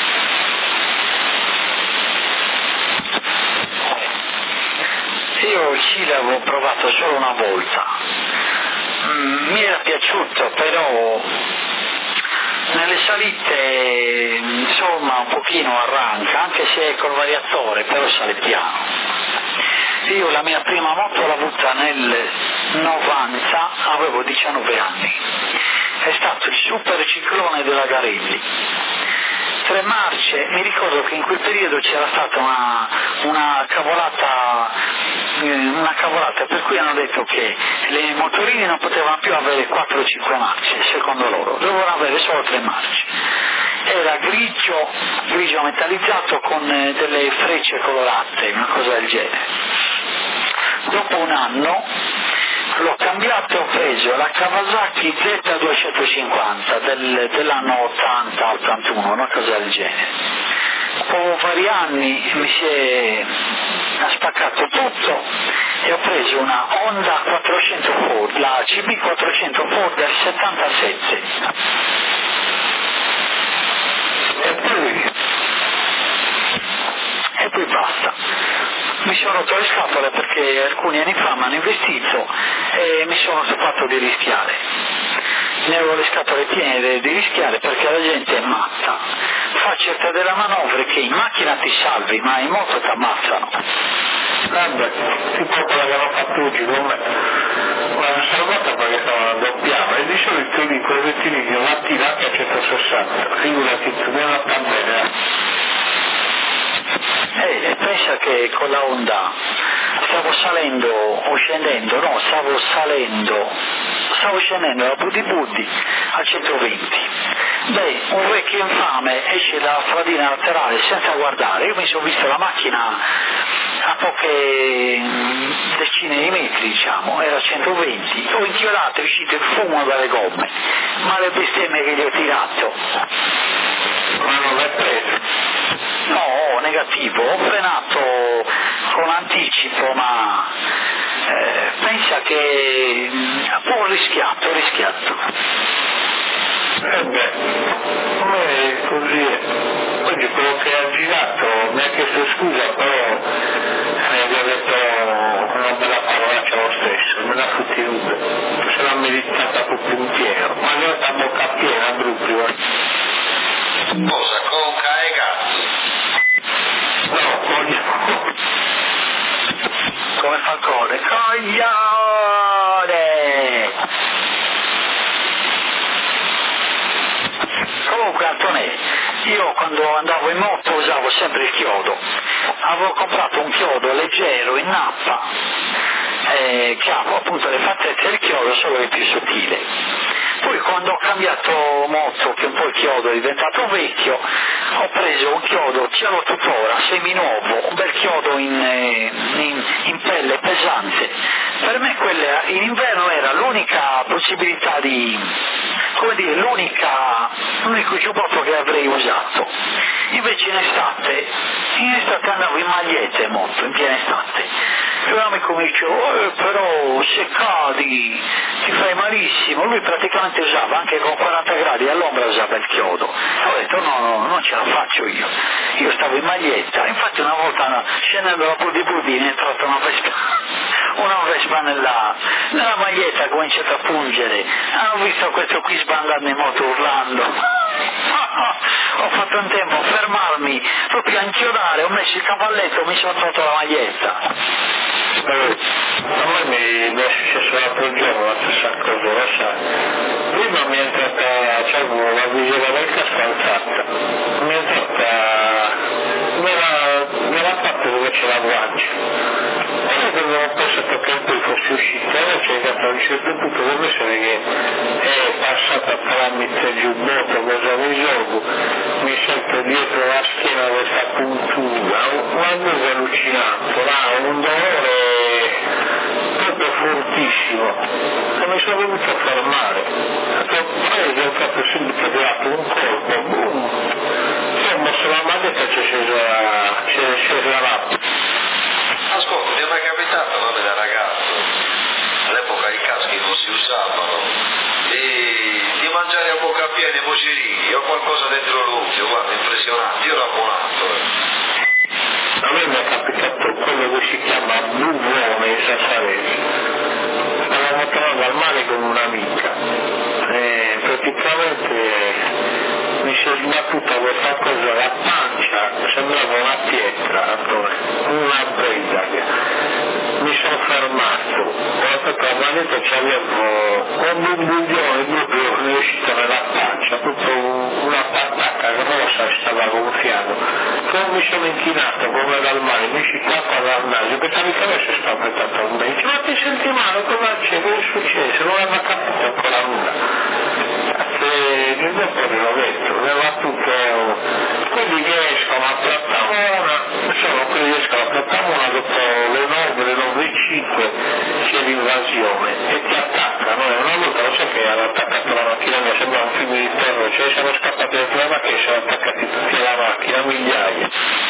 Io il Cile avevo provato solo una volta, mi era piaciuto, però nelle salite insomma un pochino arranca, anche se è col variatore, però sale piano. Io la mia prima moto l'ho avuta nel 90, avevo 19 anni, è stato il super ciclone della Garelli. 3 marce, mi ricordo che in quel periodo c'era stata una cavolata per cui hanno detto che le motorini non potevano più avere 4 o 5 marce, secondo loro, dovevano avere solo 3 marce. Era grigio metallizzato con delle frecce colorate, una cosa del genere. Dopo un anno l'ho cambiato e ho preso la Kawasaki Z250 dell'anno 80-81, una cosa del genere. Dopo vari anni ha spaccato tutto e ho preso una Honda 400 Ford, la CB 400 Ford del 77. E poi basta. Mi sono rotto le scatole perché alcuni anni fa mi hanno investito e mi sono fatto di rischiare. Ne avevo le scatole piene di rischiare perché la gente è matta. Fa certe delle manovre che in macchina ti salvi, ma in moto ti ammazzano. Vabbè, tipo quella che hanno fatto oggi con me. L'hanno salvata perché stavano doppiando e di solito lì quei rettilinei una tirata a 160. Figurati, tu non la bene. E pensa che con la Honda stavo scendendo da Buddi Buddi a 120. Beh, un vecchio infame esce dalla stradina laterale senza guardare, io mi sono visto la macchina a poche decine di metri, diciamo, era 120, ho inchiodato, è uscito il fumo dalle gomme, ma le bestemmie che gli ho tirato. Ma non l'hai preso? No, negativo, ho frenato con anticipo, ma pensa che ho rischiato. Beh, come così è. Oggi quello che ha girato mi ha chiesto scusa, però mi ha detto una bella parolaccia lo stesso, me la fotti ruba. Se l'ha meritata proprio un pieno, ma ne ho da bocca piena proprio. Cosa, coca e gatto? No, coglione. Come Falcone, coglione! Comunque Antonè, io quando andavo in moto usavo sempre il chiodo, avevo comprato un chiodo leggero in nappa che ha appunto le fattezze del chiodo, solo che più sottile. Poi quando ho cambiato moto, che un po' il chiodo è diventato vecchio, ho preso un chiodo, ce l'ho tuttora, seminuovo, un bel chiodo in pelle pesante. Per me quella in inverno era l'unica possibilità di, come dire, l'unico giubbotto che avrei usato. Invece in estate andavo in magliette molto, in piena estate. E un amico mi dice, però se cadi ti fai malissimo. Lui praticamente usava, anche con 40 gradi all'ombra usava il chiodo. Ho detto no, non ce la faccio io. Io stavo in maglietta, infatti una volta scendendo da Budibudi mi è entrata una vespa nella maglietta, ha cominciato a pungere. Hanno visto questo qui sbandando in moto urlando. Ho fatto in tempo a fermarmi, proprio a inchiodare, ho messo il cavalletto, mi sono tolto la maglietta. A me mi è successo l'altro giorno la stessa cosa, lo sai. Prima mi è entrata, c'avevo la visiera del casco alzata, mi è entrata nella parte dove c'è la guancia. E io avevo pensato che poi fosse uscita, c'è arrivato a un certo punto dove si vede che è passata tramite il giubbotto, cosa risolvo, mi sento dietro la schiena questa puntura, una cosa allucinante, un dolore proprio fortissimo, e mi sono venuto a fermare, ho preso, ho fatto subito dato un colpo, boom, ho mosso la maglietta e c'è scesa la lappa. Ascolta, mi è mai capitato, no, da ragazzo, all'epoca i caschi non si usavano, di mangiare a bocca piena i mocerini o qualcosa dentro l'occhio, guarda, impressionante, io ero abbonato. A me mi è capitato quello che si chiama buvone in Sassarese. Stavamo tornando al mare con un'amica e praticamente mi si è sbattuta questa cosa alla pancia, sembrava una pietra, una brezza. Mi sono fermato, ho fatto la manetta, c'avevo un buglione proprio riuscito nella pancia, proprio una patata grossa stava gonfiando. Poi mi sono inchinato come dal mare, mi si tappa dal naso, questa amica mia si sta aspettando un me, dice, ma ti senti male, cosa c'è, cosa è successo? Non aveva capito ancora nulla. E dopo l'ho detto, aveva tutto, quelli che escono a Plattamona, sono quelli che escono a Plattamona dopo le 9:05 c'è l'invasione e ti attaccano, e una volta lo sai che hanno attaccato la macchina mia, sembra un film di terrore, cioè siamo scappati dentro la macchina e siamo attaccati tutti alla macchina, migliaia.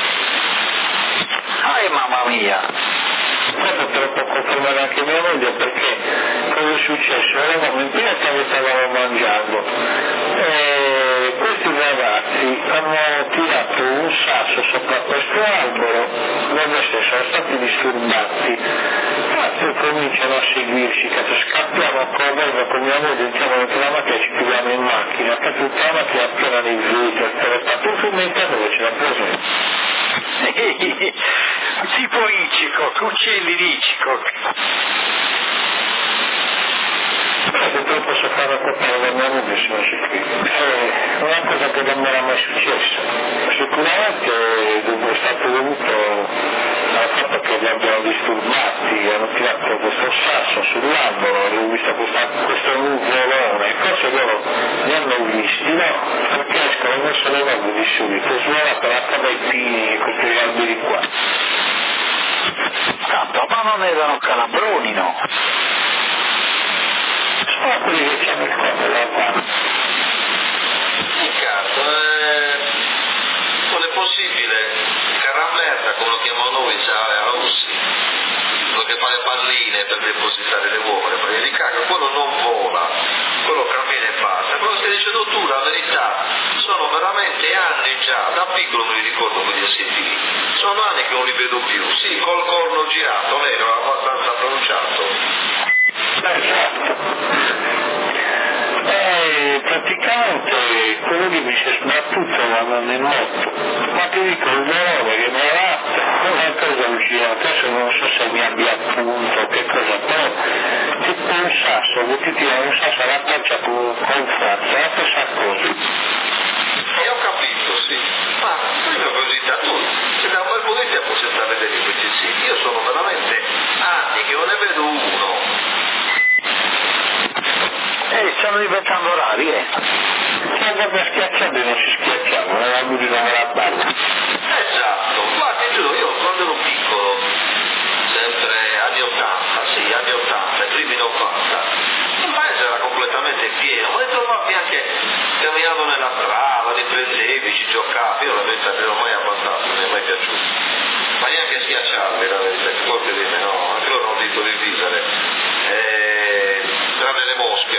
Mamma mia! Questo te lo può confermare anche mia moglie, perché cosa è successo? Eravamo in piena che stavamo mangiando e questi ragazzi hanno tirato un sasso sopra questo albero dove sono stati disturbati. Poi cominciano a seguirci, che scappiamo a correre con mia moglie, entriamo dentro la macchina e ci chiudiamo in macchina, che tutta la macchina piena di vetro, un film in terra dove ce l'ha preso. Tipo Hitchcock, uccelli di Hitchcock. Purtroppo posso far raccontare la mia moglie se non si qui. È una cosa che non mi era mai successa. Sicuramente è stato dovuto al fatto che li abbiano disturbati, hanno tirato questo sasso sull'albero, ho visto questo nuvolone, e forse loro li hanno visti, no? Perché escono verso le 9 di subito, suonato la cava ai pini, questi alberi qua. Tanto, ma non erano calabroni, no? Sono quelli che c'hanno il cuore della parte. Riccardo, non è possibile, Carramerda, come lo chiamano noi, a Russi, quello che fa le palline per depositare le uova, le palline di caca, quello non vola, quello cammina e passa. Quello che dice tu, la verità, sono veramente anni già, da piccolo me li ricordo quegli esempi lì, sono anni che non li vedo più, sì, col corno girato, lei non l'ha abbastanza pronunciato. Praticamente quello lì mi si è sbattuto andando in moto, ma ti dico il dolore che mi ha dato è una cosa allucinante, adesso non so se mi abbia appunto o che cosa, però tipo un sasso, che ti tira un sasso alla faccia con forza, è la stessa cosa. Ho capito, sì, ma prima curiosità, tu se da un bel po' di tempo si sta a vedere questi siti, io sono veramente anni che non ne vedo uno. Stanno diventando rari, Se andava schiacciando non si schiacciavano, era lui di non la balla. Esatto, guardi, giuro, io quando ero piccolo, sempre anni 80, sì, anni 80, primi 90, il paese era completamente pieno, ma li trovavi anche camminando nella strada, li prendevi, ci giocavi, io la verità non l'ho mai abbassato, non mi è mai piaciuto. Ma neanche schiacciarmi, la verità, che vuol dire no, anche loro non dico di vivere, tranne le mosche.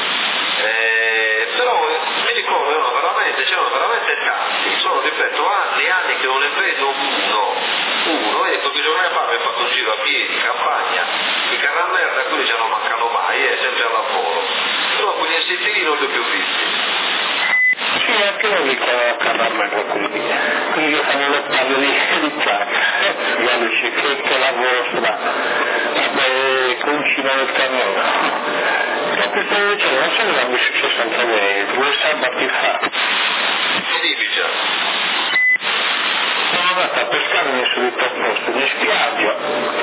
Però mi ricordo c'erano veramente tanti, sono ripeto anni e anni che non ne vedo uno, e qualche giorno fa mi ho fatto un giro a piedi, in campagna, i carri a merda quelli già non mancano mai, sempre al lavoro, però quegli insettini non li ho più visti. Sì, anche io dicono a carro a merda quindi io fanno le palle di placa, che lavoro sulla concino del cannone. Questo dicendo, non so cosa mi è successo anche a me, 2 sabati fa. Che dici già? Sono andato a pescare nel solito posto, in spiaggia,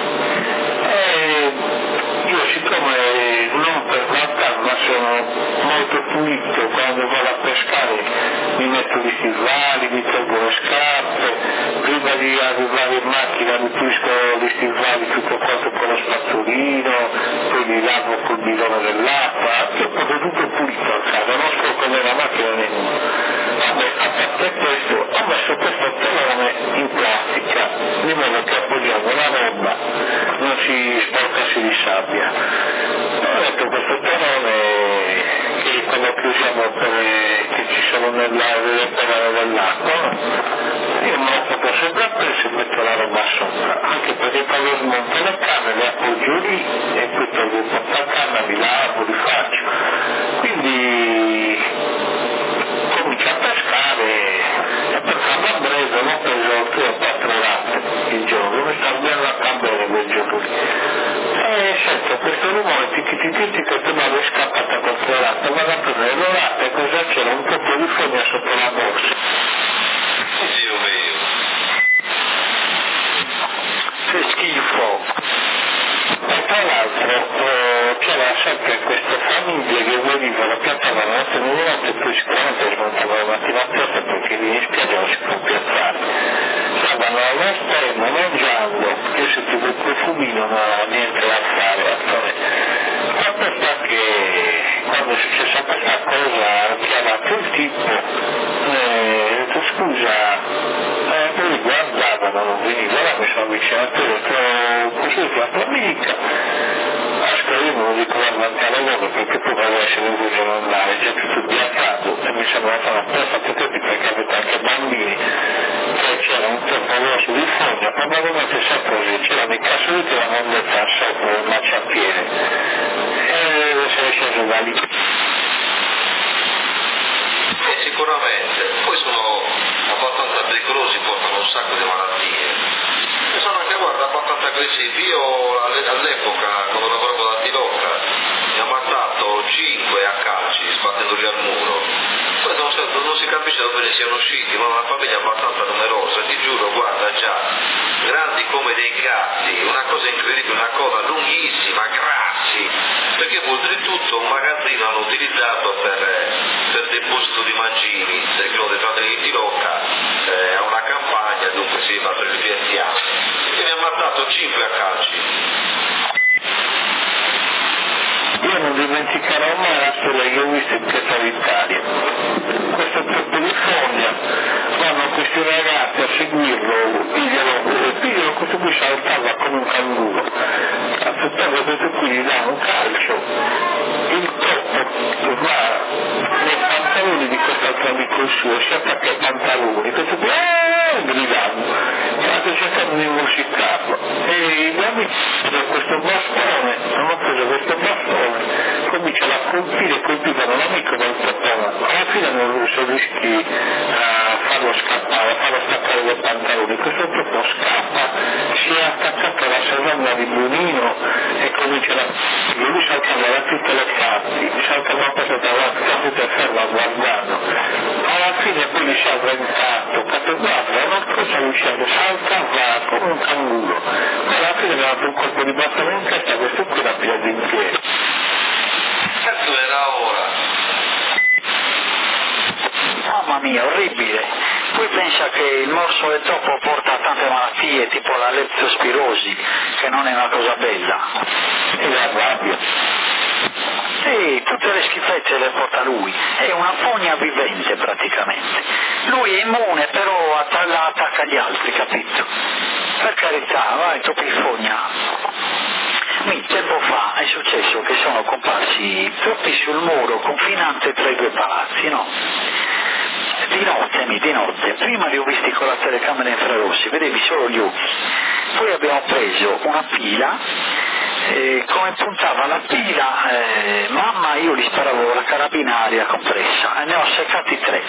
e io siccome non per guardare ma sono molto pulito, quando vado a pescare mi metto gli stivali, mi tolgo le scarpe, prima di arrivare in macchina mi pulisco gli stivali tutto quanto con lo spazzolino, poi li lavo col bidone dell'acqua, tutto pulito a casa, non sporco nella macchina nemmeno. Vabbè, a parte questo, ho messo questo telone in plastica, di modo che appoggiando la roba non si sporcasse di sabbia. Ho detto questo telone che quando che usiamo che ci sono nell'acqua, io me lo porto sempre appresso e metto la roba sopra, anche perché quando smonto le canne le appoggio lì e poi tolgo il portacanna, mi lavo, li faccio. Quindi comincio a pescare e per farla breve l'ho preso 3 o 4 latte il giorno, mi sta bene la bene quel giorno lì. E sento questo rumore ticchi che tu mi avevi scappata con 3 latte, vado a prendere le latte e cosa c'era? Un po' di fogna sotto la borsa. Dio mio. Che schifo. E tra l'altro c'era sempre queste famiglie che venivano, piazzavano la notte e poi sicuramente smontavano la mattina presto perché lì in spiaggia non si può piazzare. Stavano all'esterno mangiando, io sentivo il profumino, non avevo niente da fare. Fatto sta che quando è successa questa cosa ho chiamato il tipo e ho detto scusa, lui guardavano, non veniva, là mi sono avvicinato e ho detto così la tua amica. Io non dico davanti alla loro perché poi quando essere un giorno andare già tutto biancato e mi sembra una festa tutti perché avete anche bambini, cioè c'era un tempo rosso di fogna, probabilmente sa così, c'erano i cassonetti da non mettere sopra il marciapiede e se ne sceso da lì. Sicuramente, poi sono abbastanza pericolosi, portano un sacco di malattie e sono anche abbastanza aggressivi. Io all'epoca quando lavoravo da Tilocca mi ha ammazzato 5 a calci sbattendoli al muro, poi non si capisce dove ne siano usciti, ma una famiglia abbastanza numerosa, ti giuro, guarda già, grandi come dei gatti, una cosa incredibile, una coda lunghissima, grassi, perché oltretutto un magazzino hanno utilizzato per deposito di mangimi, perché l'ho detto di Tilocca a una campagna, dunque si va per il piantiano, e mi ha ammazzato 5 a calci. Io non dimenticherò mai la storia che ho visto in Piazza d'Italia. Questo troppo di foglia, vanno questi ragazzi a seguirlo, pigliano, questo qui saltava come un canguro, aspettava questo qui gli dà un calcio, il troppo va nei pantaloni di quest'altro amico suo, si attacca ai pantaloni, questo qui gridando, e l'altro cercando di musiccarlo, e gli amici da questo bastone, hanno preso questo bastone, cominciano a colpivano l'amico dal toppone, alla fine non sono riusciti a farlo scappare, a farlo staccare dai pantaloni, questo topo scappa, si è attaccato alla serranda di Brunino e comincia lui saltava da tutte le parti, saltava a passare davanti, sta tutto fermo a guardarlo, alla fine poi gli si è avventato, perché guarda, ma cosa riuscendo, saltava come un canguro, alla fine aveva un colpo di bastone in testa, questo qui l'ha preso in piedi. Certo era mamma mia, orribile. Poi pensa che il morso del topo porta a tante malattie, tipo la leptospirosi, che non è una cosa bella. E la rabbia. E tutte le schifezze le porta lui, è una fogna vivente praticamente. Lui è immune, però la attacca gli altri, capito? Per carità, vai, topi fogna. Tempo fa è successo che sono comparsi troppi sul muro confinante tra i due palazzi, no? Di notte, prima li ho visti con la telecamera infrarossi, vedevi solo gli occhi. Poi abbiamo preso una pila, come puntava la pila, mamma, io gli sparavo la carabina aria compressa e ne ho seccati 3.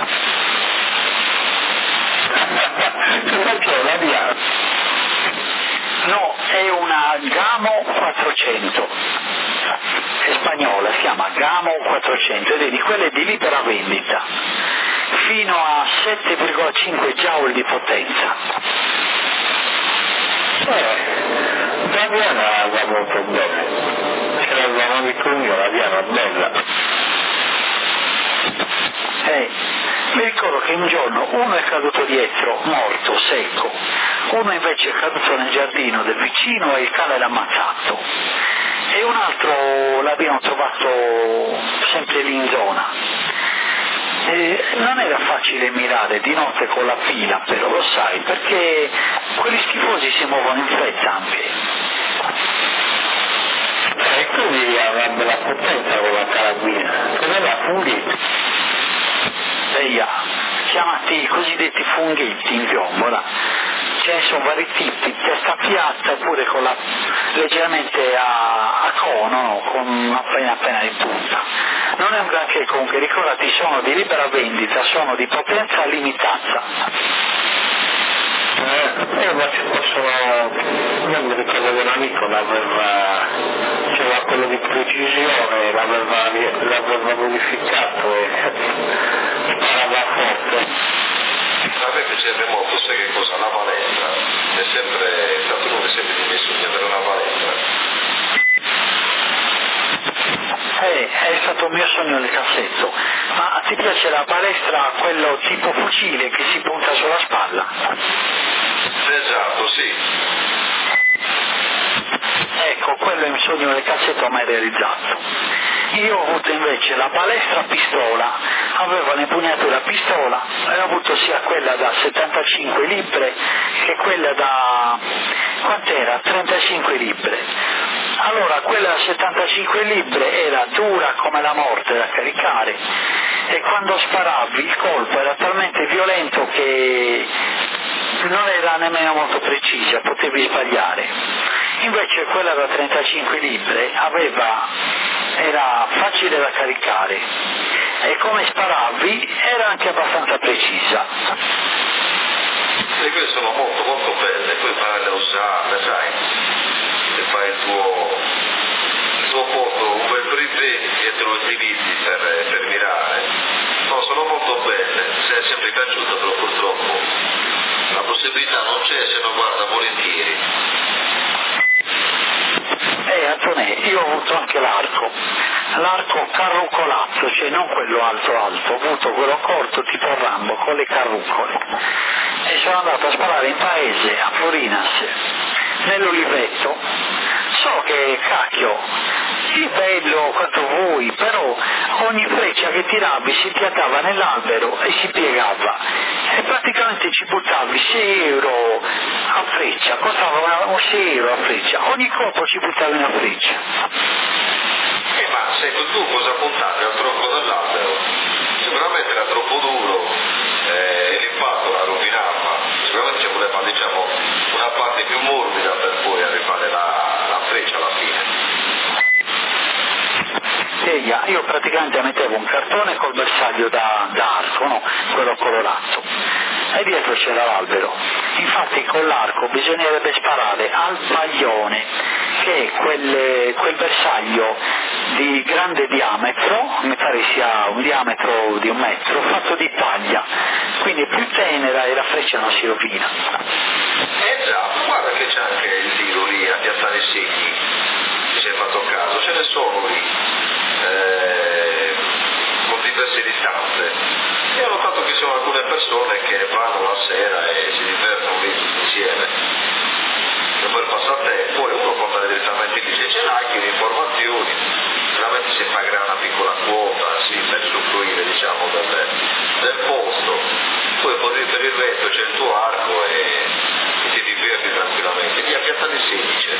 Perché una via? No, è una Gamo 400, è spagnola, si chiama Gamo 400 ed è di quelle di libera vendita, fino a 7,5 joule di potenza. La Diana va molto bene, c'era il nome di Cugno, la Diana bella. Mi ricordo che un giorno uno è caduto dietro, morto, secco, uno invece è caduto nel giardino del vicino e il cane l'ha ammazzato, e un altro l'abbiamo trovato sempre lì in zona. Non era facile mirare di notte con la pila, però lo sai, perché quelli schifosi si muovono in fretta anche. E quindi avrebbe la potenza con la carabina, come la funghi? Chiamati i cosiddetti funghetti in piombola, ce ne sono vari tipi, testa piatta oppure con la leggermente a cono, no? Con appena di punta. Non è un granché, comunque ricordati, sono di libera vendita, sono di potenza limitata. Ma ci possono, io mi ricordo che un amico c'era quello di precisione, l'aveva modificato e sparava forte. A me piacerebbe molto, sai che cosa? La palestra, è stato uno dei sempre di miei sogni avere una palestra. È stato un mio sogno nel cassetto. Ma ti piace la palestra, quello tipo fucile che si punta sulla spalla? Esatto, sì. Ecco, quello è un sogno nel cassetto mai realizzato. Io ho avuto invece la palestra a pistola, avevo l'impugnatura a pistola, e ho avuto sia quella da 75 libbre che quella da, quant'era? 35 libbre. Allora quella da 75 libbre era dura come la morte da caricare, e quando sparavi il colpo era talmente violento che non era nemmeno molto precisa, potevi sbagliare. Invece quella da 35 libbre era facile da caricare e come sparavi era anche abbastanza precisa. E queste sono molto molto belle, poi farle a usarle, sai, e fai il tuo porto, un bel privé e te lo utilizzi per mirare. No, sono molto belle, se è sempre piaciuto, però purtroppo la possibilità non c'è, se non guarda volentieri. Antonè, io ho avuto anche l'arco carrucolazzo, cioè non quello alto, ho avuto quello corto tipo Rambo con le carrucole, e sono andato a sparare in paese a Florinas, nell'Oliveto. So che cacchio, sì, bello quanto vuoi, però ogni freccia che tiravi si piantava nell'albero e si piegava, e praticamente ci buttavi 6 euro a freccia, costava 6 euro a freccia, ogni colpo ci buttavi una freccia. Ma se tu cosa puntavi al tronco dell'albero? Sicuramente era troppo duro e l'impatto la rovinava, sicuramente ci voleva, diciamo, una parte più morbida per poi arrivare la freccia alla fine. Io praticamente mettevo un cartone col bersaglio da arco, no? Quello colorato, e dietro c'era l'albero. Infatti con l'arco bisognerebbe sparare al paglione, che è quel bersaglio di grande diametro, mi pare sia un diametro di 1 metro, fatto di paglia, quindi più tenera e la freccia non si rovina. Già, guarda che c'è anche il tiro lì a piazzare i segni, se hai fatto caso, ce ne sono lì, con diverse distanze. Io l'ho notato che sono alcune persone che vanno la sera e si divertono lì tutti insieme, è un bel passatempo, poi uno può andare direttamente lì, se ce l'hai chiedi informazioni, veramente si pagherà una piccola quota, sì, per usufruire diciamo del posto, poi per il resto c'è il tuo arco e ti diverti tranquillamente, lì a Piazza di Sedice.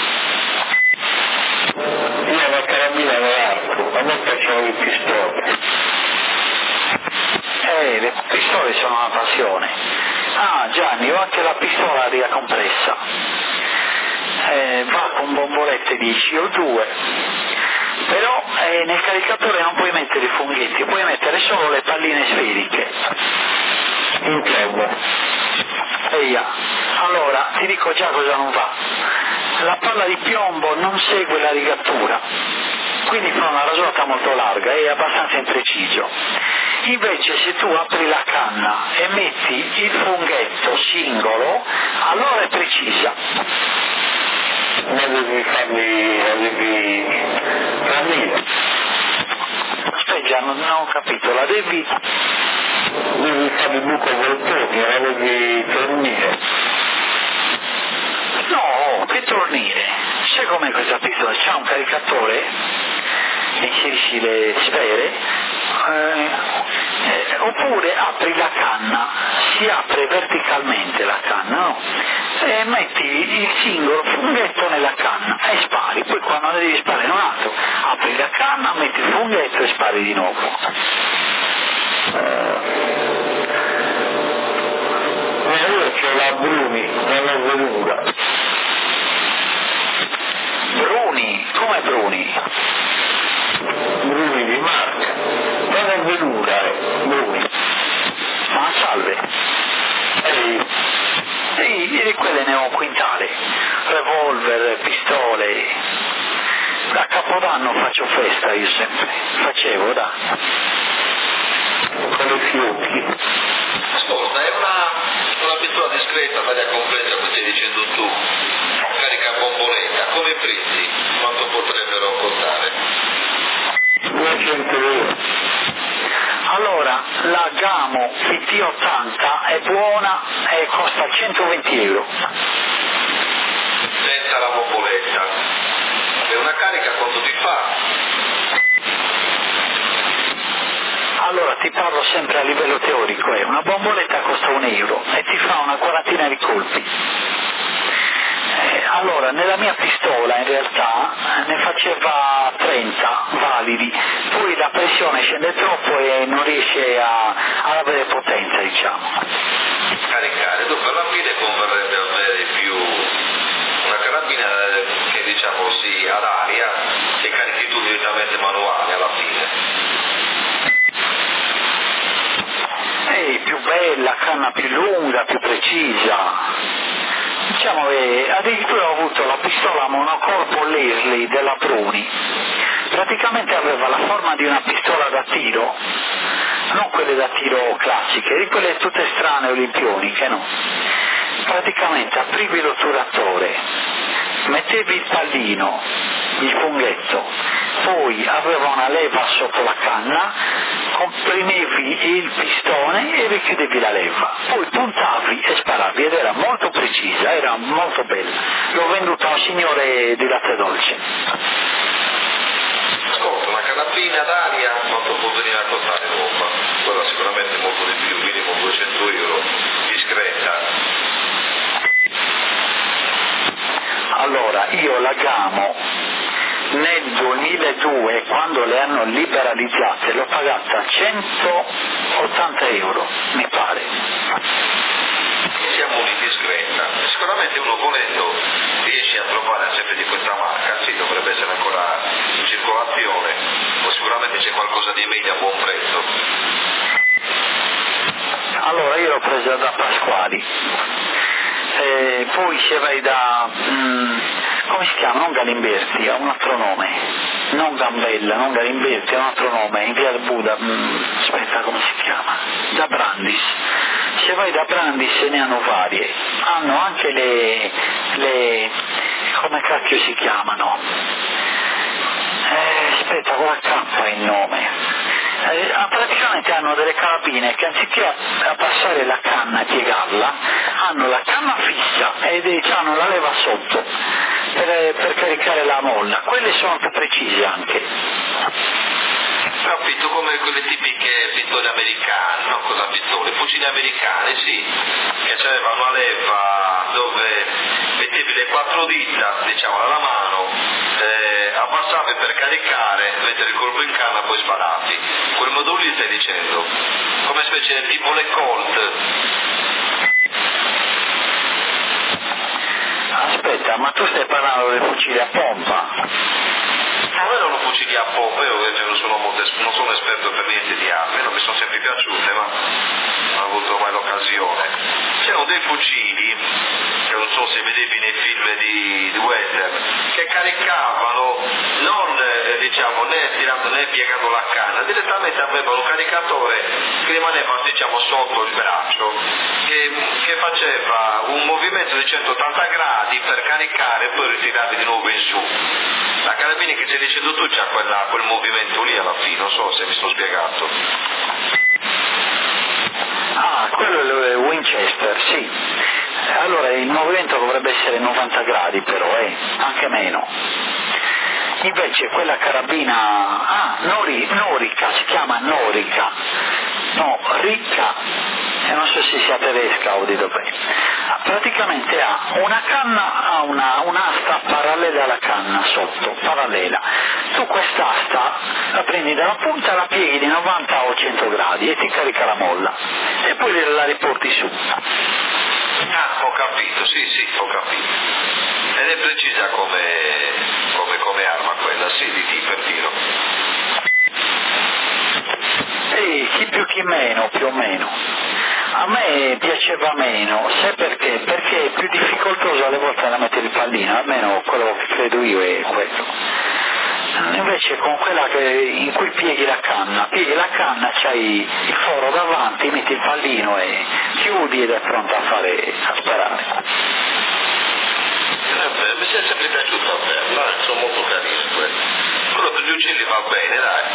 Io ho la carabina nell'arco, a me piacciono le pistole. Le pistole sono una passione. Ah Gianni, ho anche la pistola a aria compressa. Va con bombolette di CO2, però nel caricatore non puoi mettere i funghetti, puoi mettere solo le palline sferiche. Intendo. Allora, ti dico già cosa non va. La palla di piombo non segue la rigatura, quindi fa una rasata molto larga e è abbastanza impreciso. Invece se tu apri la canna e metti il funghetto singolo, allora è precisa. Ma devi farmi Aspetta, non ho capito, la devi fare il buco voltoni, la devi tornire. No, che tornire? Sai com'è questa pistola? C'ha un caricatore, inserisci le sfere, oppure apri la canna, si apre verticalmente la canna, no? E metti il singolo funghetto nella canna e spari, poi quando ne devi sparare un altro, apri la canna, metti il funghetto e spari di nuovo. Ma io c'ho la Bruni, non è venuta. Bruni? Come Bruni? Bruni di marca, non è venuta, Bruni. Ma salve. Sì, di quelle ne ho un quintale, revolver, pistole. A Capodanno faccio festa io sempre, facevo da. Con i fiocchi. Ascolta, è una pistola discreta, media complessa, come stai dicendo tu, carica bomboletta, con i prezzi, quanto potrebbero costare? 200 euro. Allora, la Gamo PT80 è buona e costa 120 euro. Senza la bomboletta. E una carica quanto ti fa? Allora, ti parlo sempre a livello teorico, una bomboletta costa 1 euro e ti fa una quarantina di colpi. Allora, nella mia pistola in realtà ne faceva 30 validi, poi la pressione scende troppo e non riesce ad avere potenza, diciamo. Caricare, dunque alla fine converrebbe avere più una carabina che diciamo sì ad aria che carichi tu direttamente manuale alla fine. Più bella, canna più lunga, più precisa. Diciamo che addirittura ho avuto la pistola monocorpo Leslie della Bruni, praticamente aveva la forma di una pistola da tiro, non quelle da tiro classiche, di quelle tutte strane olimpioniche, no. Praticamente aprivi l'otturatore, mettevi il pallino, il funghetto, poi aveva una leva sotto la canna, comprimevi il pistone e richiudevi la leva, poi puntavi e sparavi ed era molto precisa, era molto bella. L'ho venduta a un signore di latte dolce. Ascolta, una carabina d'aria quanto può venire a costare nuova? Quella sicuramente molto di più, minimo 200 euro, discreta. Allora, io la Gamo nel 2002, quando le hanno liberalizzate, l'ho pagata 180 euro, mi pare. Siamo discreta. Sicuramente uno volendo riesce a trovare sempre di questa marca, sì, dovrebbe essere ancora in circolazione, o sicuramente c'è qualcosa di meglio a buon prezzo. Allora, io l'ho presa da Pasquali. Poi se vai da, come si chiama? Non Galimberti, ha un altro nome, non Gambella, non Galimberti, ha un altro nome, in via Buda, aspetta, come si chiama? Da Brandis. Se vai da Brandis se ne hanno varie, hanno anche le come cacchio si chiamano? Aspetta, con la K il nome. Praticamente hanno hanno delle carabine che anziché abbassare la canna e piegarla, hanno la canna fissa e hanno la leva sotto per caricare la molla. Quelle sono più precise anche. Capito, come quelle tipiche pistole americane, no? Cosa pistole? Fucili americani, sì, che c'aveva una leva dove mettevi le 4 dita, diciamo, alla mano, abbassavi per caricare, mettere il colpo in canna, poi sparavi. Quel modo lì stai dicendo? Come specie tipo le Colt? Aspetta, ma tu stai parlando dei fucili a pompa? Non erano fucili a pompa, io non sono esperto per niente di armi, non mi sono sempre piaciute, ma non ho avuto mai l'occasione. C'erano dei fucili, che non so se vedevi nei film di western, che caricavano non diciamo né tirando né piegando la canna, direttamente avevano un caricatore che rimaneva diciamo sotto il braccio, che faceva un movimento di 180 gradi per caricare e poi ritirare di nuovo in su. La carabina che ci hai dicendo tu c'ha quel movimento lì alla fine, non so se mi sono spiegato. Ah, quello è il Winchester, sì. Allora il movimento dovrebbe essere 90 gradi però, anche meno. Invece quella carabina, Norica, si chiama Norica, no, Ricca, e non so se sia tedesca o di dov'è. Praticamente ha una canna, ha un'asta parallela alla canna sotto, parallela. Tu quest'asta la prendi dalla punta, la pieghi di 90 o 100 gradi e ti carica la molla e poi la riporti su. Ah, ho capito, sì, ho capito. Ed è precisa come arma quella, sì, di T per tiro. Sì, chi più chi meno, più o meno. A me piaceva meno, sai perché? Perché è più difficoltoso alle volte da mettere il pallino, almeno quello che credo io è quello. Invece con quella in cui pieghi la canna, c'hai il foro davanti, metti il pallino e chiudi ed è pronto a sparare. Mi è sempre piaciuto a me, sono molto carino quello per gli uccelli va bene, dai.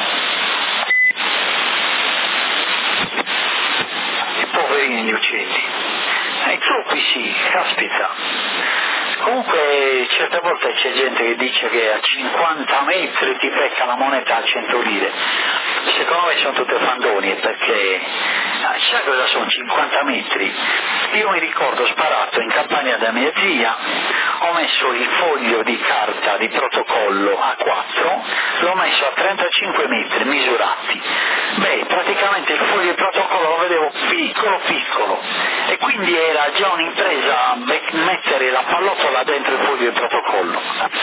I poverini gli uccelli. I troppi sì, caspita. Comunque certe volte c'è gente che dice che a 50 metri ti becca la moneta a 100 lire. Secondo me sono tutte fandonie perché sai cosa sono 50 metri? Io mi ricordo sparato in campagna da mia zia, ho messo il foglio di carta di protocollo A4, l'ho messo a 35 metri misurati. Beh, praticamente il foglio di protocollo lo vedevo piccolo e quindi era già un'impresa mettere la pallottola dentro il foglio di protocollo.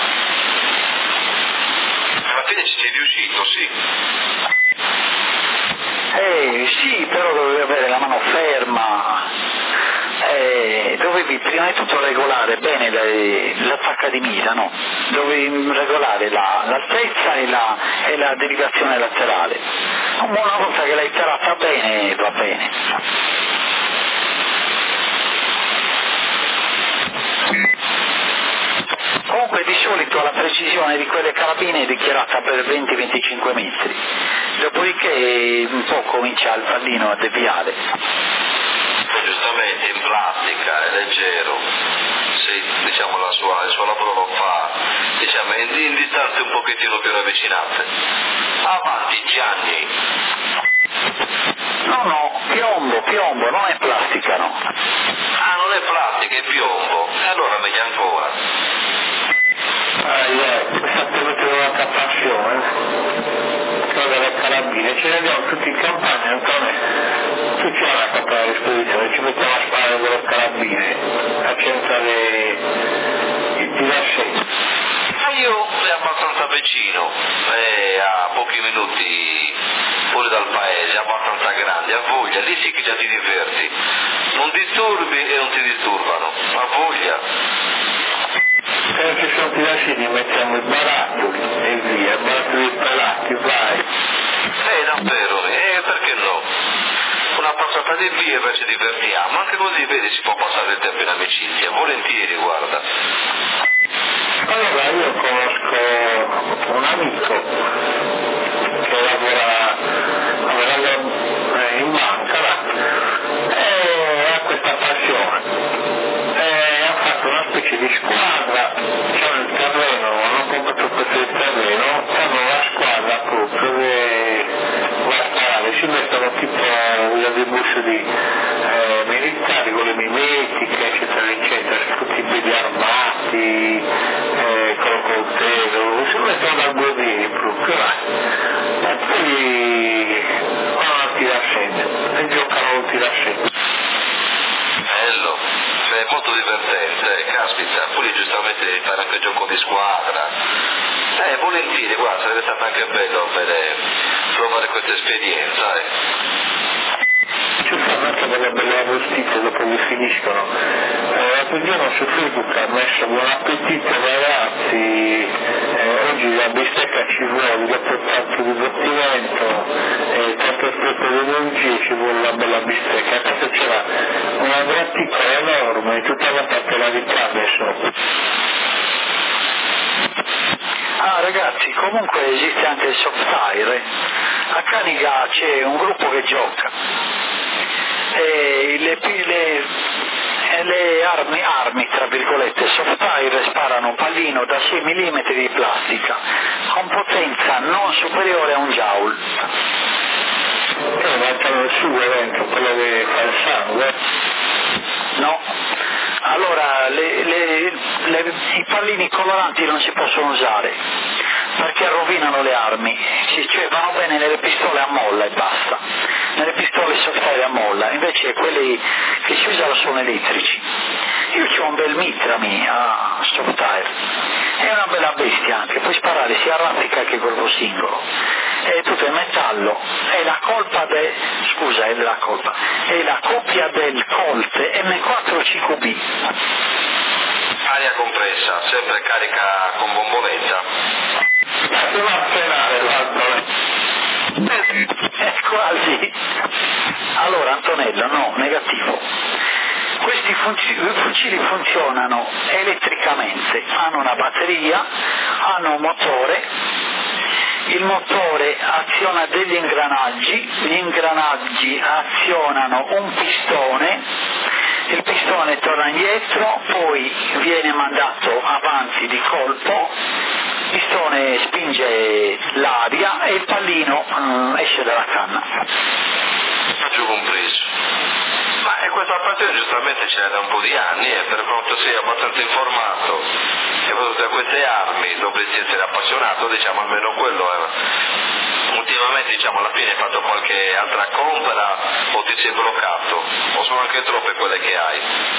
Alla fine ci sei riuscito, sì. Sì, però dovevi avere la mano ferma, dovevi prima di tutto regolare bene l'attacca di mira, no? Dovevi regolare l'altezza e la derivazione laterale. Una volta che l'hai tirata bene, va bene. Comunque di solito la precisione di quelle carabine è dichiarata per 20-25 metri, dopodiché un po' comincia il pallino a deviare. Giustamente in plastica, è leggero, sì, diciamo il suo lavoro lo fa, diciamo in distanze un pochettino più ravvicinate. Avanti Gianni. No, piombo, non è plastica, no. Ah, non è plastica, è piombo, e allora meglio ancora. Questa per una passione, quella delle carabine, ce ne abbiamo tutti in campagna, Antonio, tutti hanno una cappa a disposizione, ci mettiamo a sparare con le carabine, a centrare il tirassegno. Ma io è abbastanza vicino, è a pochi minuti fuori dal paese, abbastanza grande, a voglia, lì sì che già ti diverti, non disturbi e non ti disturbano, a voglia. Se ci sono tirassegni mettiamo il barattolo e via, il barattolo dei pelati, vai. Davvero, perché no? Una passata di birra ci divertiamo, anche così vedi si può passare il tempo in amicizia, volentieri guarda. Allora io conosco un amico che lavora sono tipo un debus di militari con le mimetiche, eccetera, eccetera, tutti belli armati, con il coltello, si mettono dal guerrieri proprio là. E poi vanno a tirassegno, e giocano un tirassegno. Bello, è molto divertente, caspita, poi giustamente devi fare anche gioco di squadra. Volentieri, guarda, sarebbe stato anche bello provare questa esperienza. Ci fanno anche delle belle arrostite dopo che finiscono. L'altro giorno su Facebook ha messo buon appetito ragazzi, oggi la bistecca ci vuole, dopo tanto divertimento e tante spreco di energie ci vuole una bella bistecca. Tanto c'era una graticola enorme, tutta la particolarità adesso. Ah ragazzi, comunque esiste anche il soft tire. A Caniga c'è un gruppo che gioca e le armi tra virgolette soft tire sparano un pallino da 6 mm di plastica con potenza non superiore a un joule. Mettono il sugo dentro, quello che fa il sangue? No, allora i pallini coloranti non si possono usare perché rovinano le armi, cioè vanno bene nelle pistole a molla e basta, nelle pistole soft tire a molla, invece quelli che si usano sono elettrici. Io c'ho un bel mitra mia soft tire, è una bella bestia anche, puoi sparare sia a raffica che colpo singolo, è tutto in metallo, è la coppia del Colt M4 CQB. Aria compressa, sempre carica con bomboletta. Devo appennare l'altro. Quasi. Allora Antonello, no, negativo. Questi fucili funzionano elettricamente, hanno una batteria, hanno un motore, il motore aziona degli ingranaggi, gli ingranaggi azionano un pistone, il pistone torna indietro, poi viene mandato avanti di colpo, il pistone spinge l'aria e il pallino esce dalla canna. Faccio compreso. Ma questa passione giustamente ce l'hai da un po' di anni e per quanto sei abbastanza informato e proprio da queste armi dovresti essere appassionato, diciamo, almeno quello ultimamente, diciamo, alla fine hai fatto qualche altra compra o ti sei bloccato o sono anche troppe quelle che hai?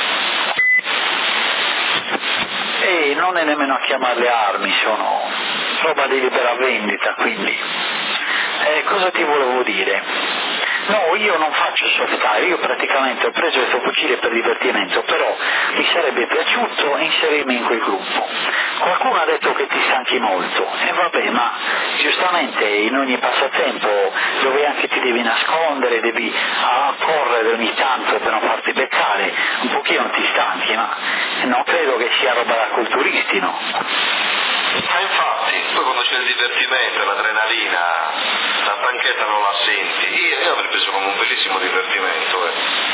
E non è nemmeno a chiamarle armi, sono roba di libera vendita, quindi cosa ti volevo dire? No, io non faccio soft tire, io praticamente ho preso questo fucile per divertimento, però mi sarebbe piaciuto inserirmi in quel gruppo. Qualcuno ha detto che ti stanchi molto, e vabbè, ma giustamente in ogni passatempo dove anche ti devi nascondere, devi correre ogni tanto per non farti beccare, un pochino ti stanchi, ma non credo che sia roba da culturisti, no? Ma infatti, poi quando c'è il divertimento, l'adrenalina, la stanchezza non la senti. Io avrei preso come un bellissimo divertimento.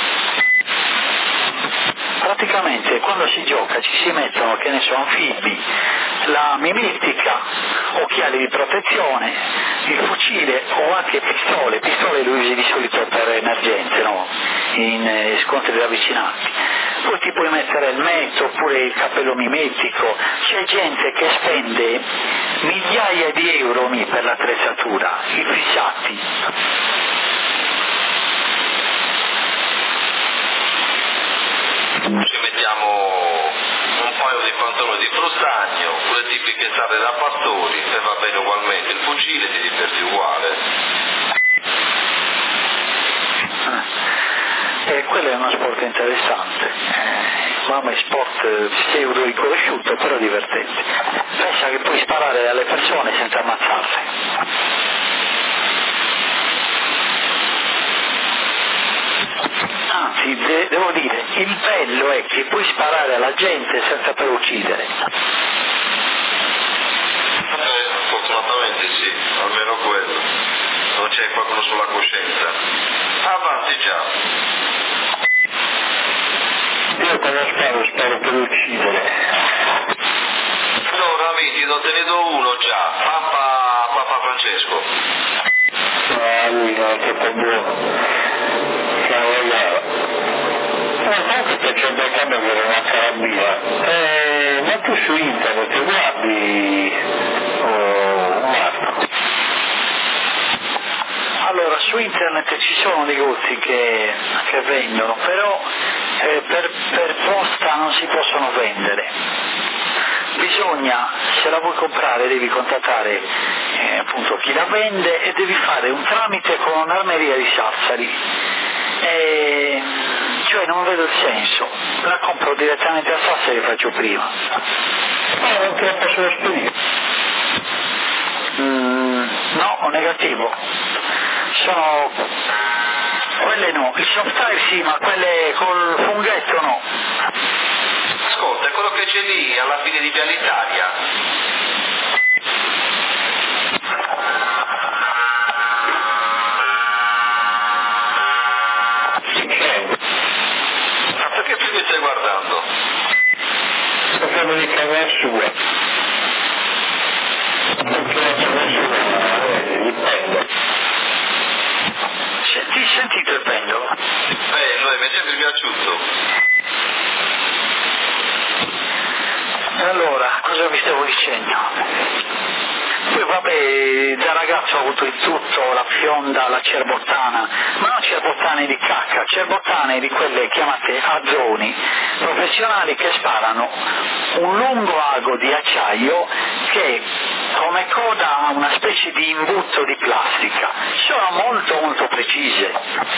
Praticamente quando si gioca ci si mettono, che ne so, anfibi, la mimetica, occhiali di protezione, il fucile o anche pistole le usi di solito per emergenze, no? In scontri ravvicinati. Poi ti puoi mettere il metto oppure il cappello mimetico, c'è gente che spende migliaia di euro per l'attrezzatura, i fissati. Ci mettiamo un paio di pantaloni di frustagno, quelle tipiche sale da pastori e va bene ugualmente, il fucile ti diverti uguale. Quello è uno sport interessante, mamma è sport pseudo riconosciuto però divertente. Pensa che puoi sparare alle persone senza ammazzarle. Anzi, devo dire, il bello è che puoi sparare alla gente senza però uccidere. Fortunatamente sì, almeno quello. Non c'è qualcuno sulla coscienza. Avanti già. Io quando sparo per uccidere. Allora vedi, te ne do uno già, Papa Francesco. Lui non è troppo buono. vorrebbe avere una carabina, ma tu su internet guardi un arco? Allora, su internet ci sono negozi che vendono, però per posta non si possono vendere. Bisogna, se la vuoi comprare devi contattare appunto chi la vende e devi fare un tramite con un'armeria di Sassari. Cioè non vedo il senso, la compro direttamente a Sassari e faccio prima. Non te la posso spedire? No, negativo. Sono quelle no, il soft tire sì, ma quelle col funghetto no. Ascolta, è quello che c'è lì alla fine di Via Italia. Ma perché tu mi stai guardando? Perché mi dica sua. Perché la sua dipende. Ti sentito il pendolo? Bello, mi è sempre piaciuto. Allora, cosa vi stavo dicendo? Poi vabbè, da ragazzo ho avuto di tutto, la fionda, la cerbottana, ma non cerbottane di cacca, cerbottane di quelle chiamate azzoni, professionali che sparano un lungo ago di acciaio che come coda ha una specie di imbutto di plastica, sono molto molto precise.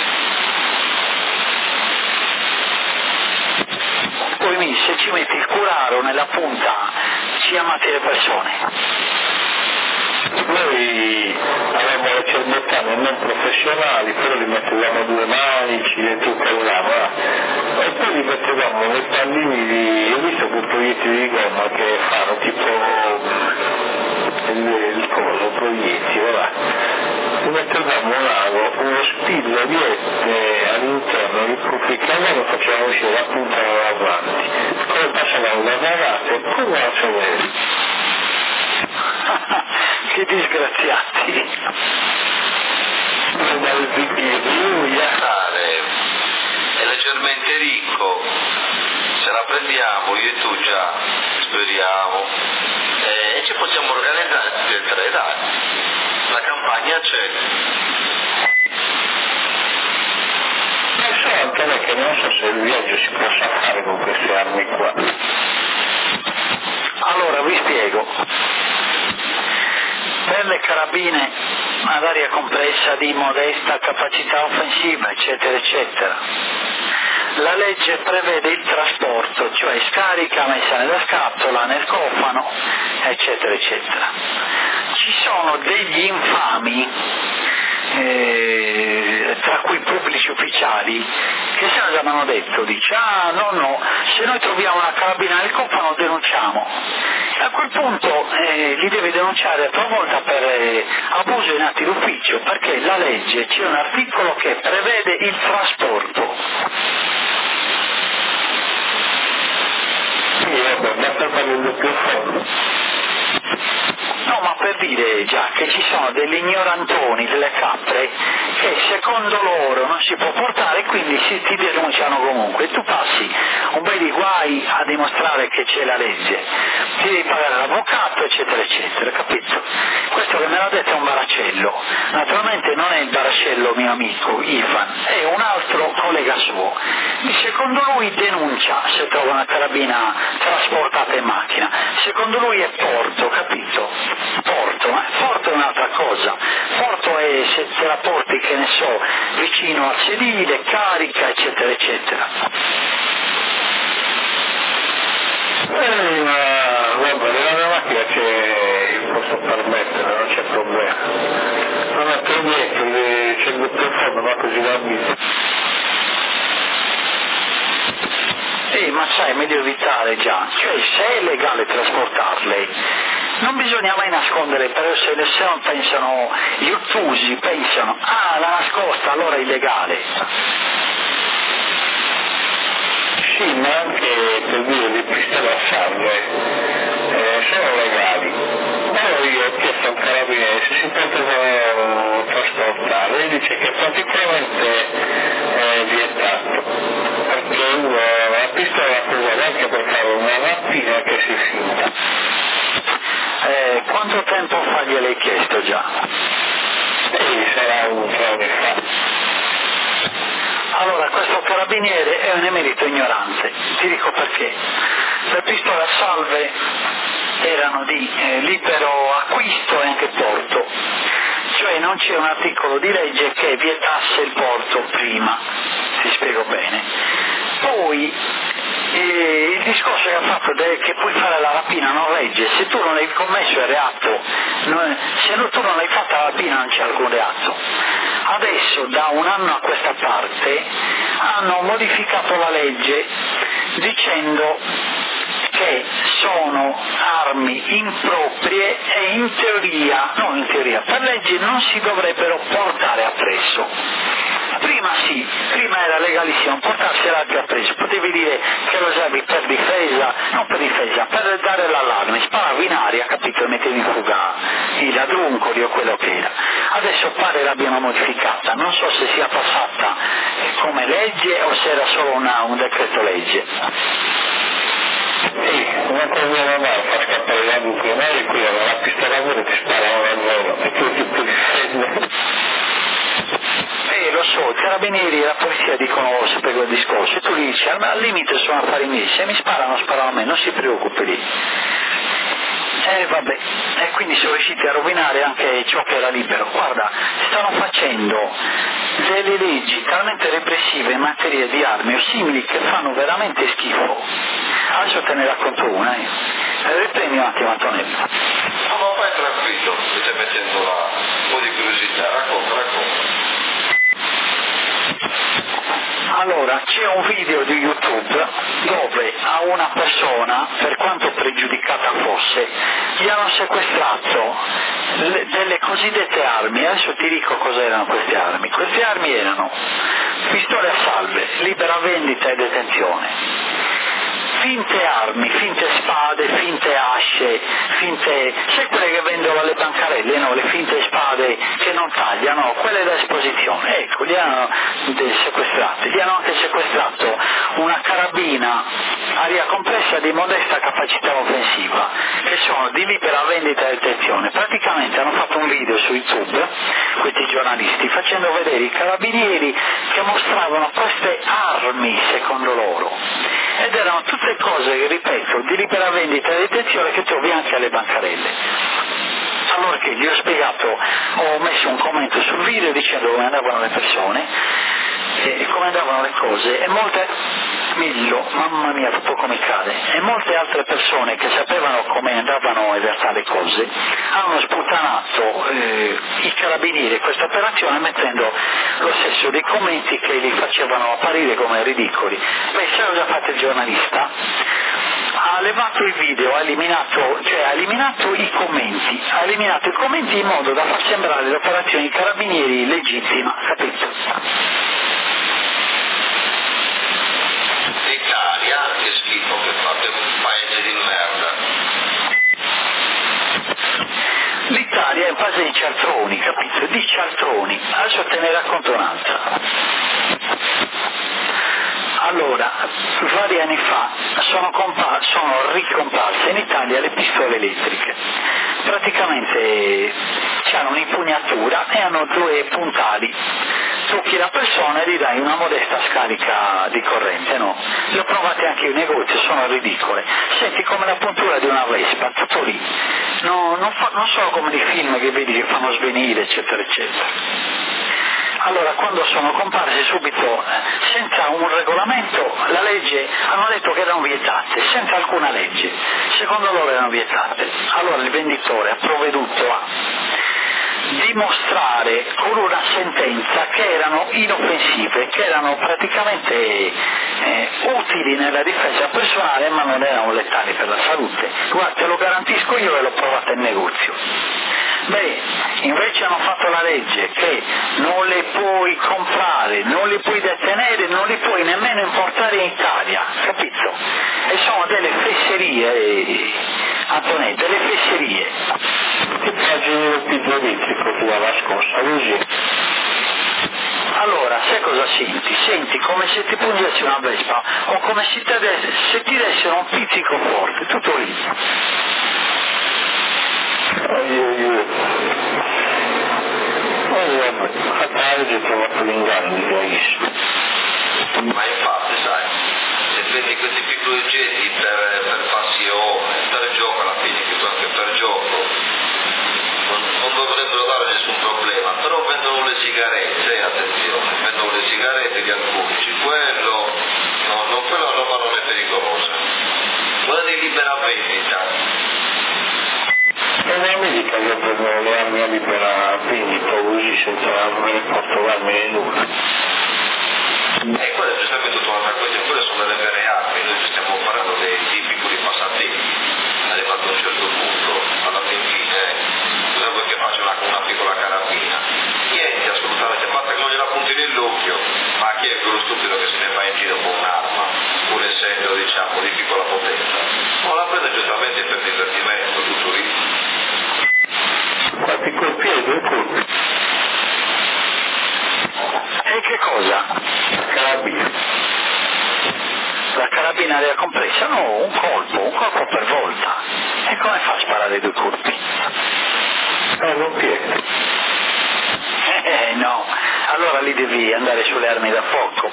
Poi se ci metti il curaro nella punta ci ammazzi le persone. Noi avevamo le cerbottane non professionali, però li mettevamo due manici e tutto e poi li mettevamo nei pallini di, ho visto quei proiettili di gomma che fanno tipo il coso, proiettili, li mettevamo un lago, uno spillo all'interno di purificava e lo facevamo uscire la punta avanti, poi passavamo da ragazze e poi la sorella. Che disgraziati! Lui è leggermente ricco, se la prendiamo io e tu già, speriamo, e ci possiamo organizzare tutti e tre, dai, la campagna c'è. Non so anche perché non so se il viaggio si possa fare con queste armi qua. Allora vi spiego. Per le carabine ad aria compressa di modesta capacità offensiva, eccetera, eccetera, la legge prevede il trasporto, cioè scarica messa nella scatola, nel cofano, eccetera, eccetera. Ci sono degli infami, tra cui pubblici ufficiali, che se ne hanno detto, dice, no, se noi troviamo una carabina nel cofano denunciamo. A quel punto li deve denunciare a tua volta per abuso in atti d'ufficio, perché la legge c'è un articolo che prevede il trasporto. Sì, vabbè, ma per fare il doppio fondo. No, ma per dire già che ci sono degli ignorantoni, delle capre, che secondo loro non si può portare e quindi ti denunciano comunque. Tu passi un bel di guai a dimostrare che c'è la legge, ti devi pagare l'avvocato, eccetera, eccetera, capito? Questo che me l'ha detto è un baracello, naturalmente non è il baracello mio amico Ivan, è un altro collega suo. Secondo lui denuncia se trova una carabina trasportata in macchina, secondo lui è porto, capito? Porto è un'altra cosa, porto è se te la porti, che ne so, vicino al sedile, carica, eccetera, eccetera. Vabbè, nella macchina posso permettere, non c'è problema. Non è per niente, c'è il doppio fondo, ma così va bene. Ma sai, è meglio evitare già, cioè se è legale trasportarle, non bisogna mai nascondere, però se non pensano, gli ottusi pensano, l'ha nascosta, allora è illegale. Sì, ma anche per dire le pistole a sangue sono legali. Però io ho chiesto a un carabiniere se si potevano trasportare e dice che praticamente è vietato, perché la pistola quanto tempo fa gliel'hai chiesto già? Sarà un anni fa. Allora, questo carabiniere è un emerito ignorante, ti dico perché. Le pistole a salve erano di libero acquisto e anche porto, cioè non c'è un articolo di legge che vietasse il porto prima, ti spiego bene. Poi il discorso che ha fatto che puoi fare la rapina non regge, se tu non hai commesso il reato, se tu non hai fatto la rapina non c'è alcun reato. Adesso da un anno a questa parte hanno modificato la legge dicendo che sono armi improprie e non in teoria, per legge non si dovrebbero portare appresso. Prima era legalissimo portarsi l'arma appresso, potevi dire che lo usavi per difesa, non per difesa, per dare l'allarme, sparavi in aria, capito, e mettevi in fuga i ladruncoli o quello che era. Adesso pare l'abbiano modificata, non so se sia passata come legge o se era solo un decreto legge. Sì, una cosa normale, fa scappare la nucleare, qui hanno la pistola pure e ti sparano almeno, e tu ti difendi. Lo so, i carabinieri e la polizia dicono sempre quel discorso, e tu gli dici, al limite sono affari miei, se mi sparano a me, non si preoccupi lì. Vabbè, e quindi sono riusciti a rovinare anche ciò che era libero. Guarda, stanno facendo delle leggi talmente repressive in materia di armi o simili che fanno veramente schifo. Adesso te ne racconto una, riprendi un attimo, Antonello. No, vai tranquillo, mi stai mettendo un po' di curiosità, racconta. Allora, c'è un video di YouTube dove a una persona, per quanto pregiudicata fosse, gli hanno sequestrato delle cosiddette armi. Adesso ti dico cosa erano queste armi. Queste armi erano pistole a salve, libera vendita e detenzione. Finte armi, finte spade, finte asce, sai quelle che vendono alle bancarelle, no? Le finte spade che non tagliano, quelle da esposizione, ecco, li hanno sequestrati, gli hanno anche sequestrato una carabina aria compressa di modesta capacità offensiva, che sono di libera vendita e detenzione. Praticamente hanno fatto un video su YouTube, questi giornalisti, facendo vedere i carabinieri che mostravano queste armi secondo loro, ed erano tutte cose, ripeto, di libera vendita e detenzione che trovi anche alle bancarelle. Allora che gli ho spiegato, ho messo un commento sul video dicendo come andavano le persone e come andavano le cose, e Millo, mamma mia, tutto come cade, e molte altre persone che sapevano come andavano in realtà le cose hanno sputtanato i carabinieri questa operazione mettendo lo stesso dei commenti che li facevano apparire come ridicoli. Beh, se l'ha già fatto il giornalista, ha levato il video, ha eliminato i commenti in modo da far sembrare l'operazione dei carabinieri legittima, capito? L'Italia, che schifo che fate, un paese di merda. L'Italia è un paese di cialtroni, capito? Di cialtroni. Adesso te ne racconto un'altra. Allora, vari anni fa sono ricomparse in Italia le pistole elettriche. Praticamente hanno un'impugnatura e hanno due puntali. Tocchi la persona e gli dai una modesta scarica di corrente, no? Le ho provate anche in negozio, sono ridicole. Senti come la puntura di una Vespa, tutto lì. Non sono come nei film che vedi che fanno svenire, eccetera, eccetera. Allora, quando sono comparse subito, senza un regolamento, la legge, hanno detto che erano vietate, senza alcuna legge, secondo loro erano vietate. Allora il venditore ha provveduto a dimostrare con una sentenza che erano inoffensive, che erano praticamente utili nella difesa personale, ma non erano letali per la salute. Guarda, te lo garantisco io e l'ho provata in negozio. Beh, invece hanno fatto la legge che non le puoi comprare, non li puoi detenere, non li puoi nemmeno importare in Italia, capito? E sono delle fesserie, Antonello, delle fesserie. Che pagine del pizzo elettrico tu alla scorsa, così? Allora, sai cosa senti? Senti come se ti pungessi una Vespa o come se ti dessero un pizzico forte, tutto lì. A Parigi ho trovato l'inganno di Gaisco. Ma infatti, sai, se vedi questi piccoli gesti per passione, per gioco alla fine, anche per gioco, non dovrebbero dare nessun problema, però vendono le sigarette, attenzione, vendono le sigarette di alcolici, quello quella roba non è pericolosa, quella di libera vendita. E in America io prendo le armi a libera vendita così senza avere porto l'armi né nulla. E quella è giustamente tutta un'altra questione, quelle sono le vere armi, noi ci stiamo parlando dei piccoli passatempi, arrivato a un certo punto, alla fine, cosa vuoi che faccia una piccola carabina? Niente, assolutamente, a parte che non gliela punti nell'occhio, ma chi è quello stupido che se ne va in giro con un'arma, pur essendo, diciamo, di piccola potenza? Ma la prende giustamente per divertimento, tutto lì. Quanti colpi hai? 2 colpi. E che cosa? Carabina. La carabina della compressa? No, un colpo per volta. E come fa a sparare 2 colpi? Non pieno. No, allora lì devi andare sulle armi da fuoco.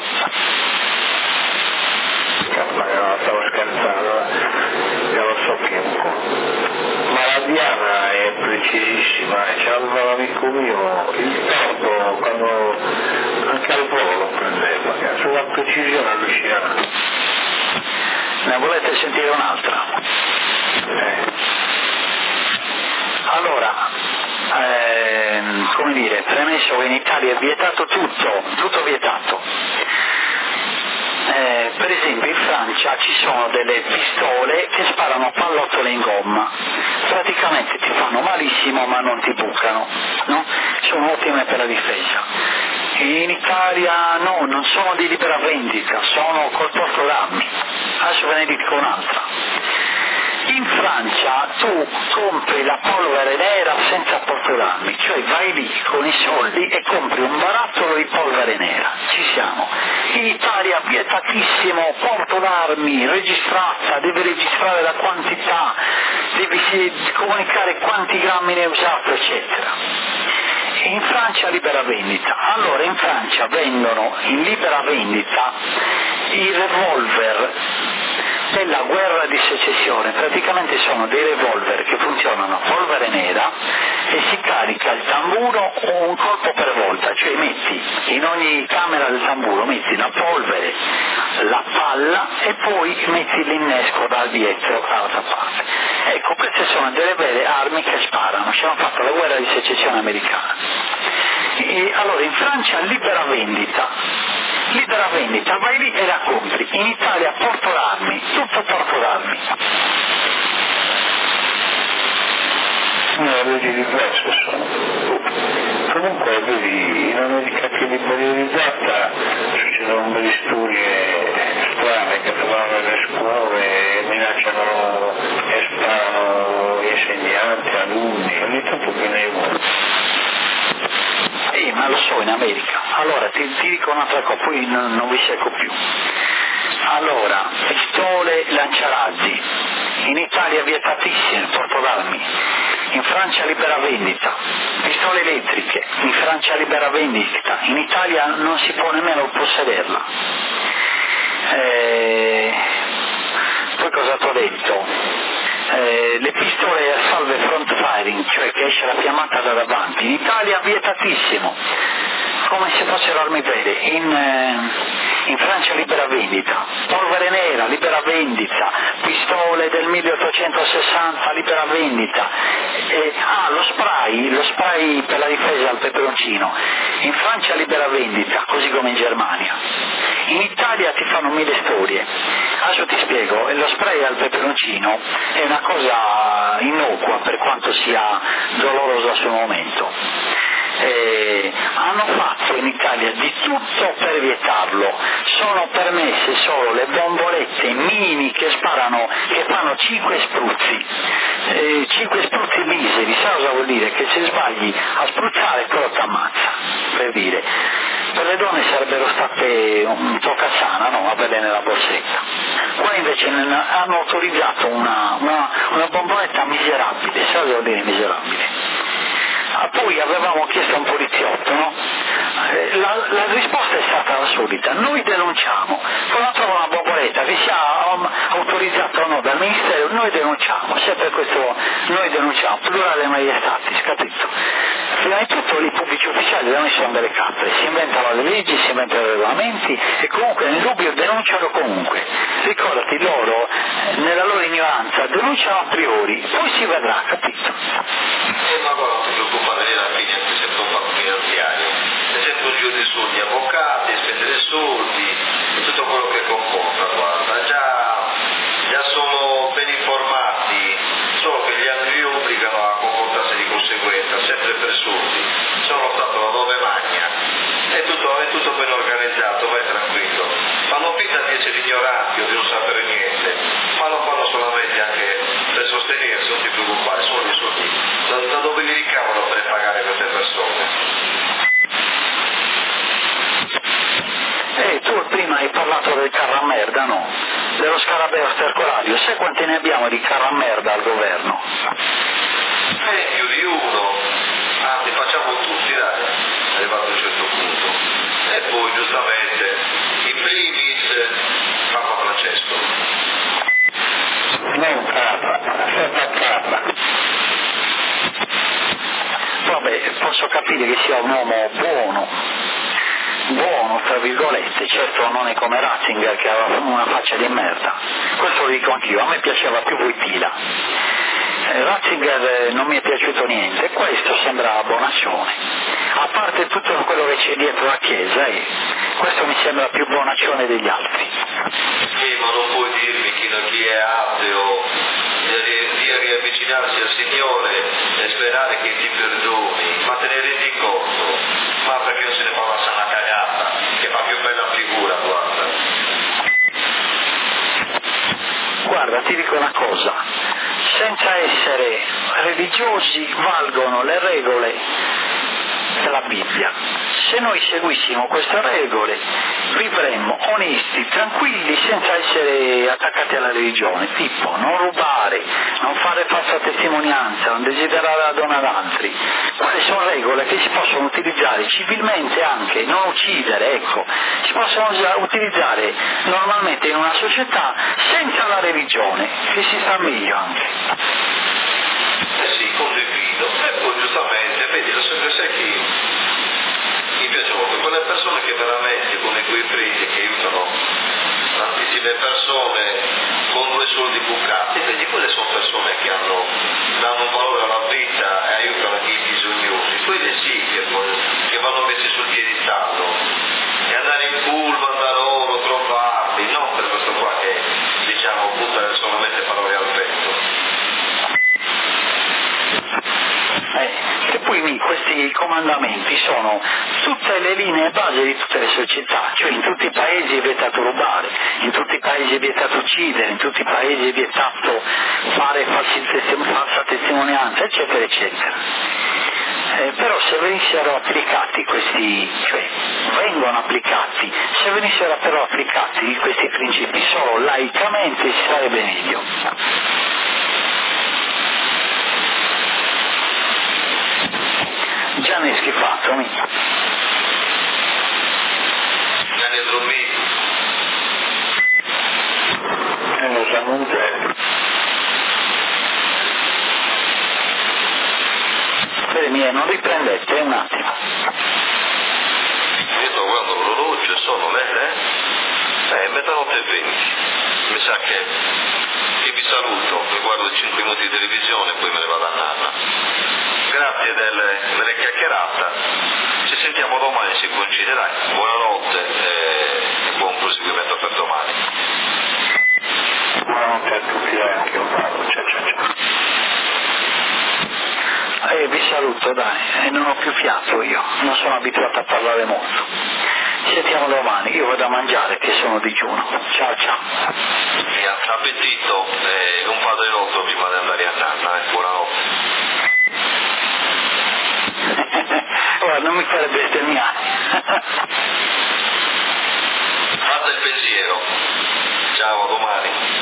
No, stavo scherzando, io lo so che è un po'. Ma la diana è precisissima, c'aveva un amico mio, il tordo, quando anche al volo lo prendeva, c'è una precisione allucinante. Ne volete sentire un'altra? Allora, come dire, premesso che in Italia è vietato tutto vietato. Per esempio in Francia ci sono delle pistole che sparano pallottole in gomma, praticamente ti fanno malissimo ma non ti bucano, no? Sono ottime per la difesa. In Italia no, non sono di libera vendita, sono col porto d'armi. Adesso ve ne dico un'altra. In Francia tu compri la polvere nera senza porto d'armi, cioè vai lì con i soldi e compri un barattolo di polvere nera, ci siamo. In Italia vietatissimo, porto d'armi, registrata, devi registrare la quantità, devi comunicare quanti grammi ne hai usato, eccetera. In Francia libera vendita. Allora in Francia vendono in libera vendita i revolver della guerra di secessione, praticamente sono dei revolver che funzionano a polvere nera e si carica il tamburo o un colpo per volta, cioè metti in ogni camera del tamburo metti la polvere, la palla e poi metti l'innesco dal dietro dall'altra parte. Ecco, queste sono delle vere armi che sparano, ci hanno fatto la guerra di secessione americana. E allora in Francia libera vendita, vai lì e la compri. In Italia porto d'armi, tutto porto d'armi. No, leggi diverse sono. Comunque vedi, in America che è liberalizzata succedono delle storie strane che trovano nelle scuole e minacciano e sparano insegnanti, alunni, ogni tanto che ne uno. Ma lo so, in America. Allora, ti dico un'altra cosa, poi non vi secco più. Allora, pistole lanciarazzi. In Italia vietatissime, porto d'armi. In Francia libera vendita. Pistole elettriche. In Francia libera vendita. In Italia non si può nemmeno possederla. Poi cosa ti ho detto? Le pistole a salve front firing, cioè che esce la fiammata da davanti, in Italia vietatissimo, come se fossero armi vere. In Francia libera vendita, polvere nera libera vendita, pistole del 1860 libera vendita, lo spray per la difesa al peperoncino, in Francia libera vendita, così come in Germania. In Italia ti fanno 1000 storie. Adesso ti spiego, lo spray al peperoncino è una cosa innocua per quanto sia dolorosa sul momento. Hanno fatto in Italia di tutto per vietarlo, sono permesse solo le bombolette mini che fanno 5 spruzzi, 5 spruzzi miseri. Sai cosa vuol dire? Che se sbagli a spruzzare quello ti ammazza, per dire. Per le donne sarebbero state un toccasana, no? Averle nella borsetta. Qua invece hanno autorizzato una bombonetta miserabile, sai cosa vuol dire miserabile? Poi avevamo chiesto a un poliziotto, no? La risposta è stata la solita: noi denunciamo, quando trova una bombonetta che sia autorizzata o no dal Ministero, noi denunciamo, sempre questo noi denunciamo, plurale maiestatis, capito? Prima di tutto i pubblici ufficiali da noi sono delle capre, si inventano le leggi, si inventano i regolamenti e comunque nel dubbio denunciano comunque. Ricordati, loro nella loro ignoranza denunciano a priori, poi si vedrà, capito? Ma guarda, non ti preoccupare, lì alla fine è sempre un fatto finanziario, è sempre un giro di soldi, avvocati, spendere soldi, tutto quello che comporta, guarda, già sono ben informati, solo che li obbligano a comportarsi di conseguenza, sempre per soldi, sono stato la dove magna, è tutto ben organizzato, vai tranquillo, fanno finta di essere ignoranti o di non sapere niente, ma lo fanno solamente anche per sostenersi, non ti preoccupare, sono dei soldi, da dove li ricavano per pagare queste persone? Tu prima hai parlato del carro a merda, no? Dello scarabeo stercorario, sai quanti ne abbiamo di carro a merda al governo? Più di uno, anzi facciamo tutti, dai, arrivato a un certo punto. E poi giustamente, in primis, Papa Francesco. Non Papa. Vabbè, posso capire che sia un uomo buono tra virgolette, certo non è come Ratzinger che aveva una faccia di merda, questo lo dico anch'io, a me piaceva più Wojtyla. Ratzinger non mi è piaciuto niente, questo sembra bonaccione, a parte tutto quello che c'è dietro la chiesa, questo mi sembra più bonaccione degli altri. Sì, ma non puoi dirmi chi è ateo di riavvicinarsi al Signore e sperare che ti perdoni, ma te ne rendi conto? Ma perché non se ne fa una sana cagata che fa più bella figura, guarda. Guarda, ti dico una cosa, senza essere religiosi valgono le regole della Bibbia. Se noi seguissimo queste regole vivremmo onesti, tranquilli, senza essere attaccati alla religione, tipo non rubare, non fare falsa testimonianza, non desiderare la donna d'altri. Quelle sono regole che si possono utilizzare civilmente anche, non uccidere, ecco, si possono utilizzare normalmente in una società senza la religione, che si sta meglio anche. Sì, condivido. E poi giustamente, vedi, sai chi? Mi piace molto quelle persone che veramente, come quei preti che aiutano tantissime persone con 2 soldi bucati, vedi, quelle sono persone che danno un valore alla vita e aiutano anche i bisognosi, quelle sì che vanno messi sul piedistallo, e andare in pullman da loro, trovarli, non per questo qua che diciamo buttare solamente parole al vento. E poi questi comandamenti sono tutte le linee base di tutte le società, cioè in tutti i paesi è vietato rubare, in tutti i paesi è vietato uccidere, in tutti i paesi è vietato fare falsa testimonianza, eccetera, eccetera. Però se venissero applicati questi, cioè vengono applicati, se venissero però applicati questi principi solo laicamente sarebbe meglio. Già ne è schifato, mica. Già ne dormito. Lo sanno un tempo. Non riprendete un attimo. Io sto guardando l'orologio, sono le mezzanotte e 20. Mi sa che vi saluto, mi guardo 5 minuti di televisione e poi me ne vado a nanna. Grazie delle chiacchierate, ci sentiamo domani, si coincide, dai. Buonanotte e buon proseguimento per domani. Buonanotte a tutti, anche un po'. Ciao. Vi saluto, dai, non ho più fiato io, non sono abituato a parlare molto. Ci sentiamo domani, io vado a mangiare che sono digiuno. Ciao. Via, appetito e un padre lotto prima di andare a nanna, buonanotte. Guarda, non mi fare bestemmiare. Fate il pensiero. ciao, a domani.